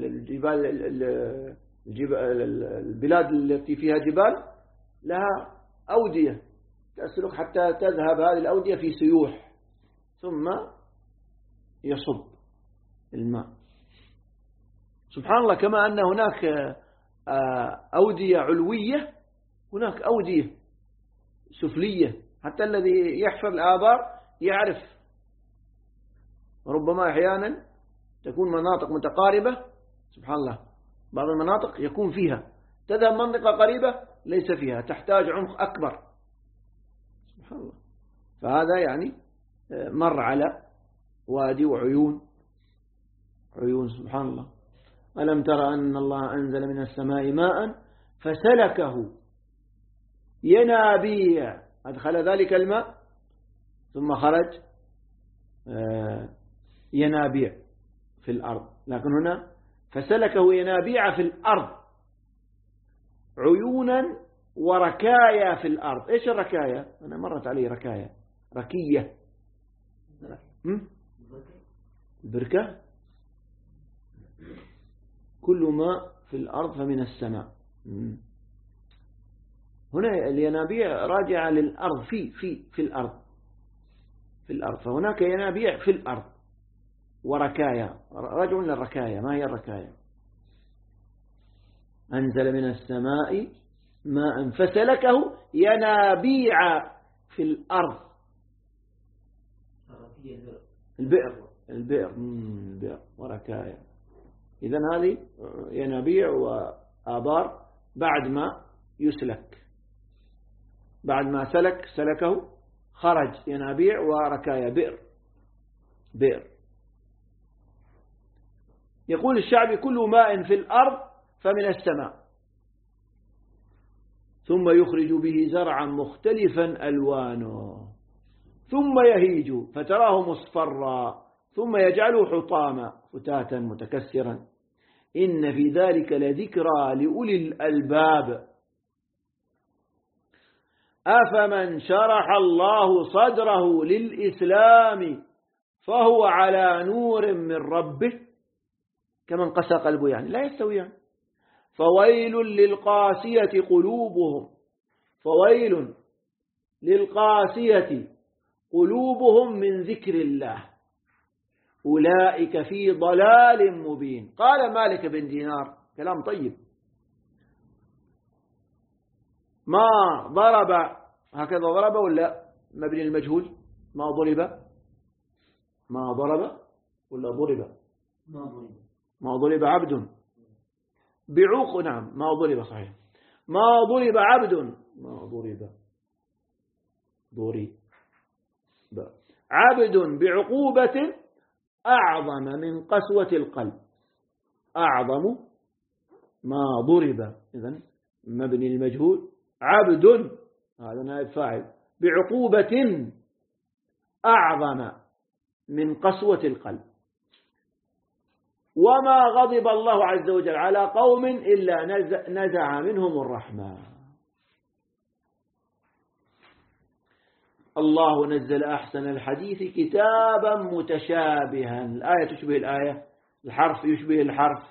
البلاد التي فيها جبال لها أودية تسلك حتى تذهب هذه الأودية في سيوح ثم يصب الماء. سبحان الله، كما أن هناك أودية علوية هناك أودية سفلية، حتى الذي يحفر الآبار يعرف. وربما أحيانا تكون مناطق متقاربة، سبحان الله، بعض المناطق يكون فيها، تذهب منطقة قريبة ليس فيها، تحتاج عمق أكبر، سبحان الله. فهذا يعني مر على وادي وعيون سبحان الله. ألم تر أن الله أنزل من السماء ماء فسلكه ينابيع، أدخل ذلك الماء ثم خرج ينابيع في الأرض، لكن هنا فسلكه ينابيع في الأرض عيونا وركايا في الأرض. إيش الركايا؟ أنا مرت علي ركايا، ركية، البركة كل ما في الأرض فمن السماء. هنا الينابيع راجعة للأرض، في الأرض، في الأرض، فهناك ينابيع في الأرض وركايا، راجع للركايا. ما هي الركايا؟ أنزل من السماء ماء فسلكه ينابيع في الأرض. البئر وركايا. إذن هذه ينابيع وآبار بعد ما يسلك، بعد ما سلكه خرج ينابيع وركايا، بئر. يقول الشعبي: كل ماء في الأرض فمن السماء، ثم يخرج به زرعا مختلفا ألوانه، ثم يهيج فتراه مصفرا، ثم يجعله حطاما فتاتا متكسرا، إن في ذلك لذكرى لأولي الألباب. أفمن شرح الله صدره للإسلام فهو على نور من ربه كمن قسى قلبه، يعني لا يستويان. فويل للقاسية قلوبهم، فويل للقاسية قلوبهم من ذكر الله، أولئك في ضلال مبين. قال مالك بن دينار كلام طيب: ما ضرب، هكذا ضرب ولا مبني المجهول؟ ما ضرب ولا ضرب؟ ما ضرب عبد بعوق، نعم ما ضرب صحيح، ما ضرب عبد، ما ضرب عبد بعقوبة أعظم من قسوة القلب، أعظم ما ضرب. إذن مبني المجهول عبد، هذا نائب فاعل، بعقوبة أعظم من قسوة القلب. وما غضب الله عز وجل على قوم إلا نزع منهم الرحمة. الله نزل أحسن الحديث كتابا متشابها، الآية تشبه الآية، الحرف يشبه الحرف،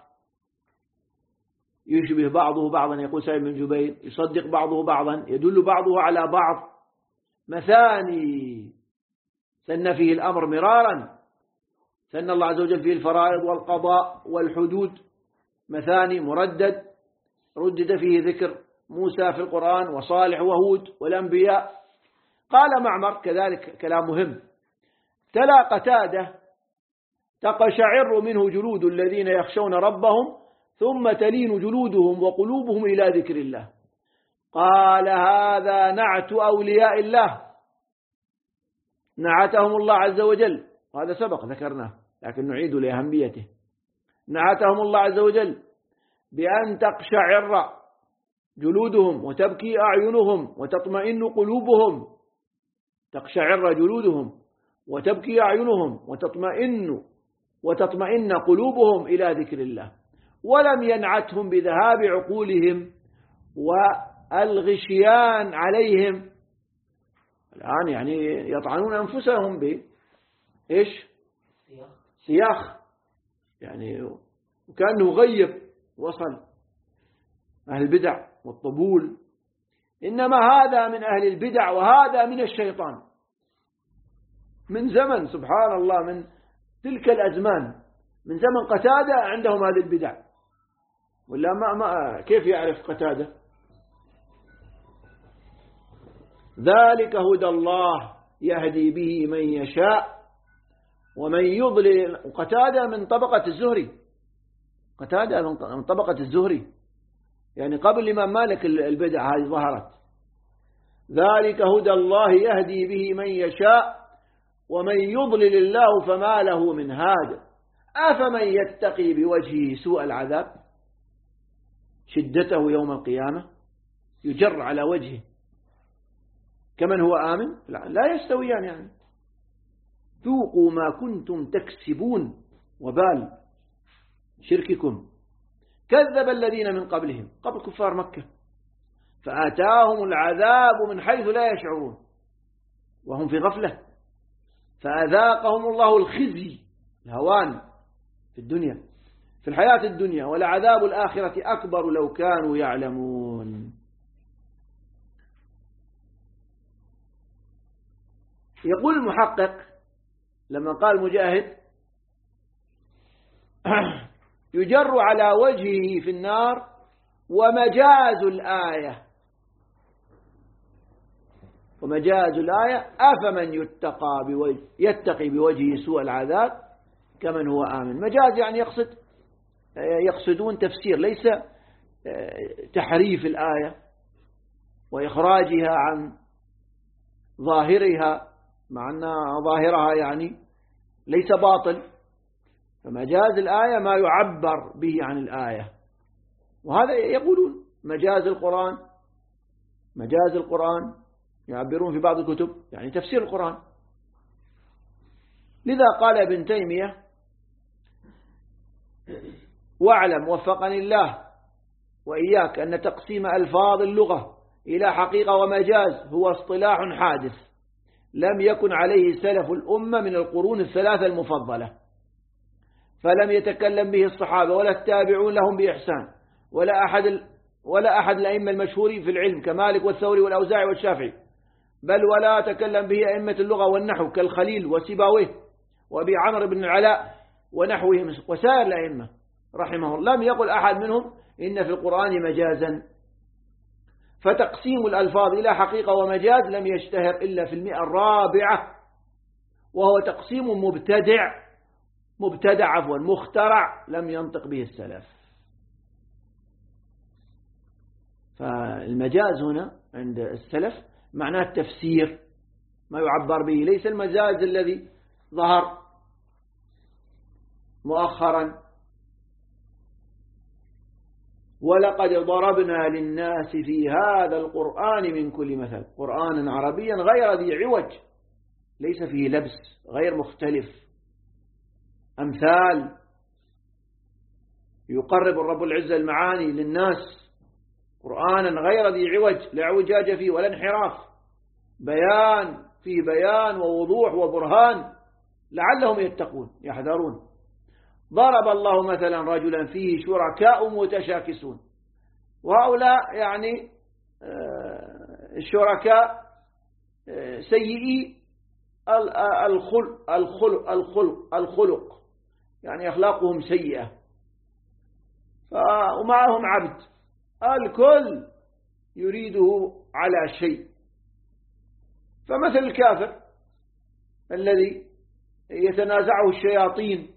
يشبه بعضه بعضا. يقول سعيد بن جبير: يصدق بعضه بعضا، يدل بعضه على بعض. مثاني سن فيه الأمر مرارا، سن الله عز وجل فيه الفرائض والقضاء والحدود، مثاني مردد، ردد فيه ذكر موسى في القرآن وصالح وهود والأنبياء. قال معمر كذلك كلام مهم: تلا قتادة: تقشعر منه جلود الذين يخشون ربهم ثم تلين جلودهم وقلوبهم إلى ذكر الله. قال: هذا نعت أولياء الله، نعتهم الله عز وجل، وهذا سبق ذكرناه لكن نعيد لأهميته. نعتهم الله عز وجل بأن تقشعر جلودهم وتبكي أعينهم وتطمئن قلوبهم، تقشعر جلودهم وتبكي أعينهم وتطمئن قلوبهم إلى ذكر الله. ولم ينعتهم بذهاب عقولهم والغشيان عليهم. الآن يعني يطعنون أنفسهم إيش؟ سياخ، يعني وكأنه غيب وصل أهل البدع والطبول. إنما هذا من أهل البدع وهذا من الشيطان من زمن، سبحان الله، من تلك الأزمان، من زمن قتادة عندهم هذه البدع. ولا ما كيف يعرف قتادة؟ ذلك هدى الله يهدي به من يشاء ومن يضلل. قتادة من طبقة الزهري، قتادة من طبقة الزهري، يعني قبل الإمام مالك البدع هذه ظهرت. ذلك هدى الله يهدي به من يشاء ومن يضلل الله فما له من هاد. أفمن يتقي بوجهه سوء العذاب شدته يوم القيامة يجر على وجهه كمن هو آمن؟ لا يستويان. يعني ذوقوا ما كنتم تكسبون وبال شرككم. كذب الذين من قبلهم، قبل كفار مكة، فآتاهم العذاب من حيث لا يشعرون وهم في غفلة، فأذاقهم الله الخزي، الهوان في الدنيا، في الحياة الدنيا، ولعذاب الآخرة أكبر لو كانوا يعلمون. يقول المحقق لما قال مجاهد يجر على وجهه في النار ومجاز الآية أفمن يتقي بوجهه سوء العذاب كمن هو آمن. مجاز يعني يقصدون تفسير، ليس تحريف الآية وإخراجها عن ظاهرها، مع أن ظاهرها يعني ليس باطل. فمجاز الآية ما يعبر به عن الآية، وهذا يقولون مجاز القرآن يعبرون في بعض الكتب يعني تفسير القرآن. لذا قال ابن تيمية: واعلم وفقني الله وإياك أن تقسيم ألفاظ اللغة إلى حقيقة ومجاز هو اصطلاح حادث لم يكن عليه سلف الأمة من القرون الثلاثة المفضلة، فلم يتكلم به الصحابة ولا التابعون لهم بإحسان ولا أحد الأئمة المشهورين في العلم كمالك والثوري والأوزاعي والشافعي، بل ولا تكلم به أئمة اللغة والنحو كالخليل وسيبويه وأبي عمرو بن العلاء ونحوهم وسائر الأئمة رحمه الله. لم يقل أحد منهم إن في القرآن مجازا. فتقسيم الألفاظ إلى حقيقة ومجاز لم يشتهر إلا في 104، وهو تقسيم مخترع لم ينطق به السلف. فالمجاز هنا عند السلف معناه التفسير، ما يعبر به، ليس المجاز الذي ظهر مؤخرا. ولقد ضربنا للناس في هذا القرآن من كل مثل، قرآنا عربيا غير ذي عوج ليس فيه لبس، غير مختلف، أمثال يقرب الرب العزة المعاني للناس، قرآنا غير ذي عوج لا اعوجاج فيه ولا انحراف، فيه بيان ووضوح وبرهان لعلهم يتقون يحذرون. ضرب الله مثلا رجلا فيه شركاء متشاكسون، وهؤلاء يعني الشركاء سيئي الخلق يعني أخلاقهم سيئة، ومعهم عبد الكل يريده على شيء. فمثل الكافر الذي يتنازعه الشياطين،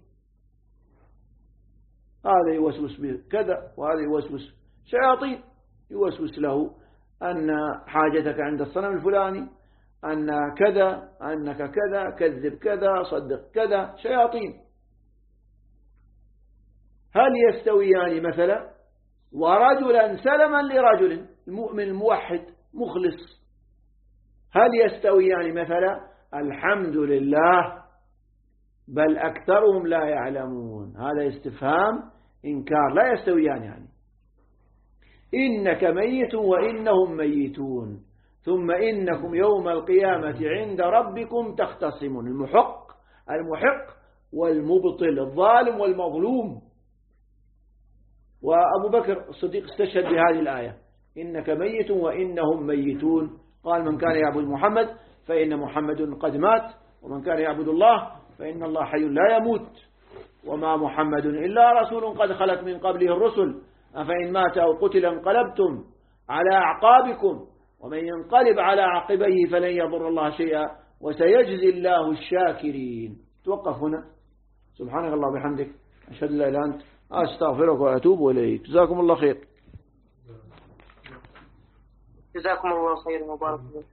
هذا يوسوس به كذا وهذا يوسوس، شياطين يوسوس له أن حاجتك عند الصنم الفلاني، أن كذا، أنك كذا، كذب كذا، صدق كذا، شياطين. هل يستويان مثلا؟ ورجلا سلما لرجل، المؤمن الموحد مخلص، هل يستويان مثلا؟ الحمد لله، بل أكثرهم لا يعلمون. هذا استفهام إنكار، لا يستويان يعني. إنك ميت وإنهم ميتون ثم إنكم يوم القيامة عند ربكم تختصمون. المحق والمبطل، الظالم والمظلوم. وأبو بكر الصديق استشهد بهذه الآية: إنك ميت وإنهم ميتون. قال: من كان يعبد محمد فإن محمد قد مات، ومن كان يعبد الله فإن الله حي لا يموت، وما محمد إلا رسول قد خلت من قبله الرسل أفإن مات أو قتل انقلبتم على أعقابكم ومن ينقلب على عقبيه فلن يضر الله شيئا وسيجزي الله الشاكرين. توقف هنا. سبحانك الله وبحمدك، أشهد أن لا إله إلا أنت، أستغفرك وأتوب إليك. جزاكم الله خير. جزاكم الله خير وبارك الله.